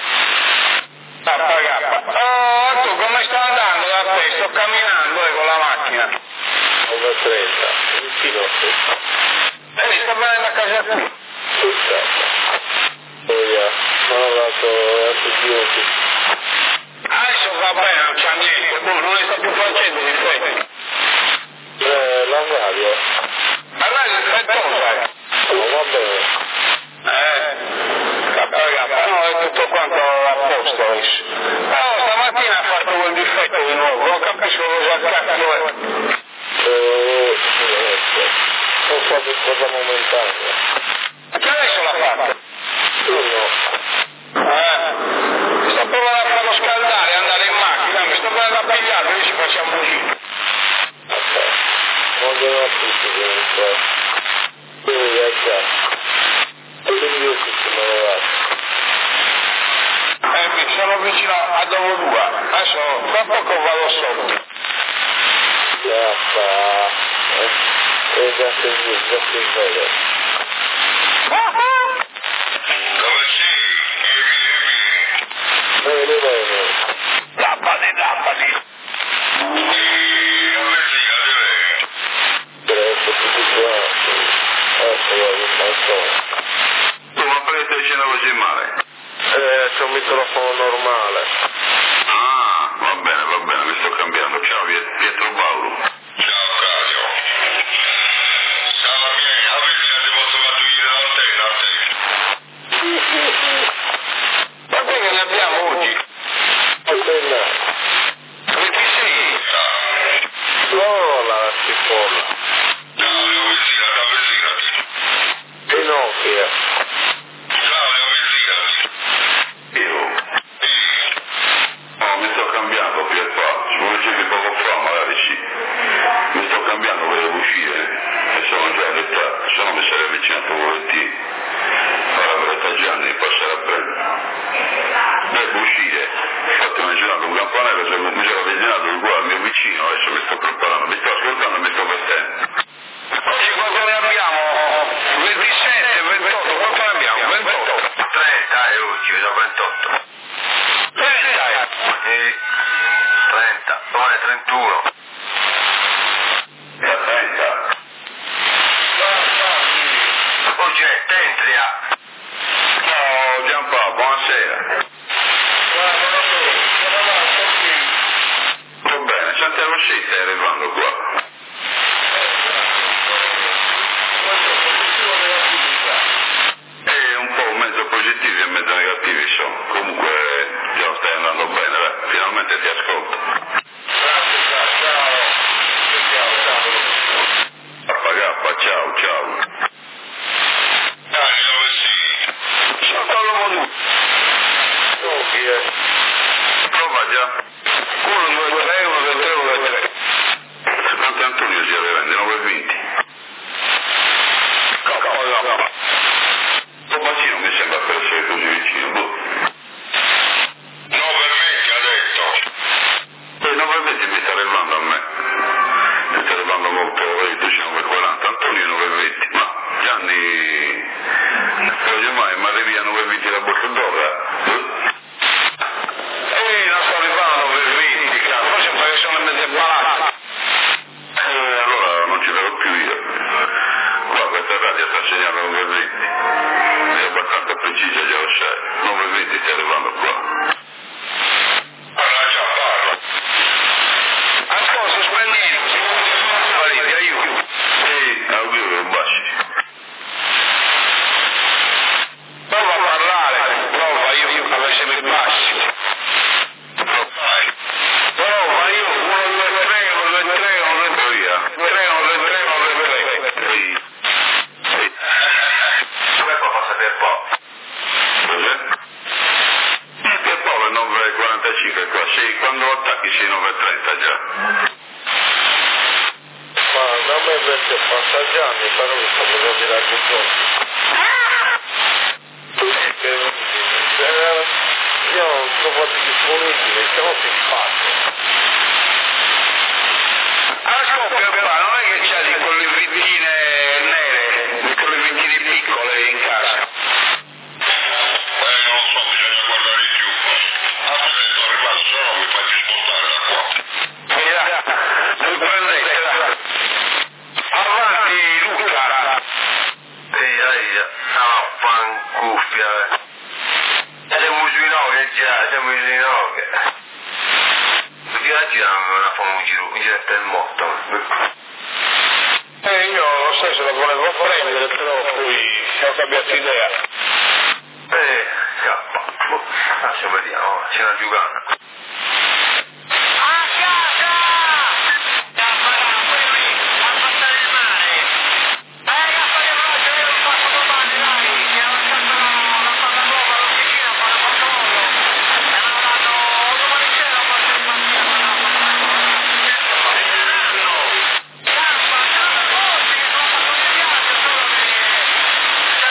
K K. Oh, tu come sta andando da te? Sto camminando eh, con la macchina. uno trenta, vicino a te. E mi sta venendo a casa qui. Tutta. Poi sono andato a tutti. Adesso va bene, non c'è niente, boh, non ne sta più facendo in effetti. Eh, la radio. Ma lei è difettosa, eh. Oh, va bene. Eh, K K, no, è tutto quanto a posto adesso. Oh, stamattina ha fatto quel difetto di nuovo, non capisco cosa cazzo è. Eh, non so che cosa momentanea. Che adesso l'ha fatto? Io no. Eh, sto provando a farlo scaldare e andare in macchina, mi sto provando a pigliare, così ci facciamo un giro. Ok. Buongiorno a tutti comunque. Io viaggiare. E quindi io che sono lavorato. tra poco vado sotto. Ya fa, eh, già si già si vede. Dove sei? Vieni, vieni. Bene, bene. Tappati, tappati. Dove sei? Dove? Grazie tutti quanti. Ecco, guarda, il balcone. Tu, ma perché stai dicendo così male? Eh, c'è un microfono normale. Ah, va bene, va bene, mi sto cambiando. Ciao Pietro Paolo. Ciao Claudio. Ciao miei, avete ti posso fattuire l'antenna a te? Ma poi che ne abbiamo oggi? Antenna. Come chi sei? No, la cipolla. Claudio, avvicinati, avvicinati. Pinocchio. Claudio, avvicinati. Io? Sì. No, mi sto cambiando, Pietro. Come dicevi poco fa, magari sì. Mi sto cambiando per uscire e sono già all'età, se no mi sarei avvicinato volentieri. Fare la retta Gianni e passare a prendere. Devo uscire, infatti mi è girato un campanello, se mi sono avvicinato uguale al mio vicino, adesso mi sto preparando, mi sto ascoltando e mi sto vestendo. Oggi quanto ne abbiamo? ventisette, ventotto, quanto ne abbiamo? ventotto. trenta e oggi, vedo ventotto. trenta. E trenta, domani è trentuno. Da trenta. Oggi è Tentria. No, Giampaolo, buonasera. Va bene, Santiago sì, stai arrivando qua. E un po' mezzo positivi e mezzo negativi sono. Comunque già stai andando bene, dai. Finalmente ti ascolto. Kappa kappa, ciao, ciao. Dai, dove sei? Sotto all'uomo tu. No, chi è? Prova già. uno, due, tre, uno, due, tre, uno, due, tre. Quanto Antonio si aveva? nove e venti. Coppa, coppa. Tomasino mi sembra per essere così vicino. Boh. nove e venti ha detto. E nove e venti mi sta arrivando a me. Mi sta arrivando molto, tu c'è nove e quaranta. Antonio nove e venti. Ma Gianni, voglio mai, ma arrivi a nove e venti la borsa d'ora? Ehi, non sto arrivando per venti, cazzo. Poi sembra che sono in mezzo ai palazzi. Eh, allora non ci verrò più io. Qua questa radio sta segnando nove e venti. È abbastanza precisa, già lo sai. nove e venti stai arrivando qua. Allora già parlo. Ascolta, spendini. Vai, ti aiuto. Ehi, auguri e baci. Prova a parlare. Prova, io, io, adesso mi passi. Vai. Prova, io, uno, due, tre, uno, due, tre, uno, due, tre. Via. tre, uno, due, tre, uno, due, tre. Sì. Sì. Come può far sapere po'? Cos'è? Che poi è nove e quarantacinque qua, sì, quando attacchi sei nove e trenta già. Ma non mi invece passaggiando, però mi sto facendo di raggiungere. Io non sono fatti disponibili, se no si spazio. Ascolta, papà, non è che c'è di quelle vittine nere, di quelle vittine piccole in casa. Eh, non lo so, bisogna guardare di più. Aspetta, sono arrivato, se no mi fai spostare da qua. Mira, mi prendete, dai. Avanti, Luca. Ehi, ehi, ah, fancuffia, eh. E le musuinoche già, siamo musuinoche. Perché oggi non fanno un giro, un giro per il morto. Eh, io lo stesso lo volevo prendere, però poi ho cambiato idea. Eh, scappa. Adesso vediamo, c'è una giocata.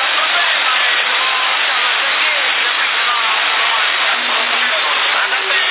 Andate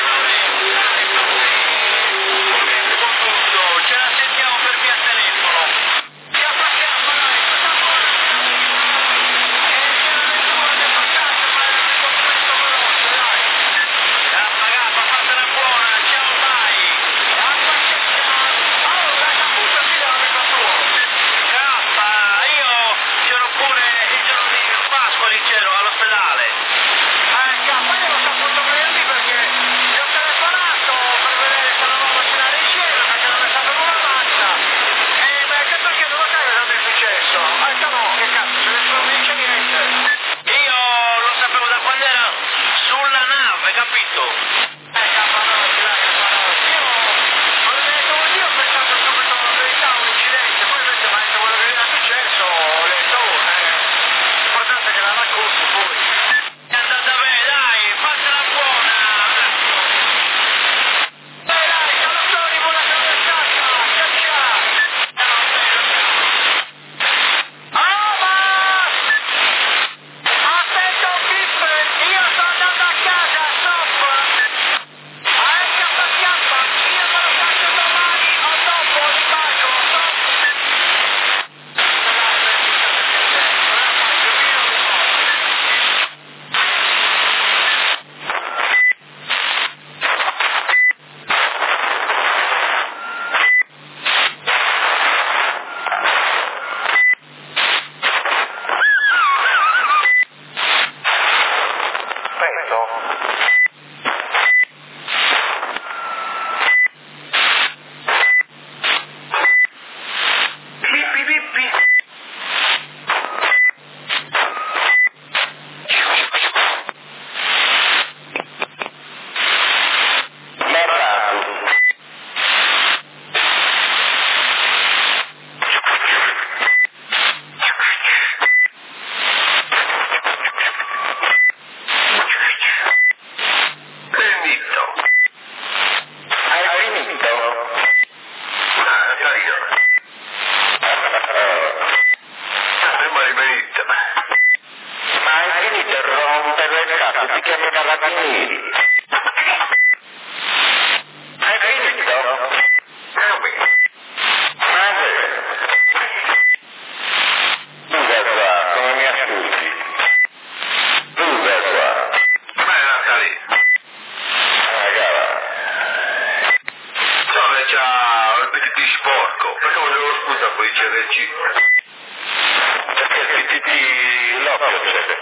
di sporco, perché volevo scusa poi I C R C? Perché il P T T l'oppio c'è.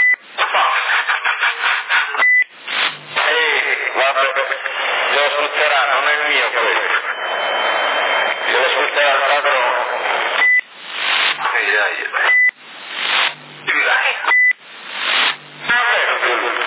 Ehi, guarda, glielo sfrutterà, non è il mio questo. Glielo sfrutterà il padrone. Ehi, dai. Dimmi dai. Ah, vero, vero.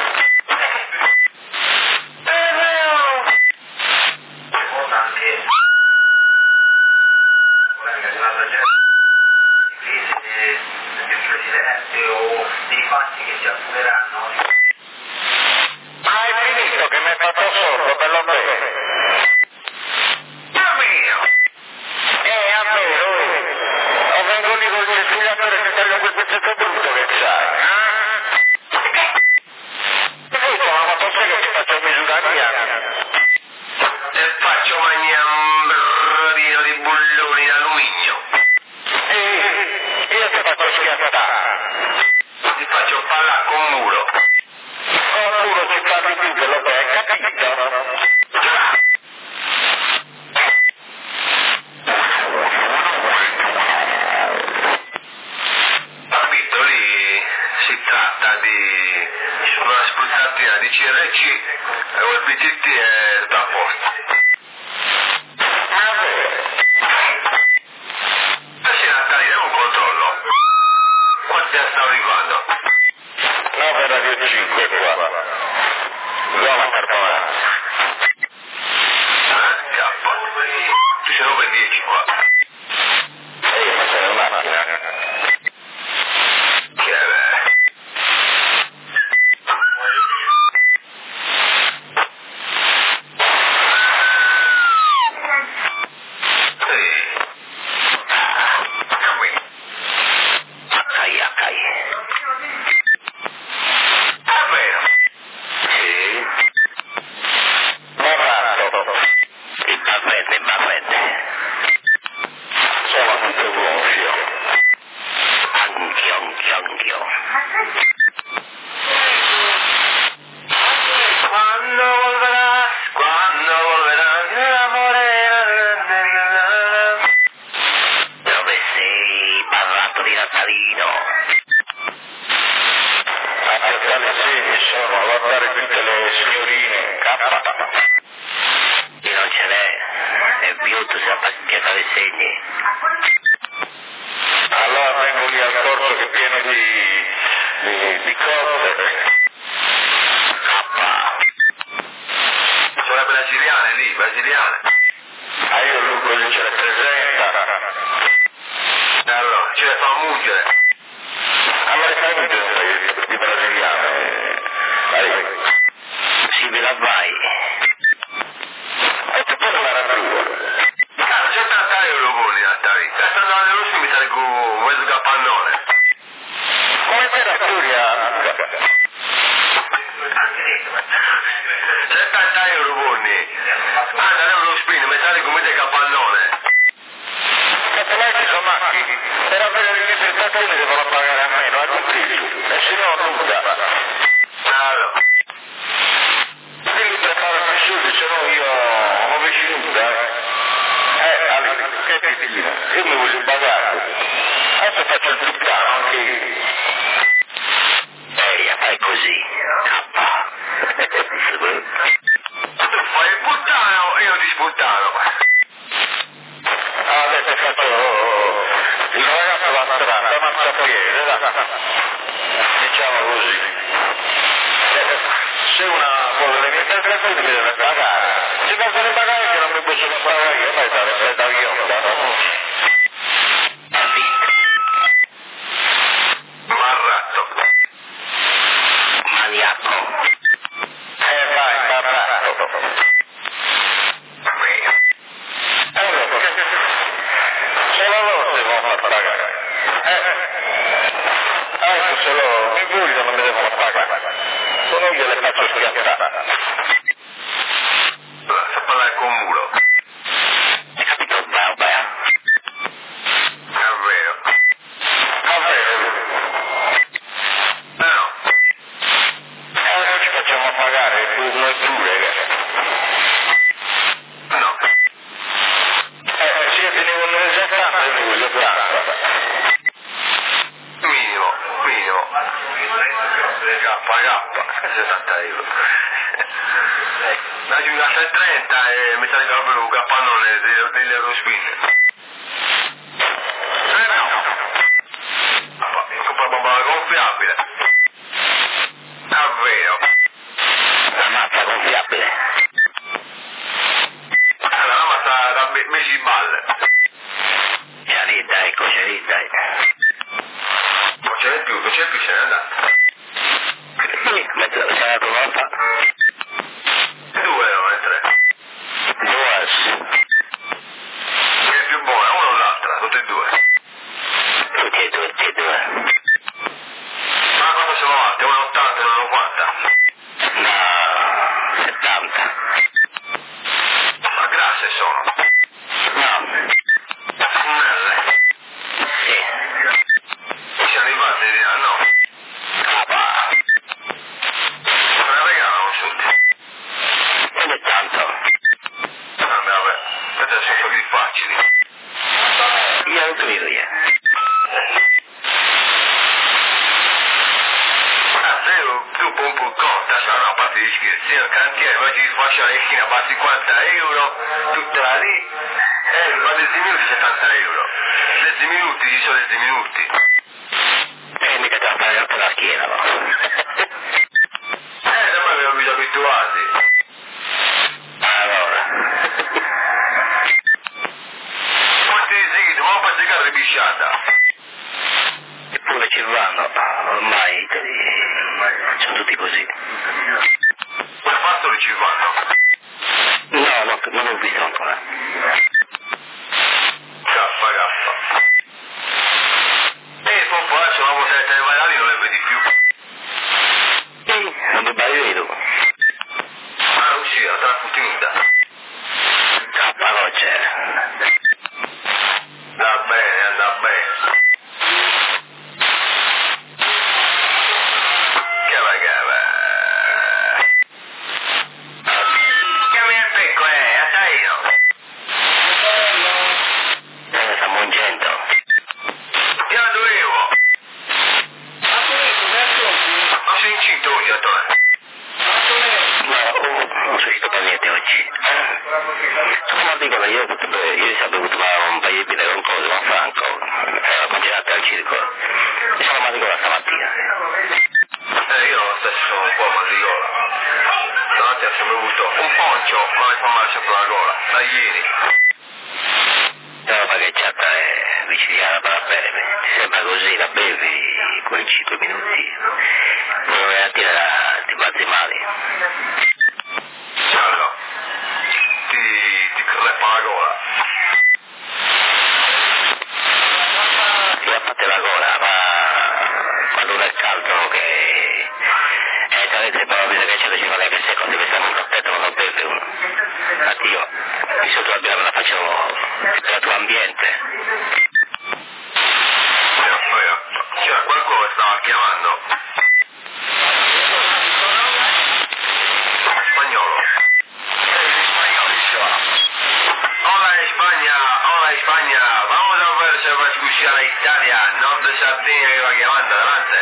I C R C o il P T T e sta a posto. Adesso Natale, un controllo. Quanti stanno arrivando? nove Radio cinque qua. Zona Carbonara. Ah, scappa. Ci sono per dieci qua. E io non sono una macchina. Che è vero? Allora vengo lì al corso che è pieno di, di, di cose. Sono le brasiliane lì, brasiliane. Ah, io lui così ce le presenta. E allora, ce le fa mungere. Allora fai mungere di brasiliane. Vai. Sì, ve la vai. E tu poi non era tua. Ah, settanta euro buoni Natale. settanta euro si mi sale con mezzo capannone. Come fai la furia? settanta euro buoni. Ah, non euro spin, mi sale con mezzo capannone. Cappellai ci sono macchi. Per avere le prestazioni devono pagare a meno, hai compreso? E se no nulla. Allora. Quindi preparati i soldi, se no io non mi ci nulla. Eh, Ali, che ti dico? Io mi voglio pagare. Adesso faccio il puttano anche io. Ehi, fai così. Cappa. Fai il puttano e io ti sputtano. Adesso faccio il ragazzo va a strada, a marciapiede, diciamo così. Se una vuole le mie prestazioni mi deve pagare. Se non vuole pagare che non mi posso pagare io, poi da, da ghionda, no? Marratto. Maniaco. Eh vai, marratto. Allora, solo loro devono far pagare. Eh, adesso se loro mi vogliono non mi devono pagare. Se no gliele faccio schiattare. Allora, sta parlare con un muro. avevo un capannone dell'Eurospin. Eh no! Ho comprato una gonfiabile. Davvero. La mazza gonfiabile. La mazza da mesi in balle. C'è lì, dai, c'è lì, dai. Non ce n'è più, non c'è più, se n'è andata. Sì, mezzo, c'è andato un'altra. Due o tre? Due. Che è più buona, una o l'altra? Tutte e due. Tutti e due, tutti e due. Ma quanto sono alte? Una ottanta e una novanta? No, settanta. Ma grasse sono. No. Snelle. Sì. Mi siamo arrivati di là, no? Capa. Me la regalano tutti. Ogni tanto. Vabbè, vabbè. Queste sono soldi facili. Io non credo io. Ah, se tu pompi un conto, c'è una parte di scherzi, il cantiere invece di fare le chine a cinquanta euro, tutta là lì, eh, ma dieci minuti settanta euro. dieci minuti, ci sono dieci minuti. E mica te la fai anche la schiena, no? Eh, da me avevo visto abituati. Allora. Quanti ziti, ma per giocare ribisciata. Eppure ci vanno, ormai sono tutti così. Come fatto che ci vanno? No, no, non ho visto ancora. Gaffa, gaffa. E poi poi adesso una volta che te ne vai da lì non le vedi più. Sì, non mi pare vedo. Ah, non sia, te la finita. Cappa non c'è. Da bene, anda bene. Che va, che va. Chiami il becco, eh, a taglio. Eh, sta mungendo. Io la dovevo. Ma sei incinto oggi, Antonio? No, oh, non sono uscito per niente oggi. Come dicono, io, io sapevo avuto un paio di pile con cose, con Franco, era congelato al circo. E sono matricola stamattina. Eh, io lo stesso un po' matricola. Stamattina sono bevuto un poncio, ma mi fa male sempre la gola, da ieri. La roba che c'è è vicino alla bene, ti sembra così, la bevi quei cinque minuti, poi una mattina ti bazzi male. Allora, ti, ti crepa la gola. Ti ha fatto la gola, ma quando non è caldo che è talmente proprio che c'è vicino alle queste cose, mi stanno un cappetto, non lo beve uno. Infatti io, di sotto la birra me la faccio temperatura ambiente. C'era qualcuno che stava chiamando. Spagnolo. Spagnolo, diceva. Hola España, hola España, vamos a ver se va a escuchar a Italia, Nord de Sardegna che va chiamando davanti.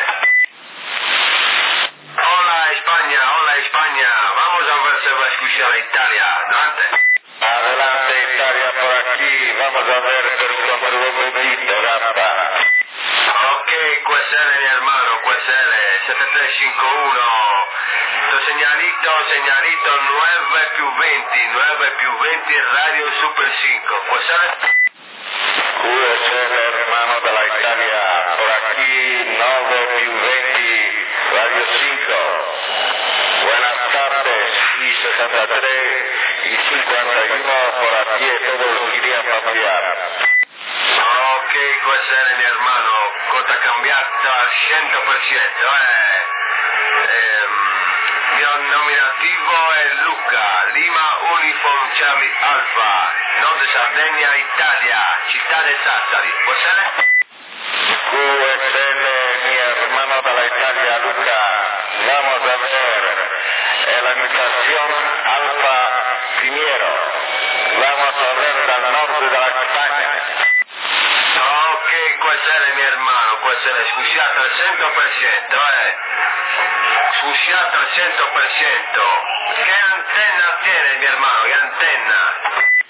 Hola España, hola España, vamos a ver se va a escuchar a Italia, davanti. Adelante Italia por aquí, vamos a ver per cuanto lo poquito, rappa. Ok, Q S L mi hermano, Q S L siete tre cinque uno, tu señalito, señalito nueve più venti, nueve più venti Radio Super cinque, Q S L? Q S L hermano de la Italia, por aquí nueve più venti, Radio cinco. Buenas tardes, I sesenta tres y cincuenta y uno, por aquí es todo lo que quería familiar. Ok, Q S L mi hermano, quota cambiata al cento per cento, eh. Ehm, mio nominativo è Luca, Lima Uniform Charlie Alfa, Nord de Sardegna, Italia, città de Sassari, Q S L? Q S L, mi hermano de la Italia, Luca, vamos a ver, en la imitación Alfa Piniero, vamos a ver dal norte de la España. Ok, Q S L mi hermano, Q S L, scusiate al cento per cento, eh. Scusiate al cento per cento. Che antenna tiene mi hermano, che antenna?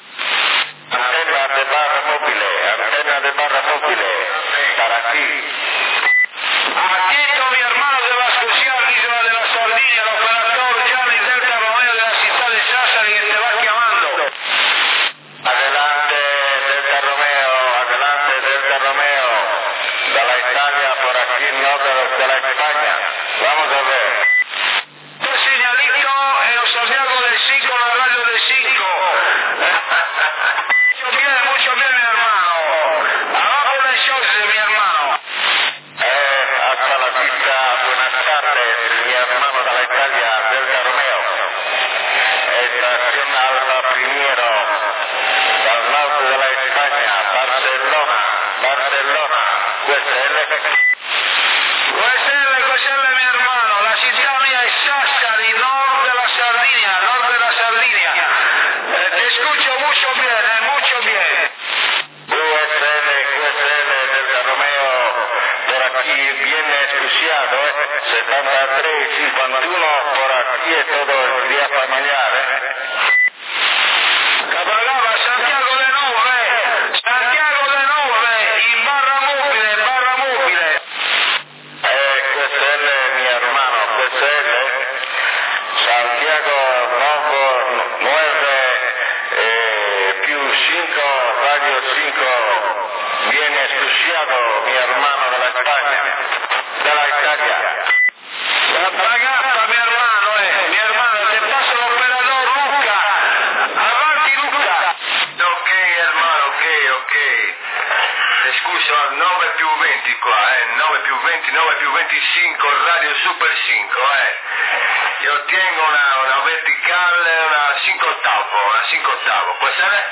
suciado, mi hermano de la España, de la Italia. Ragazza, mi hermano, eh, mi hermano, te paso l'operador Luca. Avanti Luca. Ok hermano, ok, ok. Eh, Scusa, nove più venti qua, eh, nove più venti, nove più venticinque, Radio Super cinque, eh. Io tengo una, una verticale, una cinque ottavo, una cinque ottavo, può essere?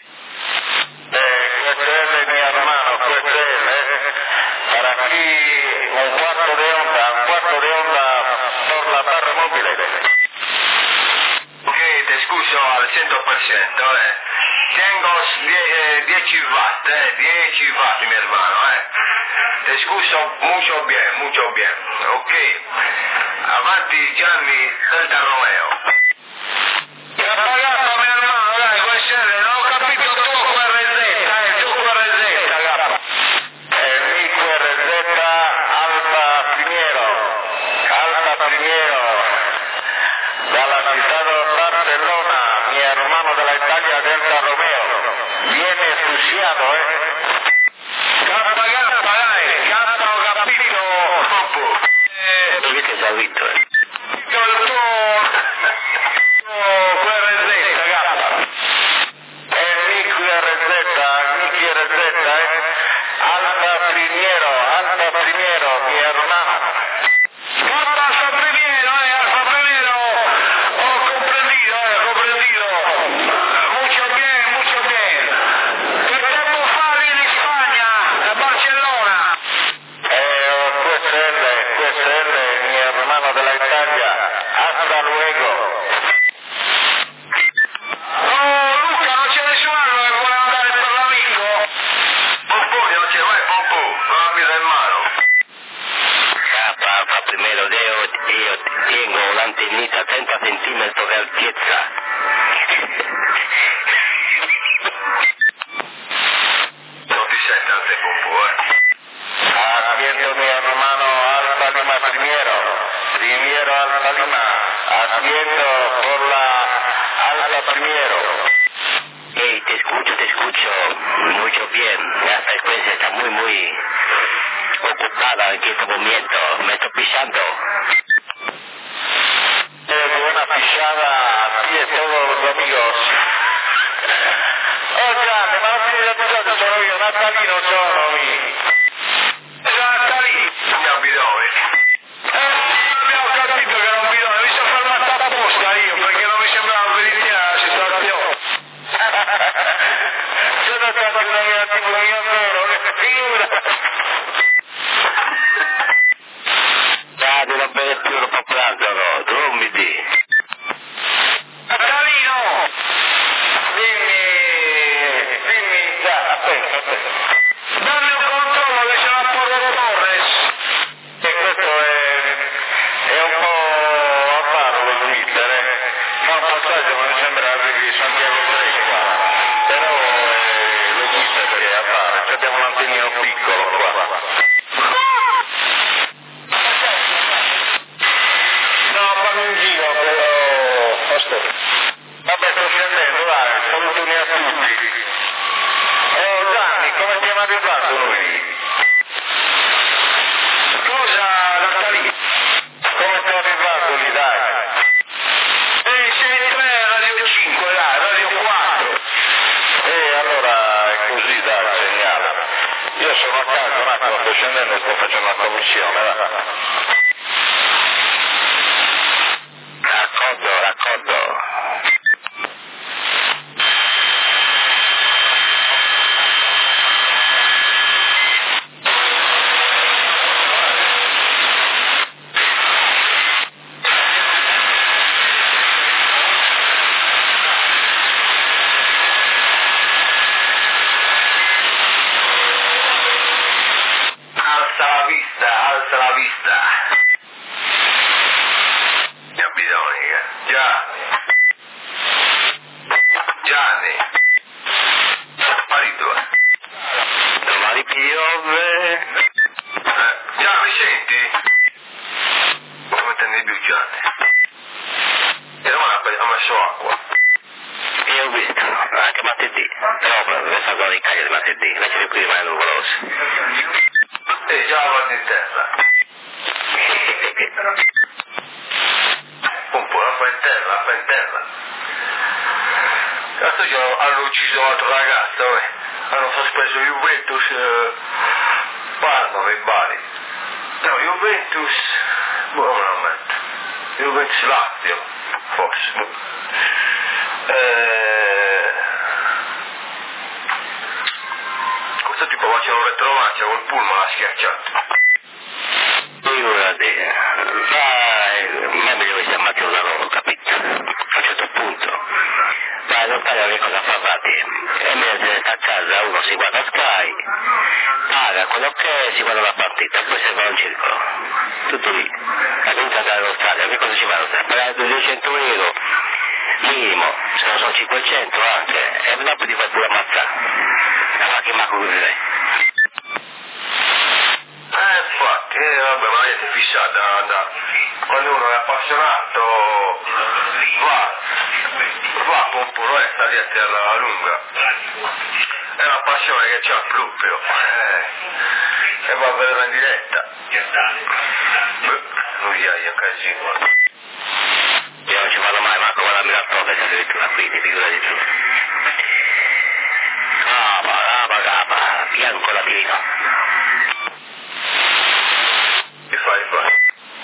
Eh, Q S L, mi hermano, Q S L, eh. Para aquí un cuarto de onda, un cuarto de onda por la barra móvil. Ok, ti scuso al cento per cento, eh. Tengo dieci watt, eh, dieci watt, mi hermano, eh. Te scuso mucho bien, mucho bien, ok. Avanti Gianni Delta Romeo. Ti ha pagato, mi hermano, dai, Q S L, non ho capito il tuo Q R Z, eh, il tuo Q R Z, ragazzi. Eh, mi Q R Z Alfa Primiero, Alfa Primiero, dalla città de Barcelona, mi hermano de la Italia Delta Romeo, viene fusiado, eh. Gappa, gappa, dai, gappa, ho capito. Eh, Lo avete già visto, eh? il tuo, il tuo Q R Z, gappa. Eh, mi Q R Z, mi Q R Z, eh. Alfa Primiero, Alfa Primiero, mi hermano. Gappa, Alfa Primiero, eh, Alfa Primiero. Ho comprendido, eh, ho comprendido. Mucho bien, mucho bien. Che tempo fa lì in Spagna, a Barcellona? Eh, Q S L, Q S L, mi hermano de la Italia, hasta luego. Oh, Luca, non c'è nessuno che vuole andare per l'amico? Pompù, non c'è mai Pompù, fammi del mano. Capa, Alfa primero, io, io tengo un'antennita trenta centímetros de altezza. Non ti sente anche Pompù, eh. Haciendo mi hermano Alfa Lima Primiero, Primiero Alfa Lima, haciendo por la Alfa Primiero. Hey, te escucho, te escucho. Mucho bien. La frecuencia está muy, muy ocupada en este momento. Me estoy pisando. Eh, buena pisciata a te e todos los amigos. Oh Gianni, ma non ti sei accorto, sono io, Natalino sono mi. Natalino. Mi abidone. Eh, abbiamo capito che era un bidone, mi sono fermato apposta io, perché non mi sembrava venire la situazione. Sono stato un attimo io vero, che figura. Dai, non bene più, non fa pranzo, no. Dormiti. Natalino! Dimmi, dimmi, già, aspetta, aspetta. Dammi un controllo che ce l'ha Porro Torres. E questo è, è un po' a faro lo Twitter, eh. Fa un passaggio, ma mi sembra di Santiago tre qua. Però eh, lo Twitter che è a fare, abbiamo un antennino piccolo qua. No, fammi un giro, però... Aspetta. Vabbè, sto scendendo, dai, salutoni a tutti. Oh Gianni, come stiamo arrivando noi? Scusa, Natalino. Come stiamo arrivando lì, dai? Eh, sei tre, Radio cinque, dai, Radio quattro. E allora è così, dai, segnala. Io sono a casa, un attimo, sto scendendo e sto facendo la commissione, va. Racconto, racconto. Alza la vista, alza la vista. Mi abidone, eh. Già. Gianni. Sparito, eh. Domani piove. Eh, Già, mi senti? Come te ne più Gianni? E domani ha messo acqua. Io ho visto, anche mi martedì, però per fare di caglia di martedì, invece qui rimane nuvoloso. E già la guardi in terra. Un po', la fa in terra, la fa in terra. Cazzo già hanno ucciso un altro ragazzo, eh. Hanno sospeso Juventus eh, Parma per Bari. No, Juventus, buon momento. Juventus Lazio, forse. Eh, questo tipo faceva un retromarcia col pullman l'ha schiacciato. Figurati, ma è meglio che sia Matteo da loro, capito? A un certo punto. Ma non paga che cosa fa fatti? E mentre sta a casa uno si guarda Sky, paga quello che è, si guarda la partita, poi si va un circolo. Tutto lì. La vinta andare allo stadio, che cosa ci va allo stadio? Pagare duecento euro minimo, se non sono cinquecento anche, e dopo ti fai pure ammazzare. La fa che manco così. Eh, infatti, eh, vabbè, ma è fissata, andare. Quando uno è appassionato, va, va con puro e sta lì a terra lunga. È una passione che c'ha proprio, eh, e va a vedere in diretta. Beh, lui ha un casino. Io non ci vado mai, manco vado a Miratope, se addirittura qui, ti figurati tu. Capa, capa, capa, bianco latino. Ti fai, fai.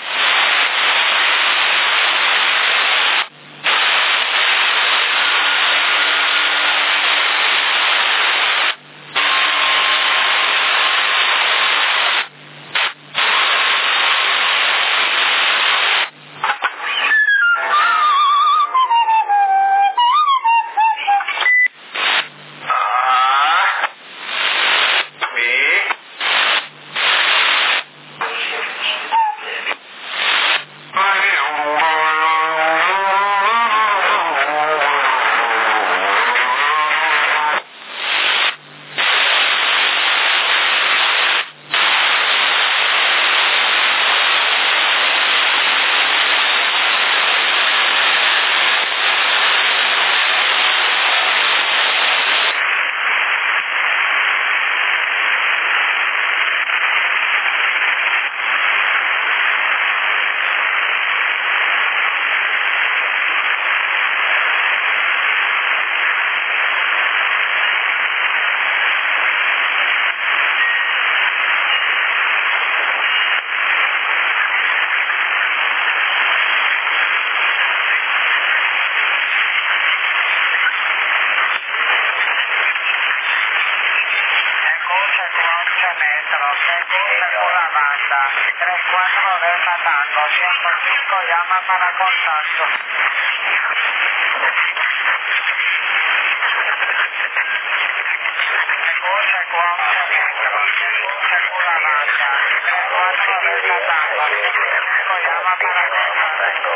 Llama para contacto. Escucha cuatro metros, escucha con la banda, tres cuatro de la tanda, llama para contacto.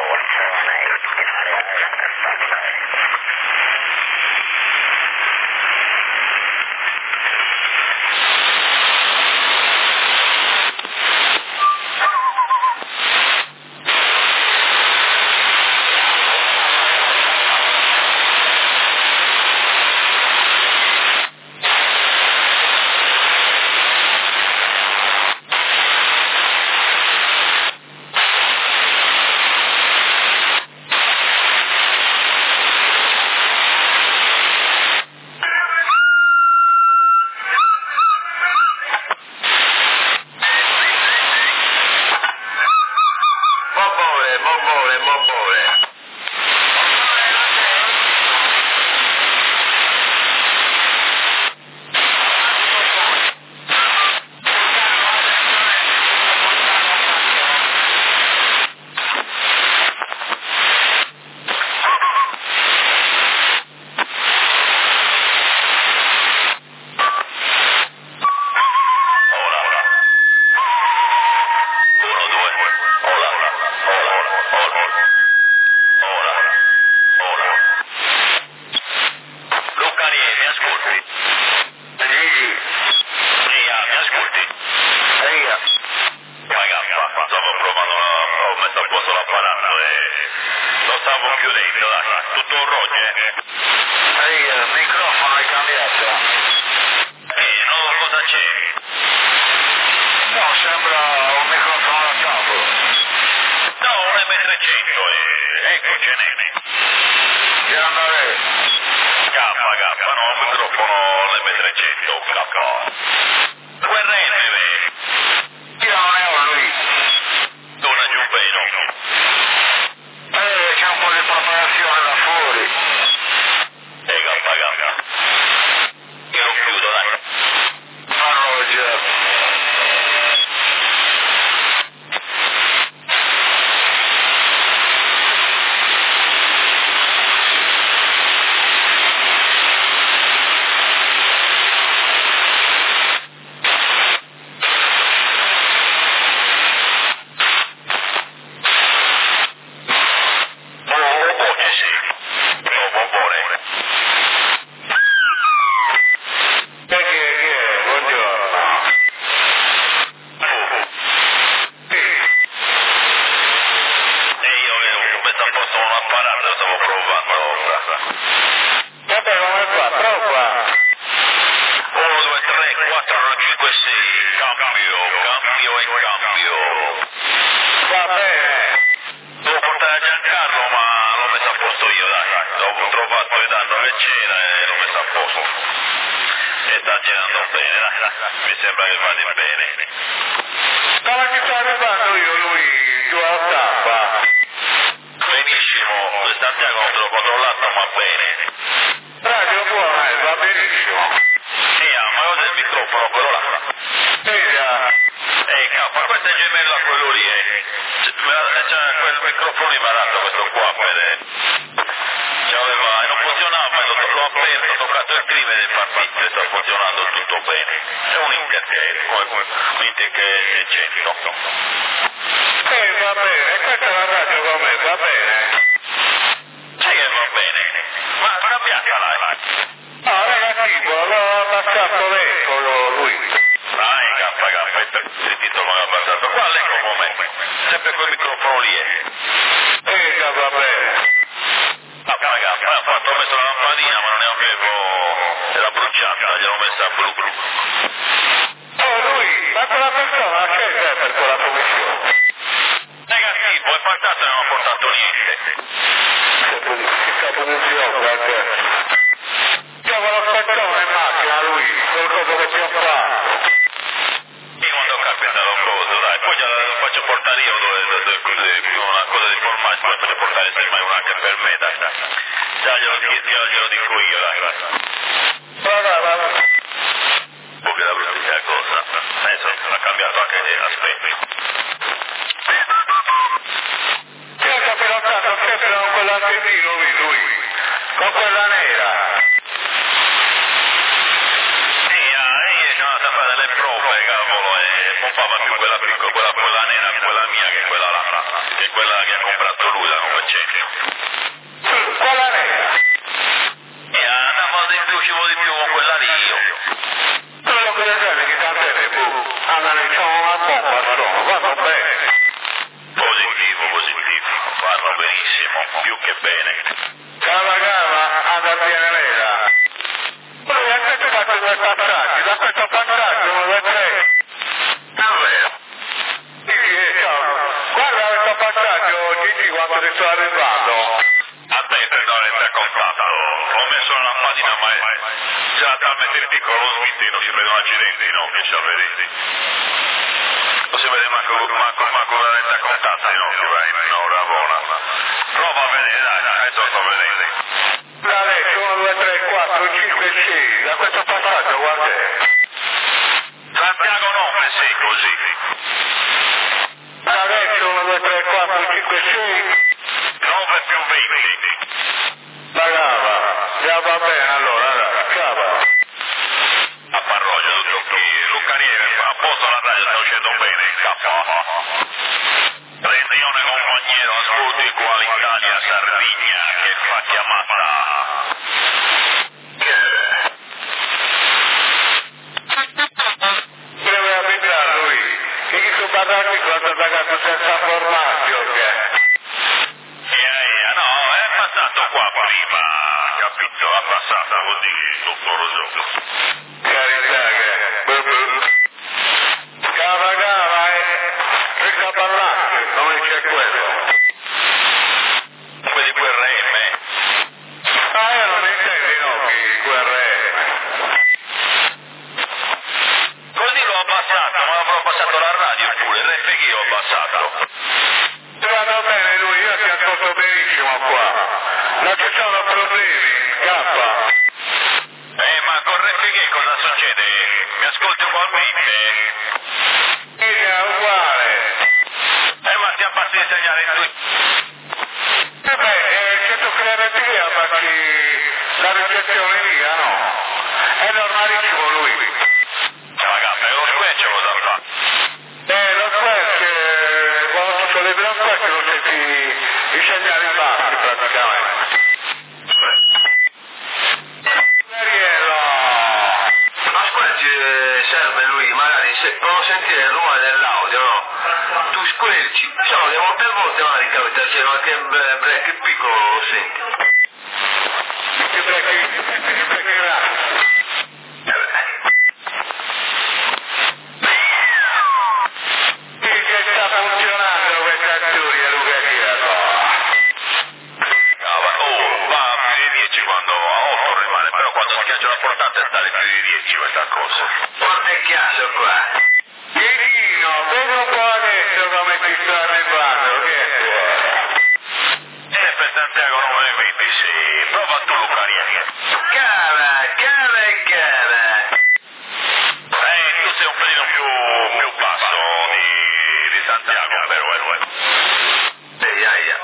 Ehi, il microfono trecento K. R M, Io non ne ho lui. dona Giumpeno. Eh, c'è un po' di preparazione da fuori. E gamma gamma. Io lo chiudo, dai. Farò già. Ah, io non intendi, no, chi, Q R M. che cosa succede? Mi ascolti ugualmente? È uguale. Eh, ma ti abbassi il segnale in tu. Eh beh, eh, che tocca la via, abbassi la ricezione via, no? È normalissimo lui. Ragazzi, lo squeccio cosa fa? Eh, lo squelch, eh, quando ci sono le lo squelch lo senti i segnali bassi praticamente. Ariello! Ma squelci serve lui, magari se provo a sentire il rumore dell'audio, no? Tu squelci, no, le molte volte magari capita c'è qualche break piccolo lo senti. Che break, che break grande. Eh beh. Che sta funzionando questa storia, Luca Chiaro? Ah, va- oh, va a più di dieci quando a otto rimane, però quando schiaccio la portata è stare più di dieci questa cosa. Guarda il chiasso qua. Chirino, vedi un po' adesso come ti sto arrivando, che è E per Santiago non me ne vedi, sì. Prova tu Lucariani. Cara, cara e cara. Eh, tu sei un pelino più, più basso di, di Santiago, però eroe. Ehi, aia.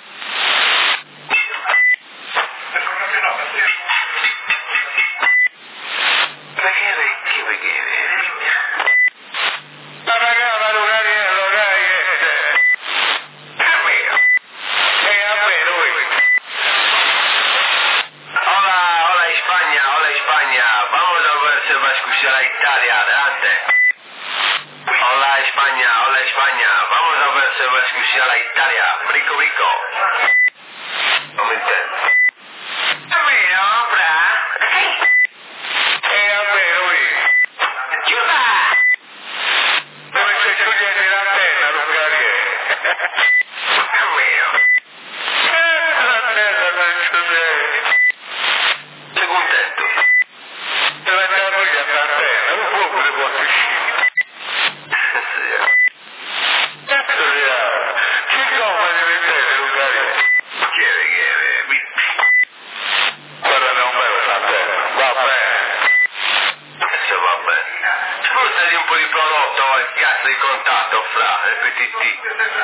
Preghiere, che preghiere? La ragazza Lucariello, dai, este. È mio. E a me lui. Hola, hola España, hola España. Vamos a ver si va a escuchar a Italia, adelante. Hola España, hola España. Vamos a ver si va a escuchar a Italia. Brico, brico. Non mi intendo. È mio, bra. E a me lui. Giuda. Dove c'è Giuliani l'antenna, Lucariello? È mio. Eh, l'antenna non c'è. Sei contento? Deve andare lui a l'antenna, non può pure può uscire. Sì. Cazzo di là. Che come deve essere, Lucariello? Chiede, chiede. Mi- Guarda, non bello l'antenna, va bene. Se va bene. Spostati un po' di prodotto e cazzo di contatto fra il P T T.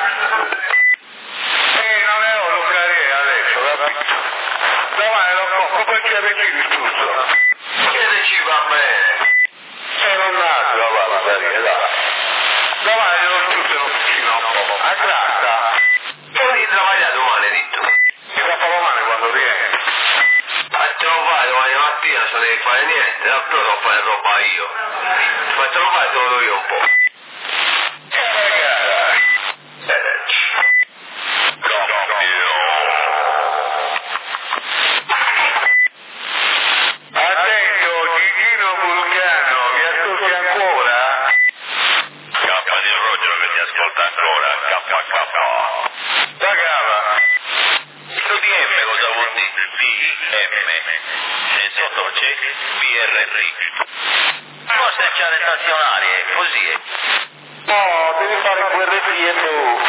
Eh, non ne ho Lucariello adesso, capito? Domani lo compro, poi ci avvicini tutto. Chiedeci va bene. E non nasco, va, Lucariello, dai. Domani lo tutto in officina un po'. A gratta. Poi di lavorare domani, detto. Mi fa domani quando vieni. Ma te lo fai domani mattina, se non devi fare niente, no? Però devo fare roba io. Ma te lo fai, te lo do io un po'. Eh, ragazzi. Eh, Attento, Gigino Vulcano, mi ascolti ancora? K di Rogero che ti ascolta ancora, K K. Pagava. Questo D M cosa vuol dire? D M. E sotto c'è B R R. Forse c'è le stazionarie, così è. No, devi fare quelle fie tu.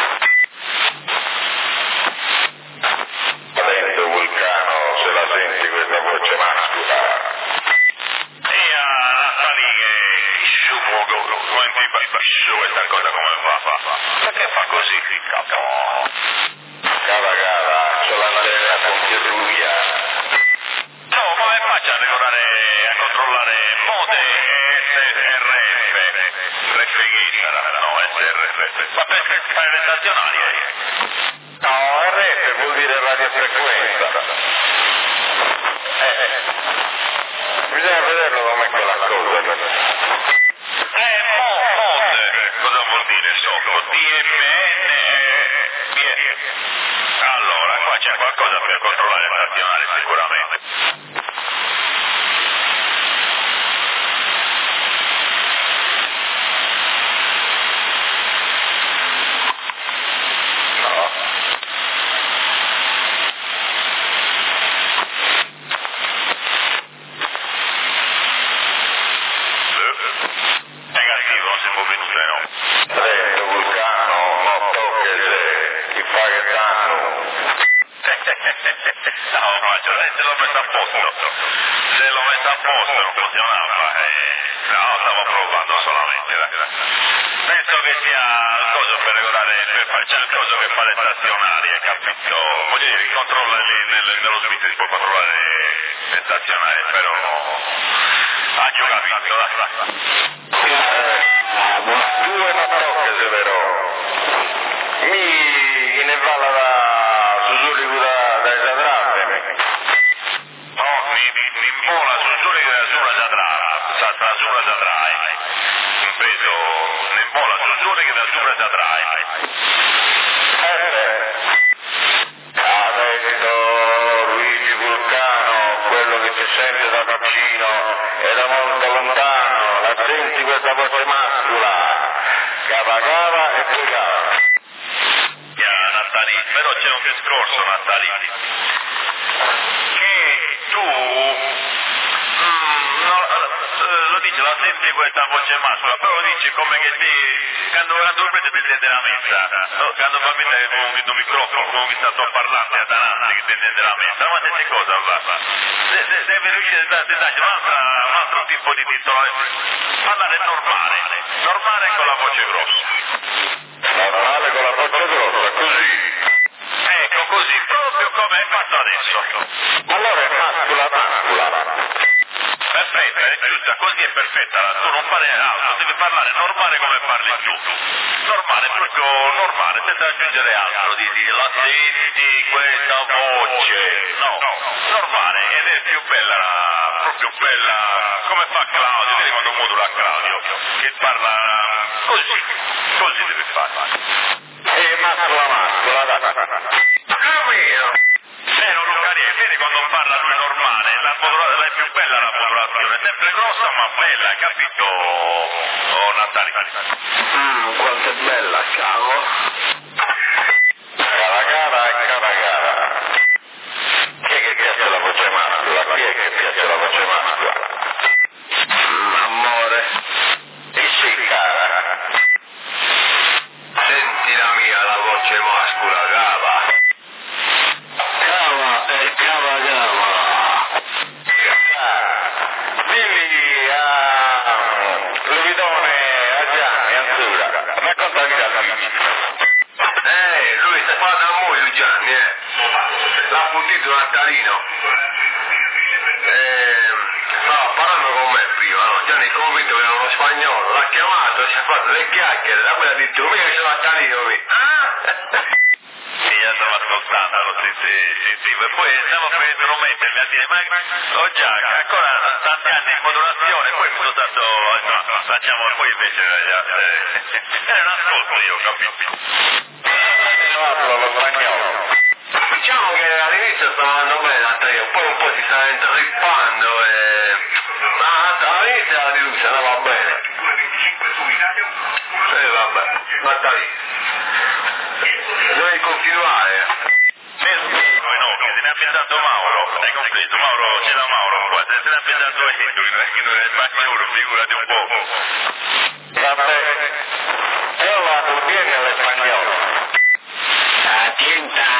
Attento Vulcano, se la senti questa voce mascola. E a Natali che sciupo, come ti fa questa cosa come fa? Perché fa così, capo? Cava cava, c'ho l'antenna con Pietruia. No, come faccio a regolare, a controllare mode S R F? Refrighera, no, S R F. Ma per fare le stazionarie? No, R F vuol dire radiofrequenza. Eh, bisogna vederlo come quella cosa. Eh, mo, mode, cosa vuol dire sotto? D M N B R. Allora, qua c'è qualcosa per controllare le stazionarie sicuramente. Negativo, non siamo venuti, no. Attento Vulcano, non tocchi se ti fa che danno. No, ma ce l'ho messo a posto. se lo metto a posto non funzionava, eh, no, stavo provando solamente. Penso che sia il coso per regolare, per fare, c'è il coso che fa le stazionarie, capito? Voglio dire, controlla lì nel, nello Svizzera, si può controllare le stazionarie, però ha giocato capito, dai. Due mattocche severo. Mi ne va la Susuri da da Esadrate. No, mi, mi, mi imbola Susuri da Sura Zadra, da Sura Zadra, compreso, mi imbola Susuri da Sura Zadra. Ha detto Luigi Vulcano, quello che si sente da vicino e da molto lontano, la senti questa voce mascula, cava cava e poi cava. Yeah, Natali, però c'è un discorso, Natali, che tu, mm, no, eh, lo dici, la senti questa voce mascola, però lo dici come che ti, quando, quando lo prende ti sente la messa, no? Quando fa finta che con il microfono, con chi sta parlando, a Tanante, che ti sente la messa, ma che cosa va? Se, se, deve riuscire a darti un altro tipo di titolo, parlare normale, normale con la voce grossa. Normale con la voce grossa, così. Ecco, così, proprio come hai fatto adesso. Allora è mascula mascula. Perfetta, è giusta, così è perfetta, tu non fare altro, devi parlare normale come parli tu. Normale, proprio normale, senza aggiungere altro, di dire la senti questa voce. No, normale, ed è più bella, proprio bella, come fa Claudio, vedi quando modula Claudio, che parla così, così devi fare. E mascula mascula, dai. Capito? Eh, non lo capisco, vedi quando parla lui normale, la modulazione è più bella la modulazione, sempre grossa ma bella, capito? Oh, Natali. Mmm, quanto è bella, cavo. Cara cara e cara cara. Chi è che piace la voce mascula? Chi è che piace la voce mascula? Mm, amore. E sì, cara. Senti la mia, la voce mascula, cava. Cava e cava cava. Dilli a Luvidone, a Gianni, a Zura, raccontami da Luigi. Eh, lui sta parlando a muoio Gianni, eh. L'ha puntito Natalino. Eh, stava parlando con me prima, no? Gianni è convinto che era uno spagnolo, l'ha chiamato, si è fatto le chiacchiere, da poi ha detto, mica c'è Natalino qui. Ah! Sì, io stavo ascoltando, sì, sì, sì, sì, e poi stavo per intromettermi a dire, ma oh già, ancora tanti anni in modulazione, poi mi sono stato, no, no, facciamo, poi invece, eh, era un ascolto io, capito? Parlo lo spagnolo. Diciamo che all'inizio stava andando bene Natalino, poi un po' si sta intrippando e... Ma all'inizio la fiducia andava bene. Eh vabbè, Natalino. Devi continuare. Noi no, che se ne ha pensato Mauro, hai compreso? Mauro, c'è da Mauro qua, se ne ha pensato Ezio, che non è spagnolo, figurati un po'. Vabbè, io vado bene all'espagnolo. Attenta!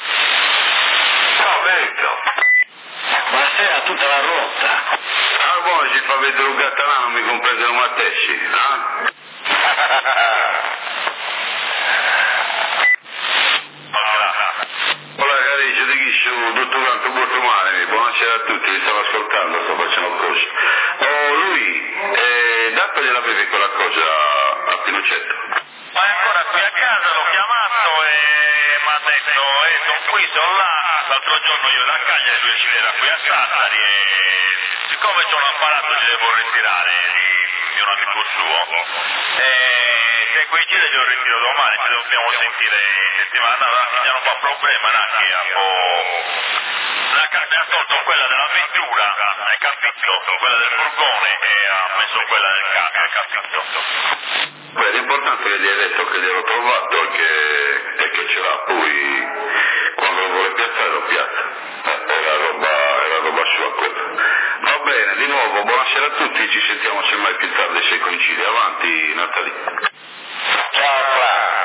No, merito. Buonasera, tutta la rotta. Ah, poi ci fa vedere un catalano, mi comprendono Mattesci, eh? Hola cari, di chi sono tutto quanto molto male, buonasera a tutti, vi stavo ascoltando, sto facendo cose. Oh lui, eh, dategli la bevi quella cosa a Pinochetto. Ma è ancora qui a casa, l'ho chiamato e mi ha detto, eh, sono qui, sono là, l'altro giorno io da Cagliari lui ci era qui a Sassari e siccome c'ho un apparato ci devo ritirare di, di un amico suo, e se coincide glielo ritiro domani, ci dobbiamo sentire settimana, non fa problema neanche a po'. Mi ha tolto quella della vettura, hai capito? Quella del furgone e ha messo quella del camion, hai capito? Beh, l'importante è che gli hai detto che glielo trovato e che, e che ce l'ha, poi quando lo vuole piazzare lo piazza. Eh, è la roba, è la roba sua quella. Va bene, di nuovo, buonasera a tutti, ci sentiamo semmai più tardi se coincide. Avanti Natali. Ciao, Fra.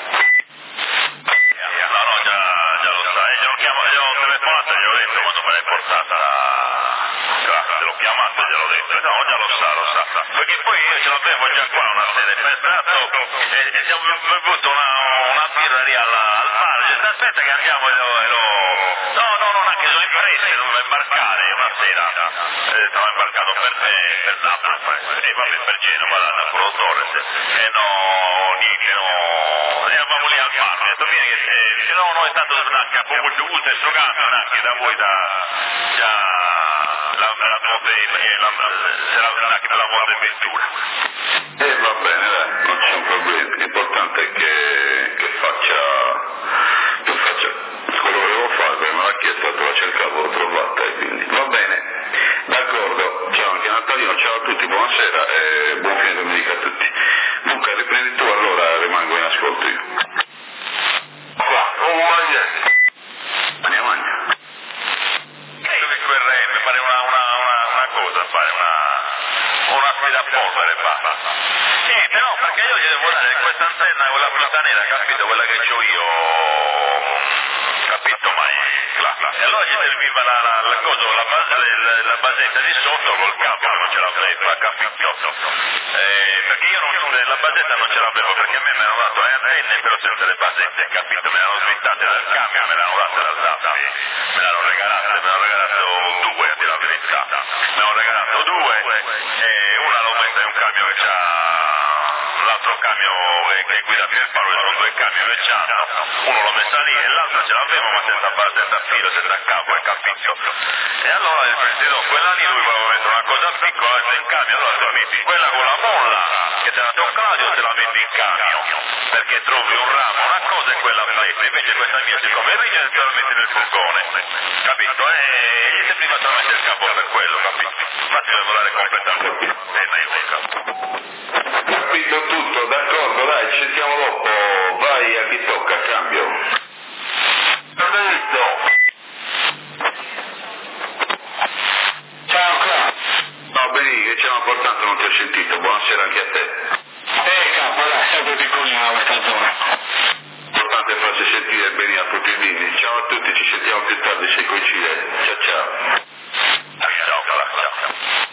No, no, già, già lo sai, glielo chiamo, glielo telefonato e glielo ho detto quando me l'hai portata. l'ho chiamato e gliel'ho detto, no, già lo sa, lo sa, perché poi io ce l'avevo già qua una sera, pensato e, e siamo bevuto una, una birra lì alla, al bar, dice aspetta che andiamo e lo, e lo... no, no, non anche sono in fretta, dovevo imbarcare una sera, eh, stavo imbarcato per, eh, per Napoli, e eh, vabbè per Genova, da Napoli Torres, e no, niente, no, e eravamo lì al bar, mi ha detto vieni che, eh, dice no, no, è stato anche a poco giù questo cambio, anche da voi da, già, la, la moto, eh, la, sarà anche per la moto in vettura. E eh, va bene, dai, non c'è un problema, l'importante è che, che faccia, che faccia quello che volevo fare, perché me l'ha chiesto, la cercavo, l'ho trovata e quindi va bene, d'accordo, ciao anche Natalino, ciao a tutti, buonasera e buon fine domenica a tutti. Luca, riprendi tu allora, rimango in ascolto io. Qua, non mangiare. Mangia, mangia. Io che vorrei fare una, una, una, una cosa, fare una, una aspirapolvere e basta. Niente, no, perché io gli devo dare questa antenna, quella frusta nera, capito? Quella che ho io, capito? Ma è classe. E allora gli serviva la, la, la cosa, la, base, la, la basetta di sotto col cavo, che non ce l'avevo, capito? Eh, perché io non, la basetta non ce l'avevo, perché a me mi hanno dato le antenne, però senza le basette, capito? Me le hanno svittate dal cambio, me le hanno date dal Zaffi, me le hanno regalate, me ne hanno regalato due, a dire la verità. Me ne hanno regalato due, e una l'ho messa in un cambio che c'ha, l'altro cambio che guida Pierpaolo, sono due camion che c'hanno, uno l'ho messa lì e l'altro ce l'avevo ma senza base, senza filo, senza capo, hai capito? E allora gli ho detto, quella lì lui voleva mettere una cosa piccola in cambio, allora te metti quella con la molla che te la tocca o te la metti in cambio, perché trovi un ramo, una cosa e quella fletta, invece questa mia siccome è rigida te la metti nel furgone, capito? E gli serviva solamente il capo per quello, capito? Infatti devo volare completamente, e mai Capito tutto, d'accordo, dai, ci sentiamo dopo, vai a chi tocca, cambio. Ciao Claudio. No, Beni, che c'è una importante, non ti ho sentito, buonasera anche a te. Eh capo, dai, sempre piccolina questa zona. Importante farsi sentire Beni a tutti i bimbi. Ciao a tutti, ci sentiamo più tardi se coincide. Ciao ciao. Ciao, ciao.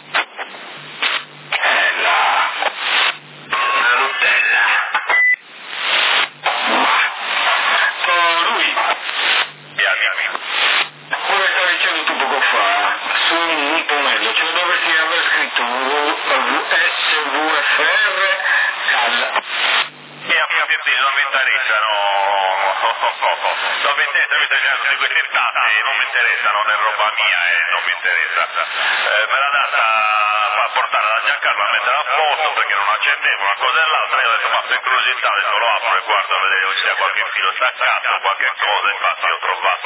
Non mi interessa, non è roba mia e non mi interessa. Eh, me l'ha data a portare da Giancarlo a mettere a posto perché non accendevo una cosa e l'altra, io ho detto ma per curiosità adesso lo apro e guardo a vedere se c'è qualche filo staccato, qualche cosa, infatti ho trovato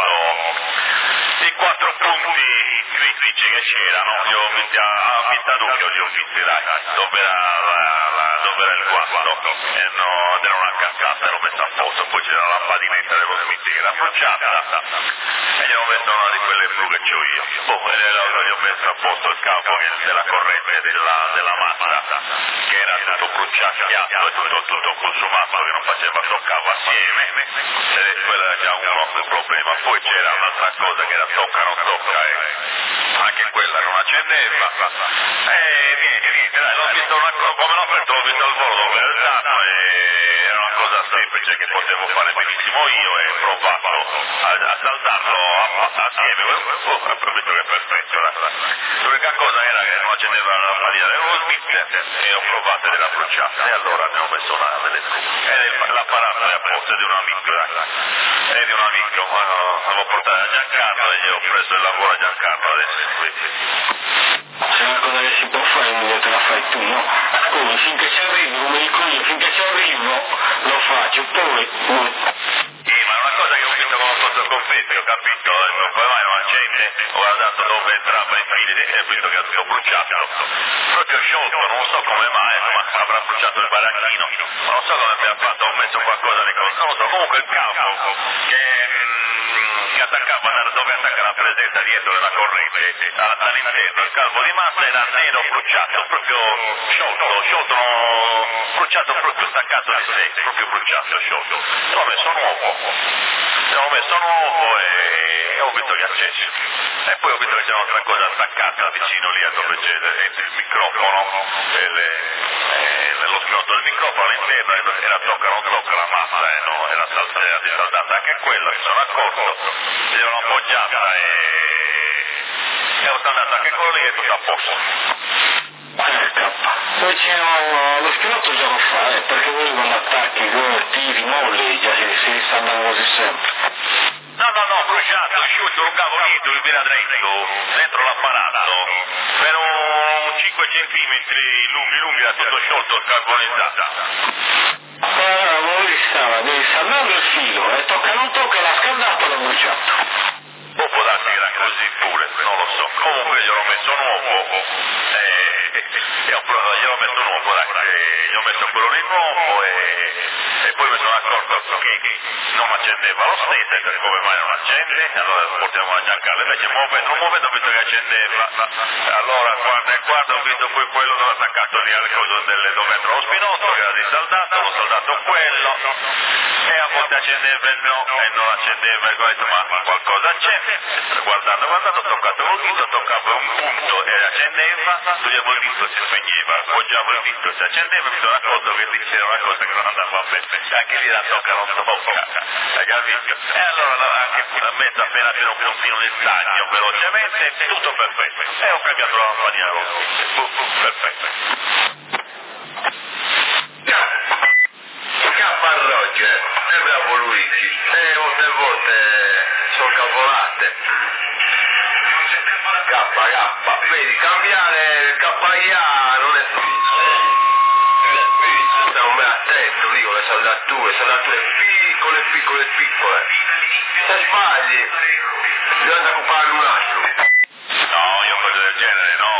i quattro punti critici che c'erano, io ho metti a, a Pintaducchio li ho visti, dai, dove era, la, la, dove era il guasto, e no, era una cazzata, l'ho messa a posto, poi c'era la lampadinetta dello Smithy che era bruciata, e gli ho messo una di quelle blu che c'ho io, boh, e gli ho messo a posto il capo della corrente della, della Mazda, che era tutto bruciacchiato e tutto, tutto consumato, che non faceva toccavo assieme, e quello era già un grosso problema. Poi c'era un'altra cosa che era tocca non tocca, e anche quella non accendeva, e niente, niente, dai, l'ho visto una cosa, come l'ho aperto l'ho visto al volo dove era il dato, e era una cosa semplice che potevo fare benissimo io, e ho provato a, a saltarlo assieme, oh, ho capito che è perfetto, l'unica cosa era che non accendeva la lampadina dello Smith e ho provato ed era bruciata, e allora ne ho messo una delle blu, e l'apparato è a posto di un amico, è di un amico, l'avevo portato a Giancarlo e gli ho preso il lavoro a Giancarlo adesso, quindi. Se una cosa che si può fare non te la fai tu, no? Come finché ci arrivo, come dico io, finché ci arrivo lo faccio, poi no. Sì, ma è una cosa che ho visto con sotto il confetti, ho capito, non poi mai non accende, ho guardato dove entrava i fili e ho visto che ho bruciato, proprio sciolto, non so come mai, ma avrà bruciato il baracchino, ma non so come abbia fatto, ho messo qualcosa di cosa, non lo so, comunque il capo, che che attaccava da dove attacca la presenza dietro della corrente all'interno, il calvo di massa era nero bruciato, proprio sciolto, sciolto, bruciato proprio, staccato di sé, proprio bruciato, sciolto. L'ho messo nuovo, l'ho messo nuovo e ho visto gli accessi. E poi ho visto che c'era un'altra cosa attaccata vicino lì a dove c'è il microfono, e le, e lo spinotto del microfono all'interno, era tocca, non tocca la massa, eh, no, era, sal- era dissaldata anche quella, mi sono accorto, si era appoggiata e era saldata anche quello lì e tutto a posto. Poi c'è lo spinotto già lo fa, eh, perché voi quando attacchi, voi tiri, molli, già si, si stanno così sempre. No, no, no, bruciato, asciutto, un cavo dietro, il vira dritto, dentro l'apparato, per un cinque centimetri lunghi, lunghi, era tutto sciolto, carbonizzato. Allora voi stava, devi saldare il filo, e tocca non tocca, l'ha scaldato e l'ha bruciato. O può darsi che era così pure, non lo so. Comunque gliel'ho messo nuovo, e, e ho provato, gliel'ho messo nuovo, dai, gli ho messo quello lì nuovo e, e poi mi sono accorto che non accendeva lo stator, come mai non accende? Allora portiamo a Giancarlo, invece muove, non muovendo ho visto che accendeva, allora guarda e guarda, ho visto poi quello dove ho attaccato lì al coso delle, dove entra lo spinotto, che era risaldato, l'ho saldato quello, e a volte accendeva e no, e non accendeva, e ho detto ma qualcosa c'è, guardando, guardando, ho toccato col dito, toccavo un punto e accendeva, toglievo il dito e si spegneva, appoggiavo il dito e si accendeva, mi sono accorto che lì c'era una cosa che non andava bene, anche lì la tocca non tocca, hai capito? E allora anche a mezzo appena appena un puntino di stagno, velocemente, tutto perfetto, e ho cambiato la lampadina rossa, perfetto. K Roger, è bravo Luigi, e molte volte sono cavolate. K, K, vedi, cambiare il K I A non è facile. Stiamo ben attento, dico, le saldature, saldature piccole, piccole, piccole. Se sbagli, bisogna comprare un altro. No, io cose del genere, no.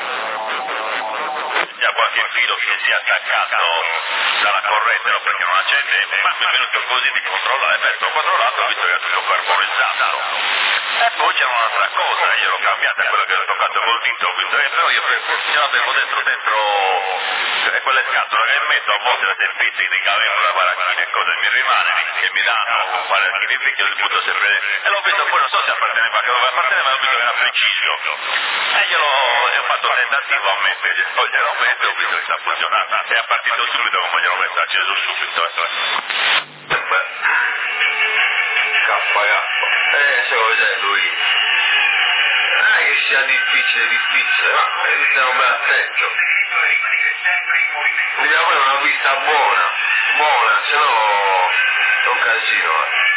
Già qualche filo che sia attaccato dalla corrente, no, perché non accende, ma mi è venuto così di controllare, beh, ho controllato, ho visto che era tutto carbonizzato. E poi c'era un'altra cosa, io l'ho cambiata, quella che ho toccato col dito, ho visto che però io, io l'avevo dentro, dentro eh, quelle scatole che metto a volte da servizi di cavello, da baracchine e cose, mi rimane, che mi danno baracchine e picchi, li butto sempre dentro. E l'ho visto poi, non so se apparteneva, che doveva apparteneva, l'ho visto che era preciso. E glielo ho fatto un tentativo a mettere, poi glielo metto e ho visto che sta funzionando. E è partito subito come glielo metto, ha acceso subito. Beh, K, K. Eh, se lo vede lui. Non è che sia difficile, difficile, ma devi stare ben attento. Bisogna avere una vista buona, buona, se no è un casino.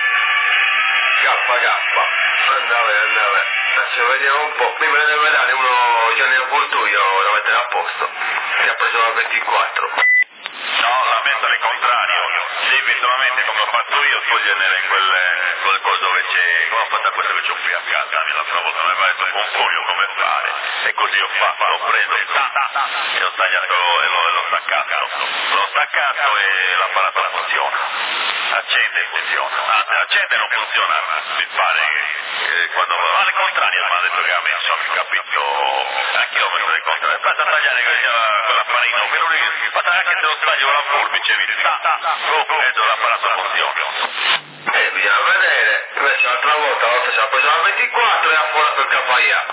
K, K. Andave, andave. Adesso vediamo un po'. Prima ne deve dare uno Gianni Avvoltoio da mettere a posto. Che ha preso la ventiquattro. No, la metto al contrario. Devi solamente, come ho fatto io, togliere quel, quel coso dove c'è, come ho fatto questo che c'ho qui a casa, l'altra volta mi aveva detto con foglio come fare, e così ho fatto, l'ho preso, ta, ta, ta, e l'ho tagliato e l'ho, e l'ho staccato, l'ho staccato e l'apparato funziona, accende e funziona, anzi accende e non funziona, mi pare che eh, quando, ma alle contrarie mi ha detto che ha messo, mi capito, anche io ho messo le contrarie, basta tagliare quell'affarino, quello lì, ma anche se lo taglio con la forbice, vedi, ta, ta, vedo l'apparato funziona. Eh, bisogna vedere, invece l'altra volta, la volta si è preso la ventiquattro e ha forato il K I A.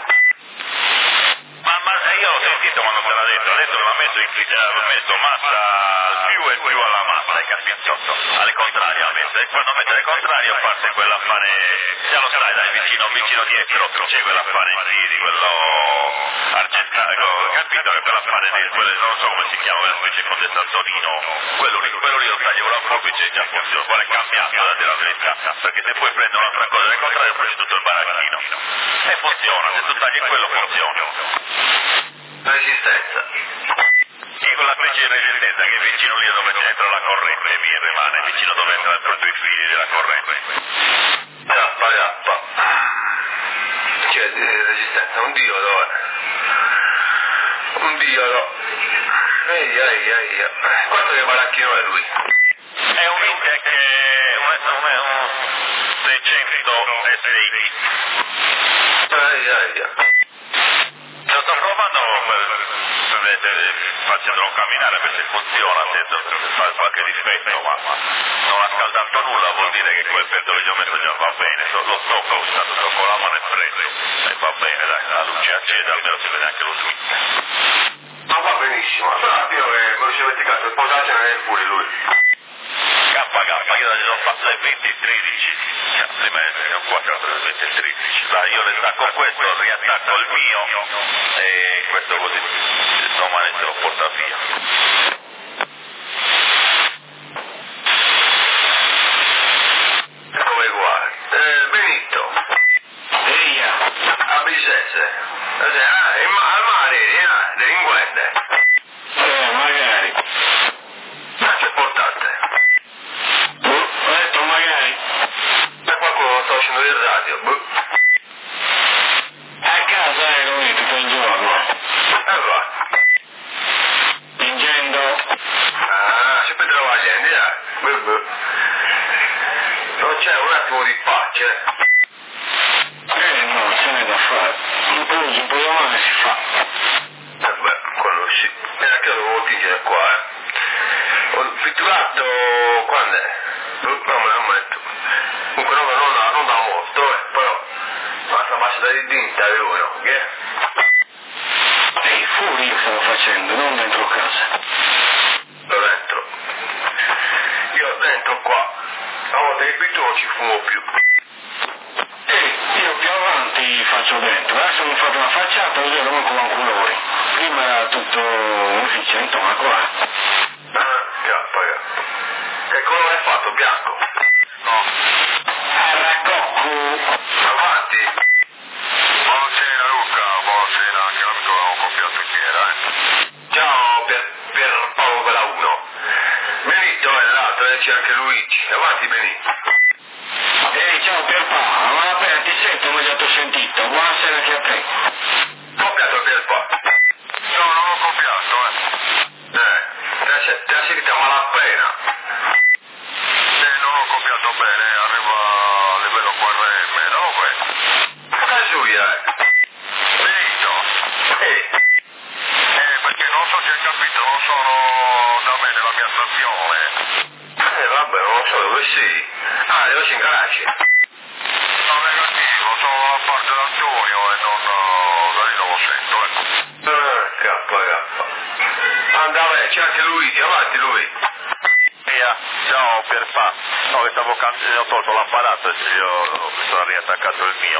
Ma, ma io ho sentito quando te l'ha detto, ha detto che l'ha messo, in, ha messo massa al più e più alla massa, hai capito? Alle contrarie ha messo, e quando mette le contrarie a parte quell'affare, già lo sai, dai, vicino, vicino dietro, c'è quell'affare in tiri, quello argentino, capito? Che quell'affare di quello, non so come si chiama, quella specie di condensatolino, quello lì, quello lì lo taglio con la forbice e già funziona, vuole cambiato da dire la verità, perché se poi prendo un'altra cosa, le contrarie ho preso tutto il baracchino, e funziona, se tu tagli quello funziona. Resistenza. Sì, quella specie di resistenza che è vicino lì dove entra la corrente e via rimane, vicino dove entrano proprio i fili della corrente. K, K. C'è di resistenza, un diodo, eh. Un diodo. Ehi, ehi, ehi. Quanto che baracchino è lui? È un Intec, un, un, un seicento sei. Ai ai ai. Lo sto provando per, per, facendolo camminare perché funziona, senza fare qualche difetto, ma non ha scaldato nulla, vuol dire che quel pezzo che gli ho messo già va bene, lo tocco, stato tocco la mano e preso, e va bene, dai, la luce è accesa, almeno si vede anche lo switch. Ma va benissimo, però io che me lo ci ho dimenticato, posarcene nel fuori lui. K K, io ci sono fatto ai venti tredici, prima ero qua venti tredici, dai, io restacco questo, riattacco il mio e questo così domani se lo porta via. Come qua? Eh, Benito. Eia. A Bisese. Ah, in ma- al mare, eh, delinquente. Eh, magari. Ma che portate? Boh, ho detto magari. E qualcuno sta facendo del radio, boh. A casa ero io tutto il giorno. E va. Pingendo. Ah, si può trovare gente, dai. Boh, boh. Non c'è un attimo di pace. Eh no, ce n'è da fare. Un po' un po' domani si fa. Eh beh, quello sì. E anche io devo tingere qua, eh. Ho pitturato quando è? Boh, non me l'ho detto. Comunque non, non, da, non da molto, eh, però basta basta da dinta, uno, che? Ehi, fuori io stavo facendo, non dentro casa. Da dentro. Io dentro qua. A volte che pitturo non ci fumo più. Eh, io più avanti faccio dentro, adesso mi ho fatto una facciata, così non manco un colore. Prima era tutto efficiente, ma qua. Ah, chiappa, chiappa. Che colore hai fatto? Bianco? No. Era cocco. Avanti. Buonasera Luca, buonasera anche l'amico che ho copiato in fiera, eh. Ciao per, per Paolo per la uno. Benito è l'altro, e c'è anche Luigi. Avanti Benito. Ehi, ciao Pierpaolo, ma appena ti sento, ma già ti ho sentito. Buonasera anche a te. Copiato per qua. No, non l'ho copiato, eh. Eh, te la, te la sentita malapena. Eh, non l'ho copiato bene, arriva a livello Q R M, dove? Che suia è? Benito. Eh, Eh, perché non so se hai capito, non sono da me nella mia stazione. eh vabbè, non lo so dove sei. Ah, devo in garage. No, negativo, sono dalla parte d'Antonio e non, da lì non lo sento, eh. Ah, cappa, cappa. Andava, c'è anche Luigi, avanti lui. Via, ciao Pierpa. No, che stavo cambiando, ho tolto l'apparato e io mi sono riattaccato il mio.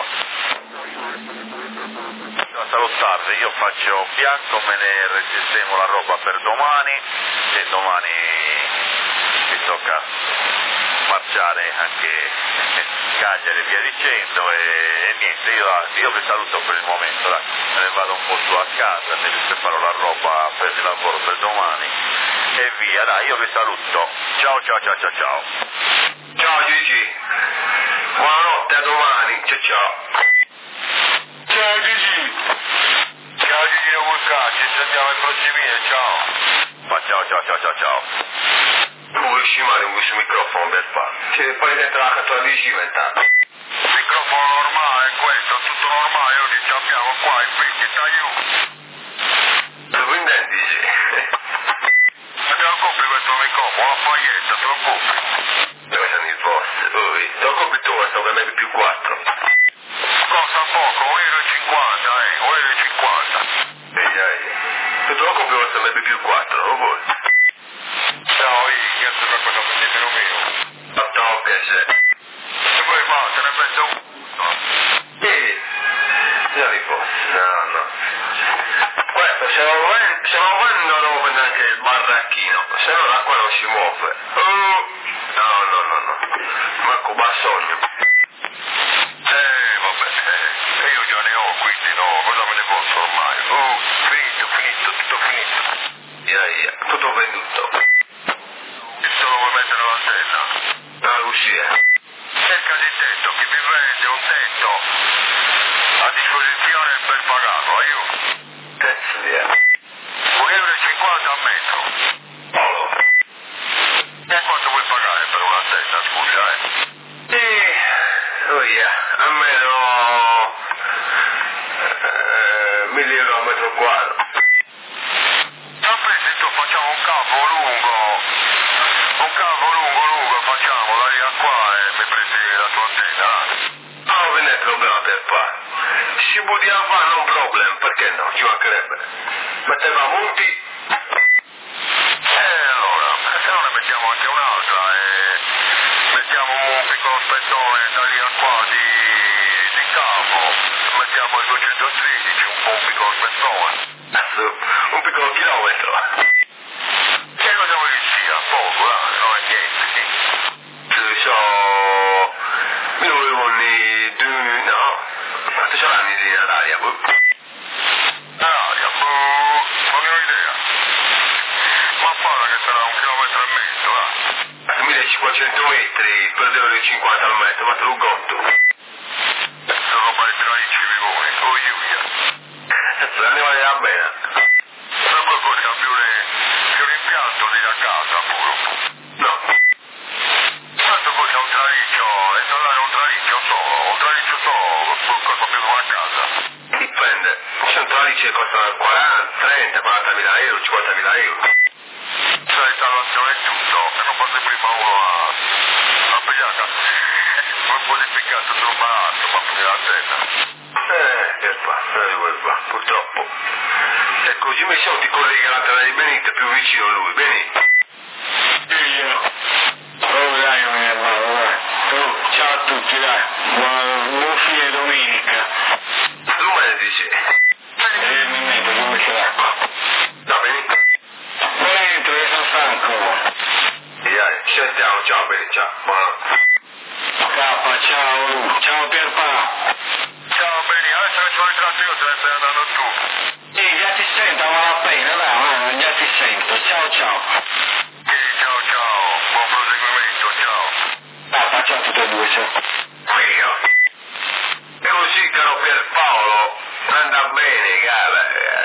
A salutarvi, io faccio bianco, me ne resistemo la roba per domani e domani mi tocca marciare anche Cagliari e via dicendo e, e niente, io, io vi saluto per il momento, dai. Me ne vado un po' su a casa, mi preparo la roba per il lavoro per domani e via, dai, io vi saluto, ciao ciao ciao ciao ciao. Ciao Gigi. Buonanotte, a domani. Ciao ciao. Ciao Gigi. Ciao Gigi Luca, ci sentiamo ai prossimi video, ciao. Ma ciao ciao ciao ciao ciao. Come scimare con questo microfono per fare? Cioè, poi dentro la cattura di cima intanto. Microfono normale, questo, tutto normale, io ti abbiamo qua in picchi, tagliu. Quindi dici? Ma te lo compri questo microfono, la paglietta, te lo compri. Dove sono i vostri? Poi, te lo compri tu, questo per me più quattro. Costa poco, un euro e cinquanta, eh, un euro e cinquanta. Ehi, ehi. Tu te lo compri questo per me più quattro, lo vuoi? Ciao, io, che è qualcosa per nemmeno meno. Fatto piacere. E poi va, te ne penso un... No. Sì. Non li posso, no, no. Guarda, se non vendo, se non vendo devo prendere anche il barracchino, se no da qua non si muove. Oh. No, no, no, no. Marco Bassogno. Eh, vabbè, eh, e io già ne ho, quindi no, cosa me ne posso ormai? Oh, finito, finito, tutto finito. Yeah, yeah. Tutto venduto. E se lo vuoi mettere all'antenna? La Lucia. Cerca di tetto, chi mi vende un tetto a disposizione per pagarlo, aiuto. Cazzo di è. un euro e cinquanta a metro. Paolo. E quanto vuoi pagare per un'antenna, scusa, eh? Eh, oh yeah. A a qua e mi presi la tua antena. Ah, non è problema per fare. Si poteva fare non problema, perché no? Ci mancherebbe. Metteva monti. E allora, se no ne mettiamo anche un'altra e mettiamo un piccolo spezzone da lì a qua di, di capo, mettiamo il duecentotredici, un po' un piccolo spezzone. Adesso, un piccolo chilometro. Che cosa vuoi che sia? Poco, eh? Non è niente, sì. Ci so... Mi volevo ne... no, quanto ce l'hanno di Natalia? Natalia, boh, non ne ho idea. Ma pare che sarà un chilometro e mezzo, va. millecinquecento metri, perdevo le cinquanta al metro, ma te lo conto. Sono roba di tralicci vigoni, oh Giulia. Se ne va bene. Ma qualcosa più, più l'impianto di da casa, pure. No. Tanto poi c'è un traliccio, e installare un traliccio solo, un traliccio solo, cosa più come a casa. Dipende. C'è un tralice che costa quaranta, trenta, quarantamila euro, cinquantamila euro. C'è l'installazione e tutto, e non passa prima uno a, a pigliare. Non può modificato sul barato, ma pure la tenda. Eh, che fa, eh, che fa, purtroppo. E così mi sono ti colleghi all'altra di Benito, più vicino a lui, Benito. Io, oh dai, mia mamma, oh, ciao a tutti, dai, buon, buon fine domenica. Dove dici? Eh, mi metto, come ce l'ha? Da Benito? Volento, io sono stanco. Dai, ci sentiamo, ciao Benito, ciao, buonanotte. Cappa, ciao, Lu, ciao Pierpa. Ciao Beni, adesso che ci ho ritratto io te ne stai andando tu. Sì, già ti sento, ma appena, dai, ma già ti sento, ciao ciao. Sì, ciao ciao, buon proseguimento, ciao. Ah, facciamo tutte e due, ciao. Io. E così, caro Pierpaolo, anda bene, cara.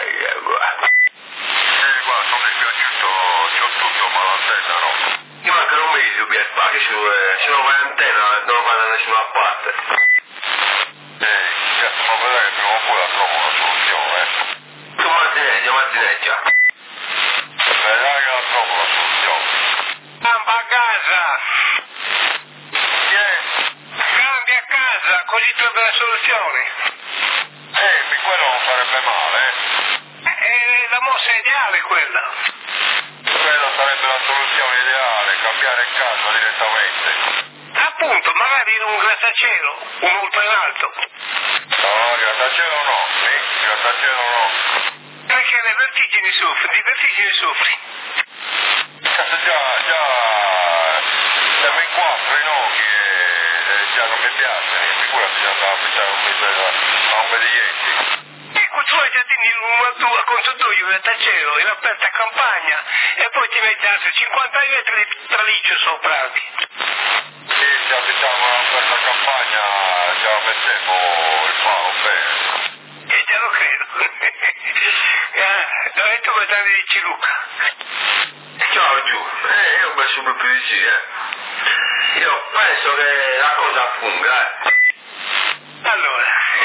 Eh, guarda, sono dispiaciuto, c'ho tutto, ma l'antenna no. Ti mancano un mese, Pierpa, che se non vai antenna non va da nessuna parte. Ehi, cazzo, ma vedrai che prima o poi la trovo una soluzione, eh. Tu Martineggia, Martineggia. Vedrai che la trovo una soluzione. Campa a casa, Chi è? cambi a casa, così trovi la soluzione. Eh, mi quello non farebbe male, eh. È la mossa ideale quella. Quella sarebbe la soluzione ideale, cambiare casa direttamente. Appunto, magari in un grattacielo, un molto in alto. No, grattacielo no, sì, grattacielo no. Perché le vertigini soffri, di vertigini soffri. Cazzo già, già, siamo in quattro in occhi e già non mi piace, figurati già andare a affittare un mese a un mediglietti. Ecco, tu hai già tenuto una tua contro tu, un grattacielo, in aperta campagna, e poi ti metti altri cinquanta metri di traliccio sopra. Sì, se abitiamo una bella campagna già mettevo il palo bene. E già lo credo. eh, e tu cosa mi dici, Luca? Ciao giù, eh, io penso proprio di sì, eh. Io penso che la cosa funga, eh. Allora,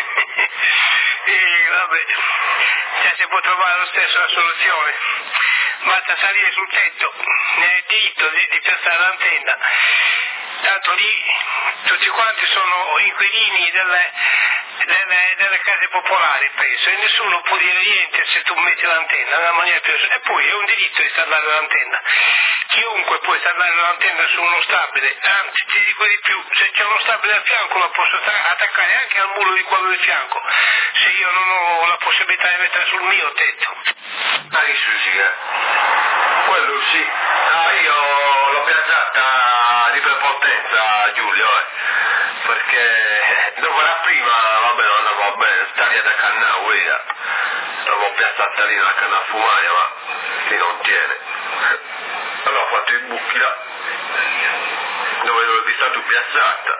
e vabbè, già si può trovare lo stesso la soluzione. Basta salire sul tetto, ne hai diritto di, di piazzare l'antenna. Tanto lì tutti quanti sono inquilini delle, delle, delle case popolari, penso, e nessuno può dire niente se tu metti l'antenna nella maniera più... E poi è un diritto installare l'antenna. Chiunque può installare l'antenna su uno stabile, anzi ti dico di più, se c'è uno stabile al fianco la posso attaccare anche al muro di quello del fianco, se io non ho la possibilità di mettere sul mio tetto. Ah, che susica? Quello sì. Ah, io l'ho piazzata di prepotenza, Giulio, eh. Perché dopo la prima, vabbè, non andava bene, stavi ad accannare, guida. L'avevo piazzata lì nella canna a fumare, ma lì non tiene. Allora ho fatto i buchi là, dove ero stato piazzata.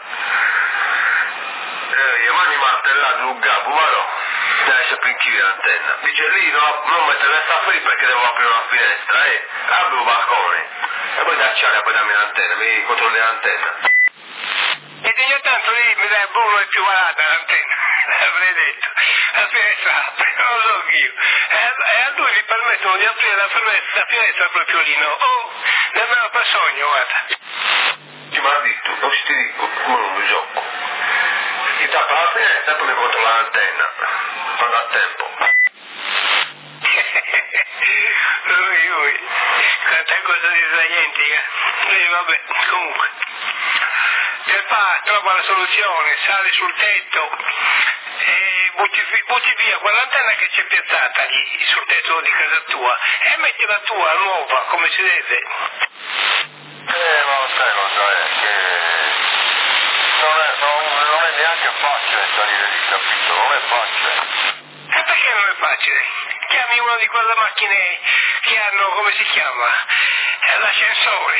Eh, gli mani martellato un gabbo, ma no, dai, c'è pinchire l'antenna. Dice lì no, non mettere questa free perché devo aprire una finestra, eh, apro il balcone. E poi tacciare, poi dammi l'antenna, mi controlli l'antenna. E di tanto lì mi dai Bruno è più malata l'antenna, l'avrei detto. La finestra apre, non lo so io. E a lui gli permettono di aprire la finestra, la finestra proprio lì, no? Oh, nemmeno per sogno, guarda. ci mi ha detto, non si ti dico, come non mi gioco. Ti tappa la finestra e poi mi controlla l'antenna, quando ha tempo. Ui, ui, quanta cosa disagnetica. E vabbè, comunque. Per fa, trova la soluzione, sale sul tetto e butti, butti via quell'antenna che c'è piazzata lì sul tetto di casa tua e metti la tua nuova, come si deve. Eh, ma lo sai, lo sai, che non è, non, non è neanche facile salire lì, capito? Non è facile. E perché non è facile? Chiami una di quelle macchine che hanno, come si chiama? L'ascensore.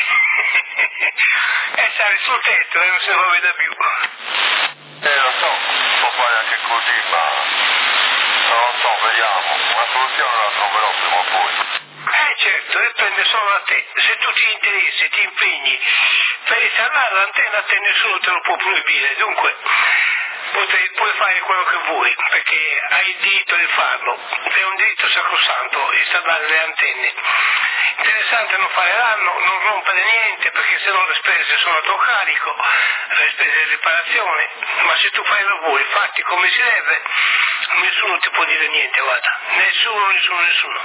E sali sul tetto e non se lo vede più. Eh, lo so, può fare anche così, ma non lo so, vediamo. Una soluzione la troverò prima o poi. Eh certo, dipende solo da te. Se tu ti interessi, ti impegni per installare l'antenna, a te nessuno te lo può proibire. Dunque, potrai, puoi fare quello che vuoi, perché hai il diritto di farlo. È un diritto sacrosanto installare le antenne. Interessante non fare danno, non rompere niente, perché sennò le spese sono a tuo carico, le spese di riparazione, ma se tu fai i lavori fatti come si deve, nessuno ti può dire niente, guarda, nessuno, nessuno, nessuno.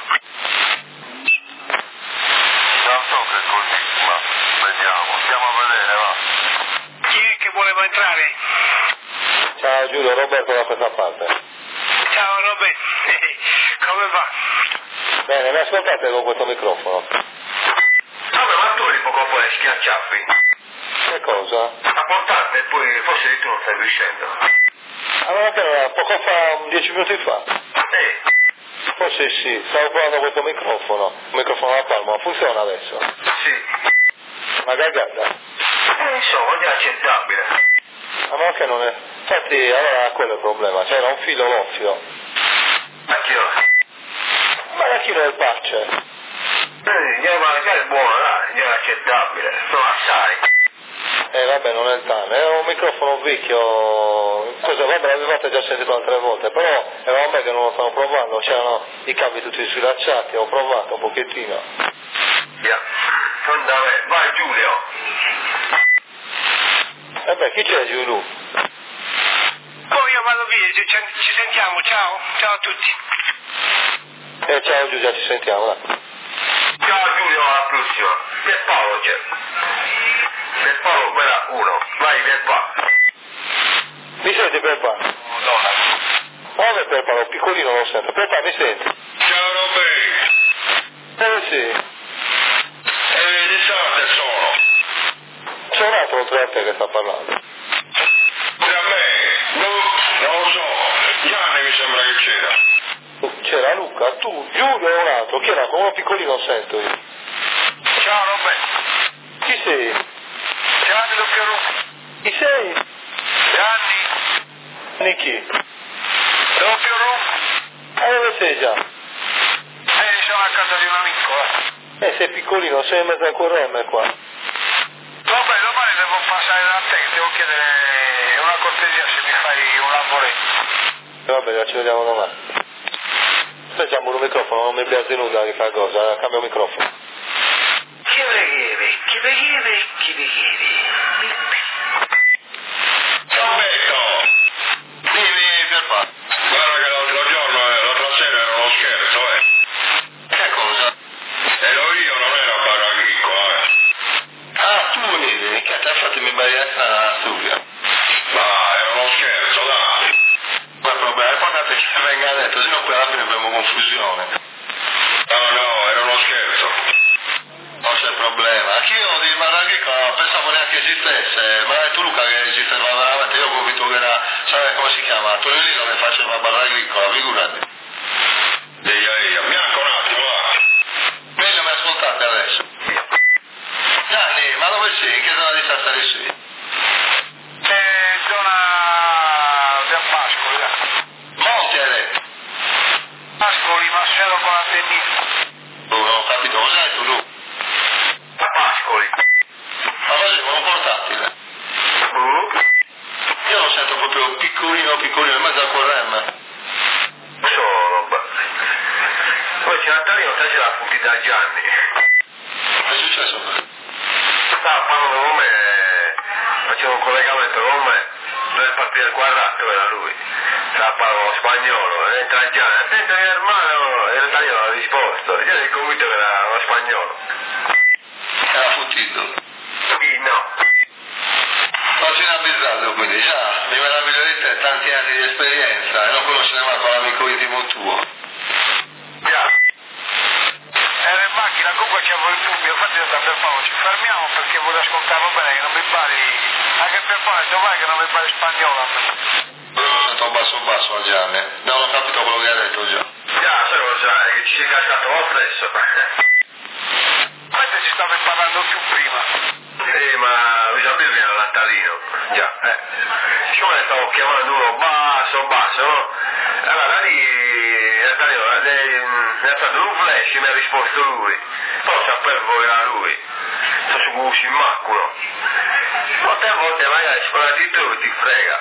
Non so che è così, ma vediamo, andiamo a vedere, va. Chi è che voleva entrare? Ciao Giulio, Roberto da questa parte. Ciao Roberto, come va? Bene, mi ascoltate con questo microfono? Vabbè, ma tu eri poco poi schiacciavi. Che cosa? A portarne e poi forse tu non stai riuscendo. Allora che era poco fa, dieci minuti fa? Eh. Forse sì, stavo provando questo microfono, un microfono da palmo, funziona adesso? Sì. Una gaggata? Eh, insomma, è accettabile. Ah, ma che non è? Infatti, allora quello è il problema, c'era un filo l'offio. Ma chi lo? Ma da chi lo è il parce? Eh, ma è buono, dai, è accettabile, sono assai. Eh vabbè, non è il tane, è un microfono vecchio, cosa vabbè l'avevate già sentito altre volte, però era a me che non lo stavo provando, c'erano i cavi tutti sfilacciati, ho provato un pochettino. Yeah. Da me. Vai Giulio. E beh, chi c'è Giulio? Poi io vado via, ci, ci sentiamo, ciao, ciao a tutti. Eh ciao Giulio, ci sentiamo, dai. Ciao Giulio, alla prossima. Per Paolo c'è. Per Paolo quella uno. Vai per Paolo. Mi senti per Paolo? No, no. Oh, per Paolo, piccolino lo sento. Per Paolo, mi senti? Ciao Roberto. Eh sì. Eh, di sorte sono. C'è un altro oltre a te che sta parlando. Da me? No, non lo so. Gianni mi sembra che c'era. C'era Luca, tu, Giulio e un altro, chi era? Come uno piccolino sento io. Ciao Roberto. Chi sei? Gianni Doppio Ru. Chi sei? Gianni. Di chi? Doppio Ru. E dove sei già? Eh, sono a casa di un amico, eh. Eh, sei piccolino, sei in mezzo a quel remme qua. Vabbè, domani devo passare da te, devo chiedere una cortesia se mi fai un lavoretto. Vabbè, già ci vediamo domani. Facciamo un microfono, non mi piace nulla di fare cosa, cambio microfono. Chi vede? Chi vede? Chi vede? Roberto! Dimmi per fa. Guarda che l'altro giorno, eh, l'altra sera era uno scherzo, eh. Che cosa? Ero io, non era un bar agricolo, eh. Ah, tu vedi, che te fatemi barriere a studio. Ma era uno scherzo, dai. Ma il problema è importante che venga detto, se no poi alla fine abbiamo confusione. No, no, era uno scherzo. Non c'è problema. Anche io di bar agricolo pensavo neanche esistesse, ma è tu Luca che esisteva veramente, io ho convinto che era, sai come si chiama, Torellino che faceva bar agricola, figurati. Eia, eia, bianco un attimo, va. Meglio mi ascoltate adesso. Gianni, ma dove sei? In che zona di Sassari sei? Eh, zona di Pascoli, eh. Monti hai detto? Pascoli, ma solo con la tennina. Oh, non ho capito, cos'hai tu Lu? A Pascoli. Ma cos'è, con un portatile? Uh. Io lo sento proprio piccolino, piccolino, in mezzo a quel rem. So, roba. Poi c'è Natalino, te ce l'ha futti da Gianni. Che è successo? Stava parlando con me faceva un collegamento con me, dove partire il quadrato era lui, parlava spagnolo, entra già, attento mio hermano, e l'italiano ha risposto, io ero convinto che era uno spagnolo. Era futtito? Sì, no. Non si è avvisato quindi, già, mi meraviglio di te, tanti anni di esperienza, e non conosci nemmeno con l'amico intimo tuo. Già. Era in macchina, comunque c'avevo il dubbio, infatti io per Paolo ci fermiamo perché voglio ascoltarlo bene, che non mi pare, anche per Paolo dov'è che non mi pare spagnolo a me. Io lo sento basso basso a Gianni, non ho capito quello che ha detto già. Già, sai cosa sai, che ci si è cascato lo stesso. Mentre si stava parlando più prima. Sì, ma bisogna viene al Nattalino, già, eh. Siccome stavo chiamando uno basso, basso, no? Allora da lì, Nattalino, mi ha fatto un flash e mi ha risposto lui. Poi sapevo che era lui. Sto su gusti in macculo. Molte volte magari sparati tu, ti frega.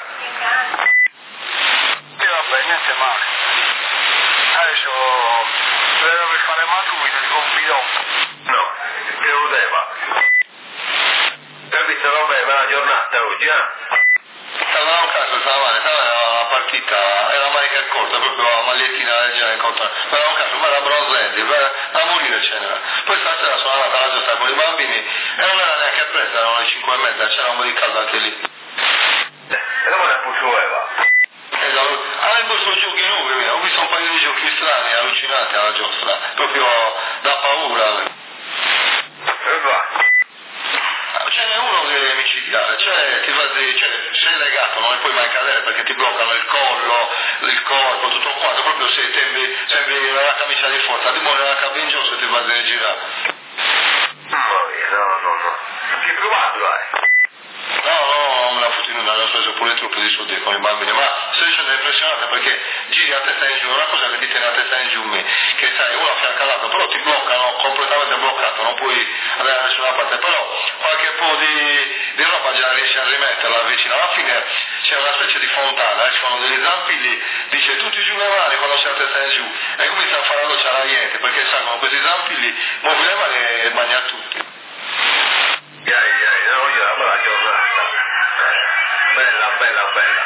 E vabbè, niente male. Adesso deve fare maturi del compito. No, che lo deva. Hai visto, vabbè, ma la giornata oggi, eh? Stava un caso stamane, stava la partita, era manica corta, proprio la magliettina leggera incontrata, ma era un caso, ma era bronzetti, a morire c'era. Poi stasera sono andata alla giostra con i bambini e non era neanche presa, erano le cinque e mezza, c'era un po' di caldo anche lì. E non me ne pucceva. Ah, in questo giochi nuovi, ho visto un paio di giochi strani, allucinanti alla giostra, proprio da paura. E va. Ce n'è uno che è micidiale, cioè ti va di, cioè, sei legato, non ne puoi mai cadere perché ti bloccano il collo, il corpo, tutto quanto, proprio se sembri, sembri una camicia di forza, ti muore la cabina in giù se ti va di girare. Mamma mia, no, no, no. Che provato hai? No, no, non me l'ha fottuto, hanno speso pure troppi di soldi con i bambini, ma sei scena impressionante perché giri a testa in giù, una cosa che ti tiene a testa in giù, che sai, uno a fianco all'altro, però ti bloccano, completamente bloccato, non puoi andare da nessuna parte, però qualche po' di, di roba già riesci a rimetterla vicino, alla fine c'è una specie di fontana, escono degli zampilli, dice tutti giù le mani quando sei a testa in giù, e comincia a fare la doccia alla niente, perché sai, con questi zampilli muovi le mani e bagni a tutti. Iai, iai, no, io la bella giornata. Bella, bella, bella.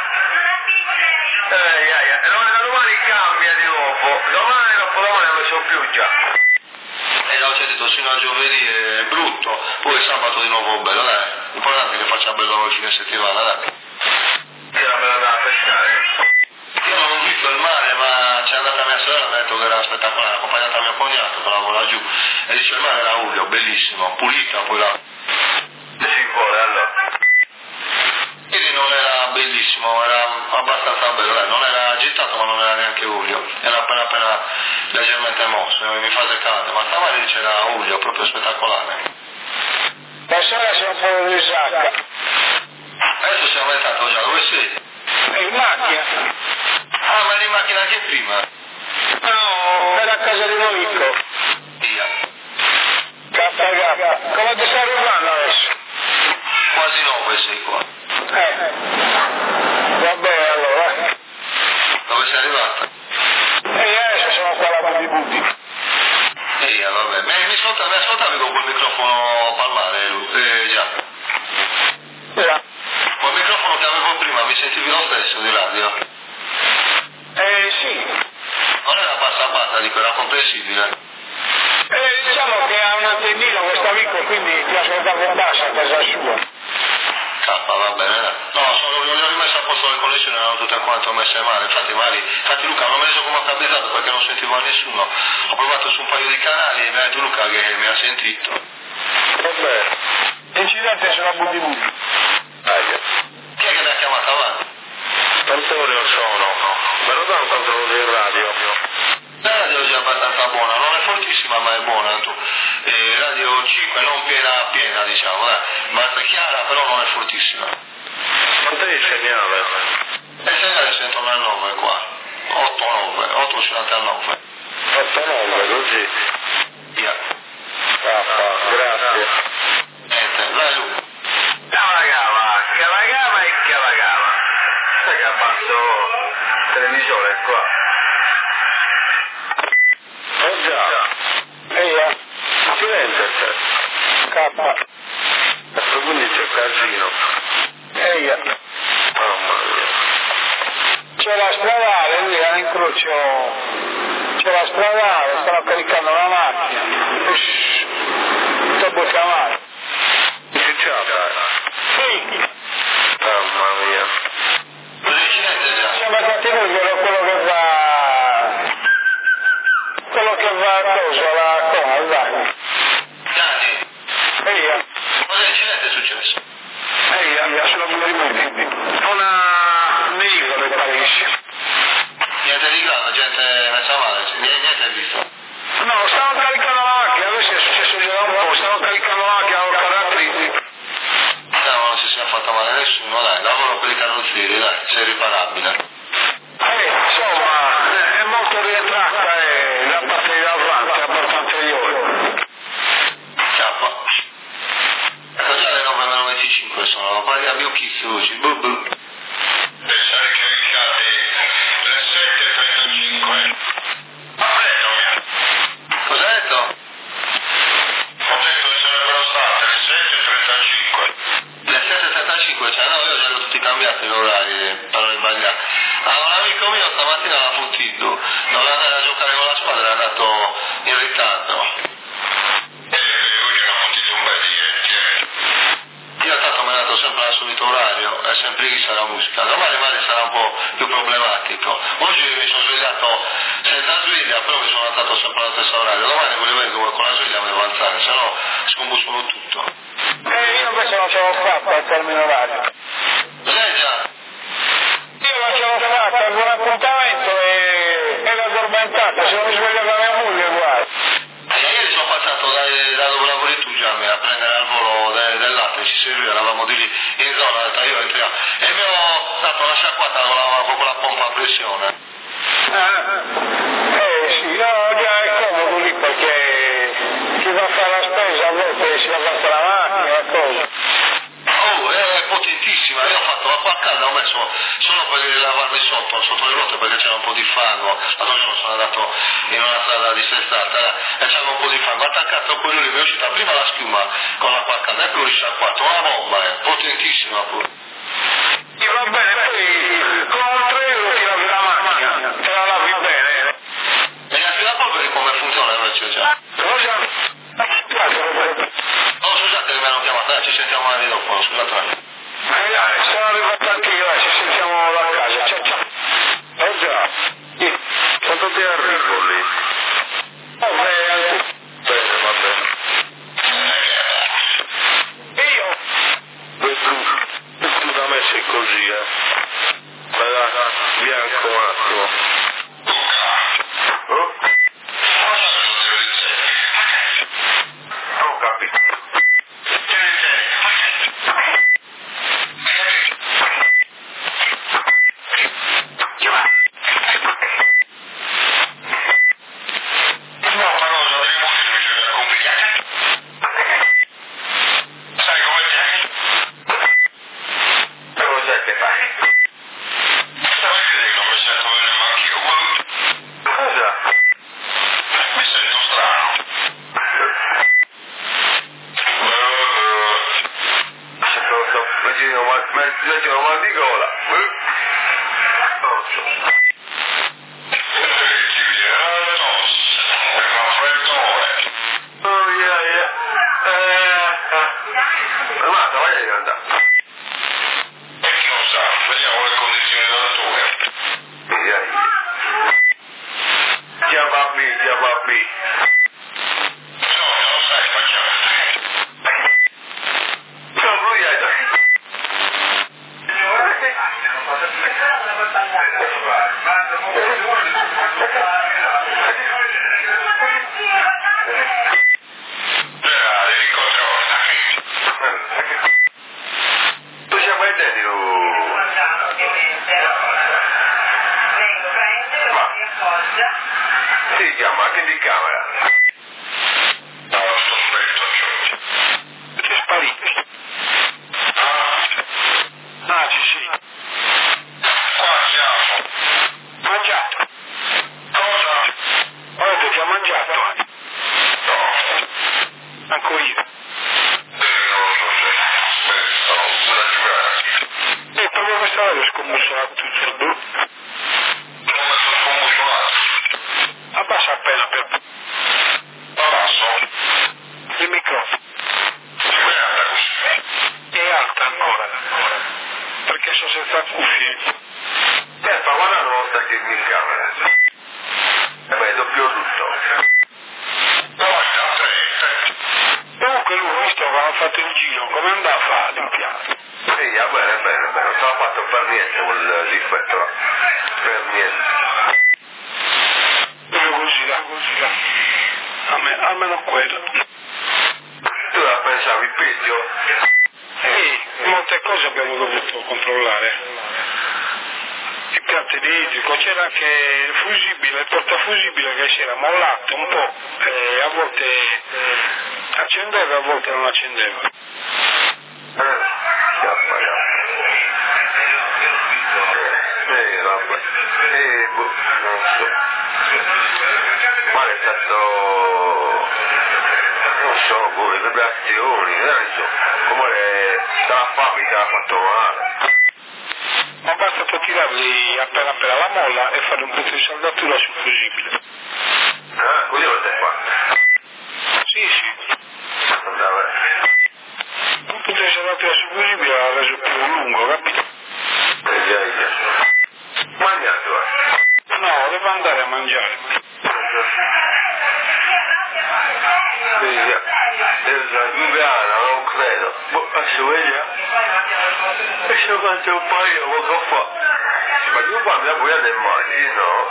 Eh, iai, e domani, domani cambia di nuovo. Domani, dopo domani non so più già. E ho sentito sino a giovedì è brutto, poi sabato di nuovo bello, dai. L'importante è che faccia bello il fine settimana, dai. Che la bella da pescare. Io non ho visto il mare, ma c'è andata mia sorella e mi ha detto che era spettacolare, ha accompagnata mio cognato che lavora giù, e dice il mare era Uglio, bellissimo, pulita, poi là. Che si vuole allora? Ieri non era bellissimo, era abbastanza bello, dai, non era agitato ma non era neanche Uglio, era appena appena leggermente mosso, in fase calda, ma stamani c'era Uglio, proprio spettacolare. Stasera siamo fuori di Sacca. Adesso siamo entrati già, dove sei? In macchina. Ah, ma eri in macchina anche prima? No, era a casa di Noicco. Via. K K. Come ti stai arrivando adesso? Quasi nove sei qua. Eh. Va bene allora. Dove sei arrivata? E adesso sono qua alla Butti Butti. Ehi, vabbè. Mi, mi, ascolta, mi ascoltavi con quel microfono palmare, eh, già. Yeah. Quel microfono che avevo prima, mi sentivi lo stesso di radio? Eh sì. Non era bassa bassa, dico, era comprensibile. Eh, diciamo che ha un antennino questo amico, quindi ti ascoltavo in basso a casa sua. K, va bene, dai. No, sono, le ho rimesse a posto le connessioni, erano tutte quante messe male, infatti magari, infatti Luca non mi ha reso come avvisato perché non sentivo a nessuno. Ho provato su un paio di canali e mi ha detto Luca che mi ha sentito. Vabbè. Incidente sulla Butti Butti. Chi è che mi ha chiamato avanti? Antonio sono. Me lo dà un controllo di radio. La radio è già abbastanza buona, non è fortissima ma è buona. Tu. Eh, radio cinque non piena piena diciamo, eh. Basta chiara però non è fortissima. Quanto è il segnale? E il segnale sento nel nove qua. otto nove, otto cinquantanove. otto nove, così. Via. K, grazie. Niente, vai Luca. Calagava, calagava e calagava. Sai che abbasso televisore qua. Oh già. Ehi, silenzio. K. Quindi c'è casino. c'ho, c'ho la stradale, stanno caricando la macchina. Ush, sto boccamare. Licenziata? Sì. Mamma mia. Sembra che quello, quello che va, quello che va a cosa, alla coma, dai. Gianni, Eia, cosa incidente è successo? eia, sulla via di Monti. Una un'isola di Parigi. Niente di grave, gente messa male, niente, niente hai visto? No, stavano caricando la macchina, questo è successo già da un po', stavano caricando la macchina con caratteristiche. No, non si sia fatta male nessuno, dai, lavoro per i carrozzieri, dai, sei riparabile. Eh, insomma, è molto rientrata e la parte di davanti, la parte anteriore. Ciappa. Ecco già le nove meno venticinque sono, pari a Biocchizzi luci, bu bu. Pensare che ricade le sette e trentacinque. Cosa hai detto? Ho detto che sarebbero state le sette e trentacinque. Le sette e trentacinque, cioè no, io già li ho tutti cambiati l'orario, per non sbagliare. Allora, un amico mio stamattina l'ha fottito, doveva andare a giocare con la squadra, è andato in ritardo. E lui che ha fottito un bel diretti, eh. Io tanto mi è dato sempre al solito orario, è sempre lì sarà musica, domani magari sarà un po' più problematico. Oggi mi sono svegliato senza sveglia, però mi sono alzato sempre allo stesso orario, domani volevo vedere come con la sveglia mi devo alzare, se no scombuscolo tutto. Eh, io invece non ce l'ho fatta al termine orario. Lei già? Io non ce l'ho fatta, avevo un appuntamento e era addormentata, se non mi svegliava mia moglie, guarda. E ieri sono passato dai, da dove lavori tu Gianni a prendere al volo de, del latte, ci serviva, eravamo di lì in zona, ho detto io entriamo e mi ho dato la sciacquata con la, con quella pompa a pressione. Ah, eh sì, no, già è comodo lì perché chi va a fare la spesa a volte si va a fare la macchina e cosa. Oh, è potentissima, io ho fatto la qua a casa, ho messo solo per lavarmi sotto, sotto le ruote perché c'era un po' di fango, l'altro giorno sono andato in una strada dissestata e c'era un po' di fango, attaccato quello lì, mi è uscita prima la schiuma con la qua a casa e poi risciacquato, una bomba, è potentissima pure. E va bene, poi con un tre euro ti lavi la macchina, te la lavi bene. E gli aspirapolveri come funziona invece già? Cosa? Oh, scusate che mi hanno chiamato, dai, ci sentiamo magari dopo, scusate. Eh dai, sono arrivato anch'io, dai, ci sentiamo da casa, ciao ciao. Eh già. Sì. Quanto ti arrivo lì? Oh, bene. Bene, va bene. E io? E tu, tu da me sei così, eh. Vai là, bianco un attimo. Oh? Ho capito. No, ma cosa, devi morire, bisogna complicare. Sai come te? Cos'è che fai? Stavo vedendo, mi sento bene, ma anch'io. Cosa? Mi sento strano. Sto, sto, leggendo mal, leggendo mal di gola. Non so. Ti viene la tosse, il raffreddore. Oh, yeah, yeah. Eh, eh. Guarda, vai a andare. E chi lo sa, vediamo le condizioni della tua. Yeah, yeah. Già va bene, già va bene. No, non lo sai, ma chiaro. Sono brugliato. Generale, di controllo. Tu ci mai detto? Sì, chiama anche di camera. No, lo sospetto, cioè. Sei sparito. Ah, Ah, ci sì. qua siamo. Mangiato. Cosa? Ho detto che ha mangiato. No. Anche io. Eh, non lo so se... Aspetta, no, una giocare. E proprio questa volta ho scombussolato tutto il blu. Come sono scombussolato? microfono. È alta ancora, perché sono senza cuffie. Eh, ma guarda una volta che mi camera. E beh, doppio tutto. Comunque lui, visto che aveva fatto il giro, come andava a fare l'impianto? Sì, va bene, bene, bene, non stava fatto per niente quel difetto, no? Per niente. Proprio così, là, così, là. A me, almeno quello. Tu la pensavi peggio? Sì, molte cose abbiamo dovuto controllare. Impianto idrico, c'era anche il fusibile, il portafusibile che si era mollato un po', e a volte accendeva e a volte non accendeva. Eh, chiappa, eh, vabbè, eh, boh, non so. Ma è stato, non so, boh, le vibrazioni, eh, non so, come le, dalla fabbrica ha fatto male. Ma basta tirarli appena appena la molla e fare un punto di saldatura sul fusibile. Ah, così l'avete fatto? Sì, sì. Andava. Un punto di saldatura sul fusibile l'ha reso più lungo, capito? Eh, già, già. Mangiato, eh? No, devo andare a mangiare. Sì, già. Giuliana, non credo. Boh, adesso vediamo. Adesso quanto un paio poco fa. Ma tu parli la buia del mare, no?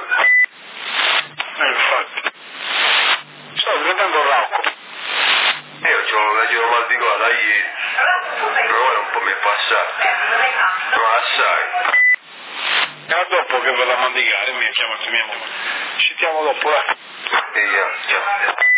Eh, infatti. Sto diventando rauco. Io c'ho un giro mal di gola da ieri. Però ora un po' mi è passato. Ma assai. E a dopo che vado a mandigare mi ha chiamato mia moglie. Ci sentiamo dopo, eh. Sì, già, già.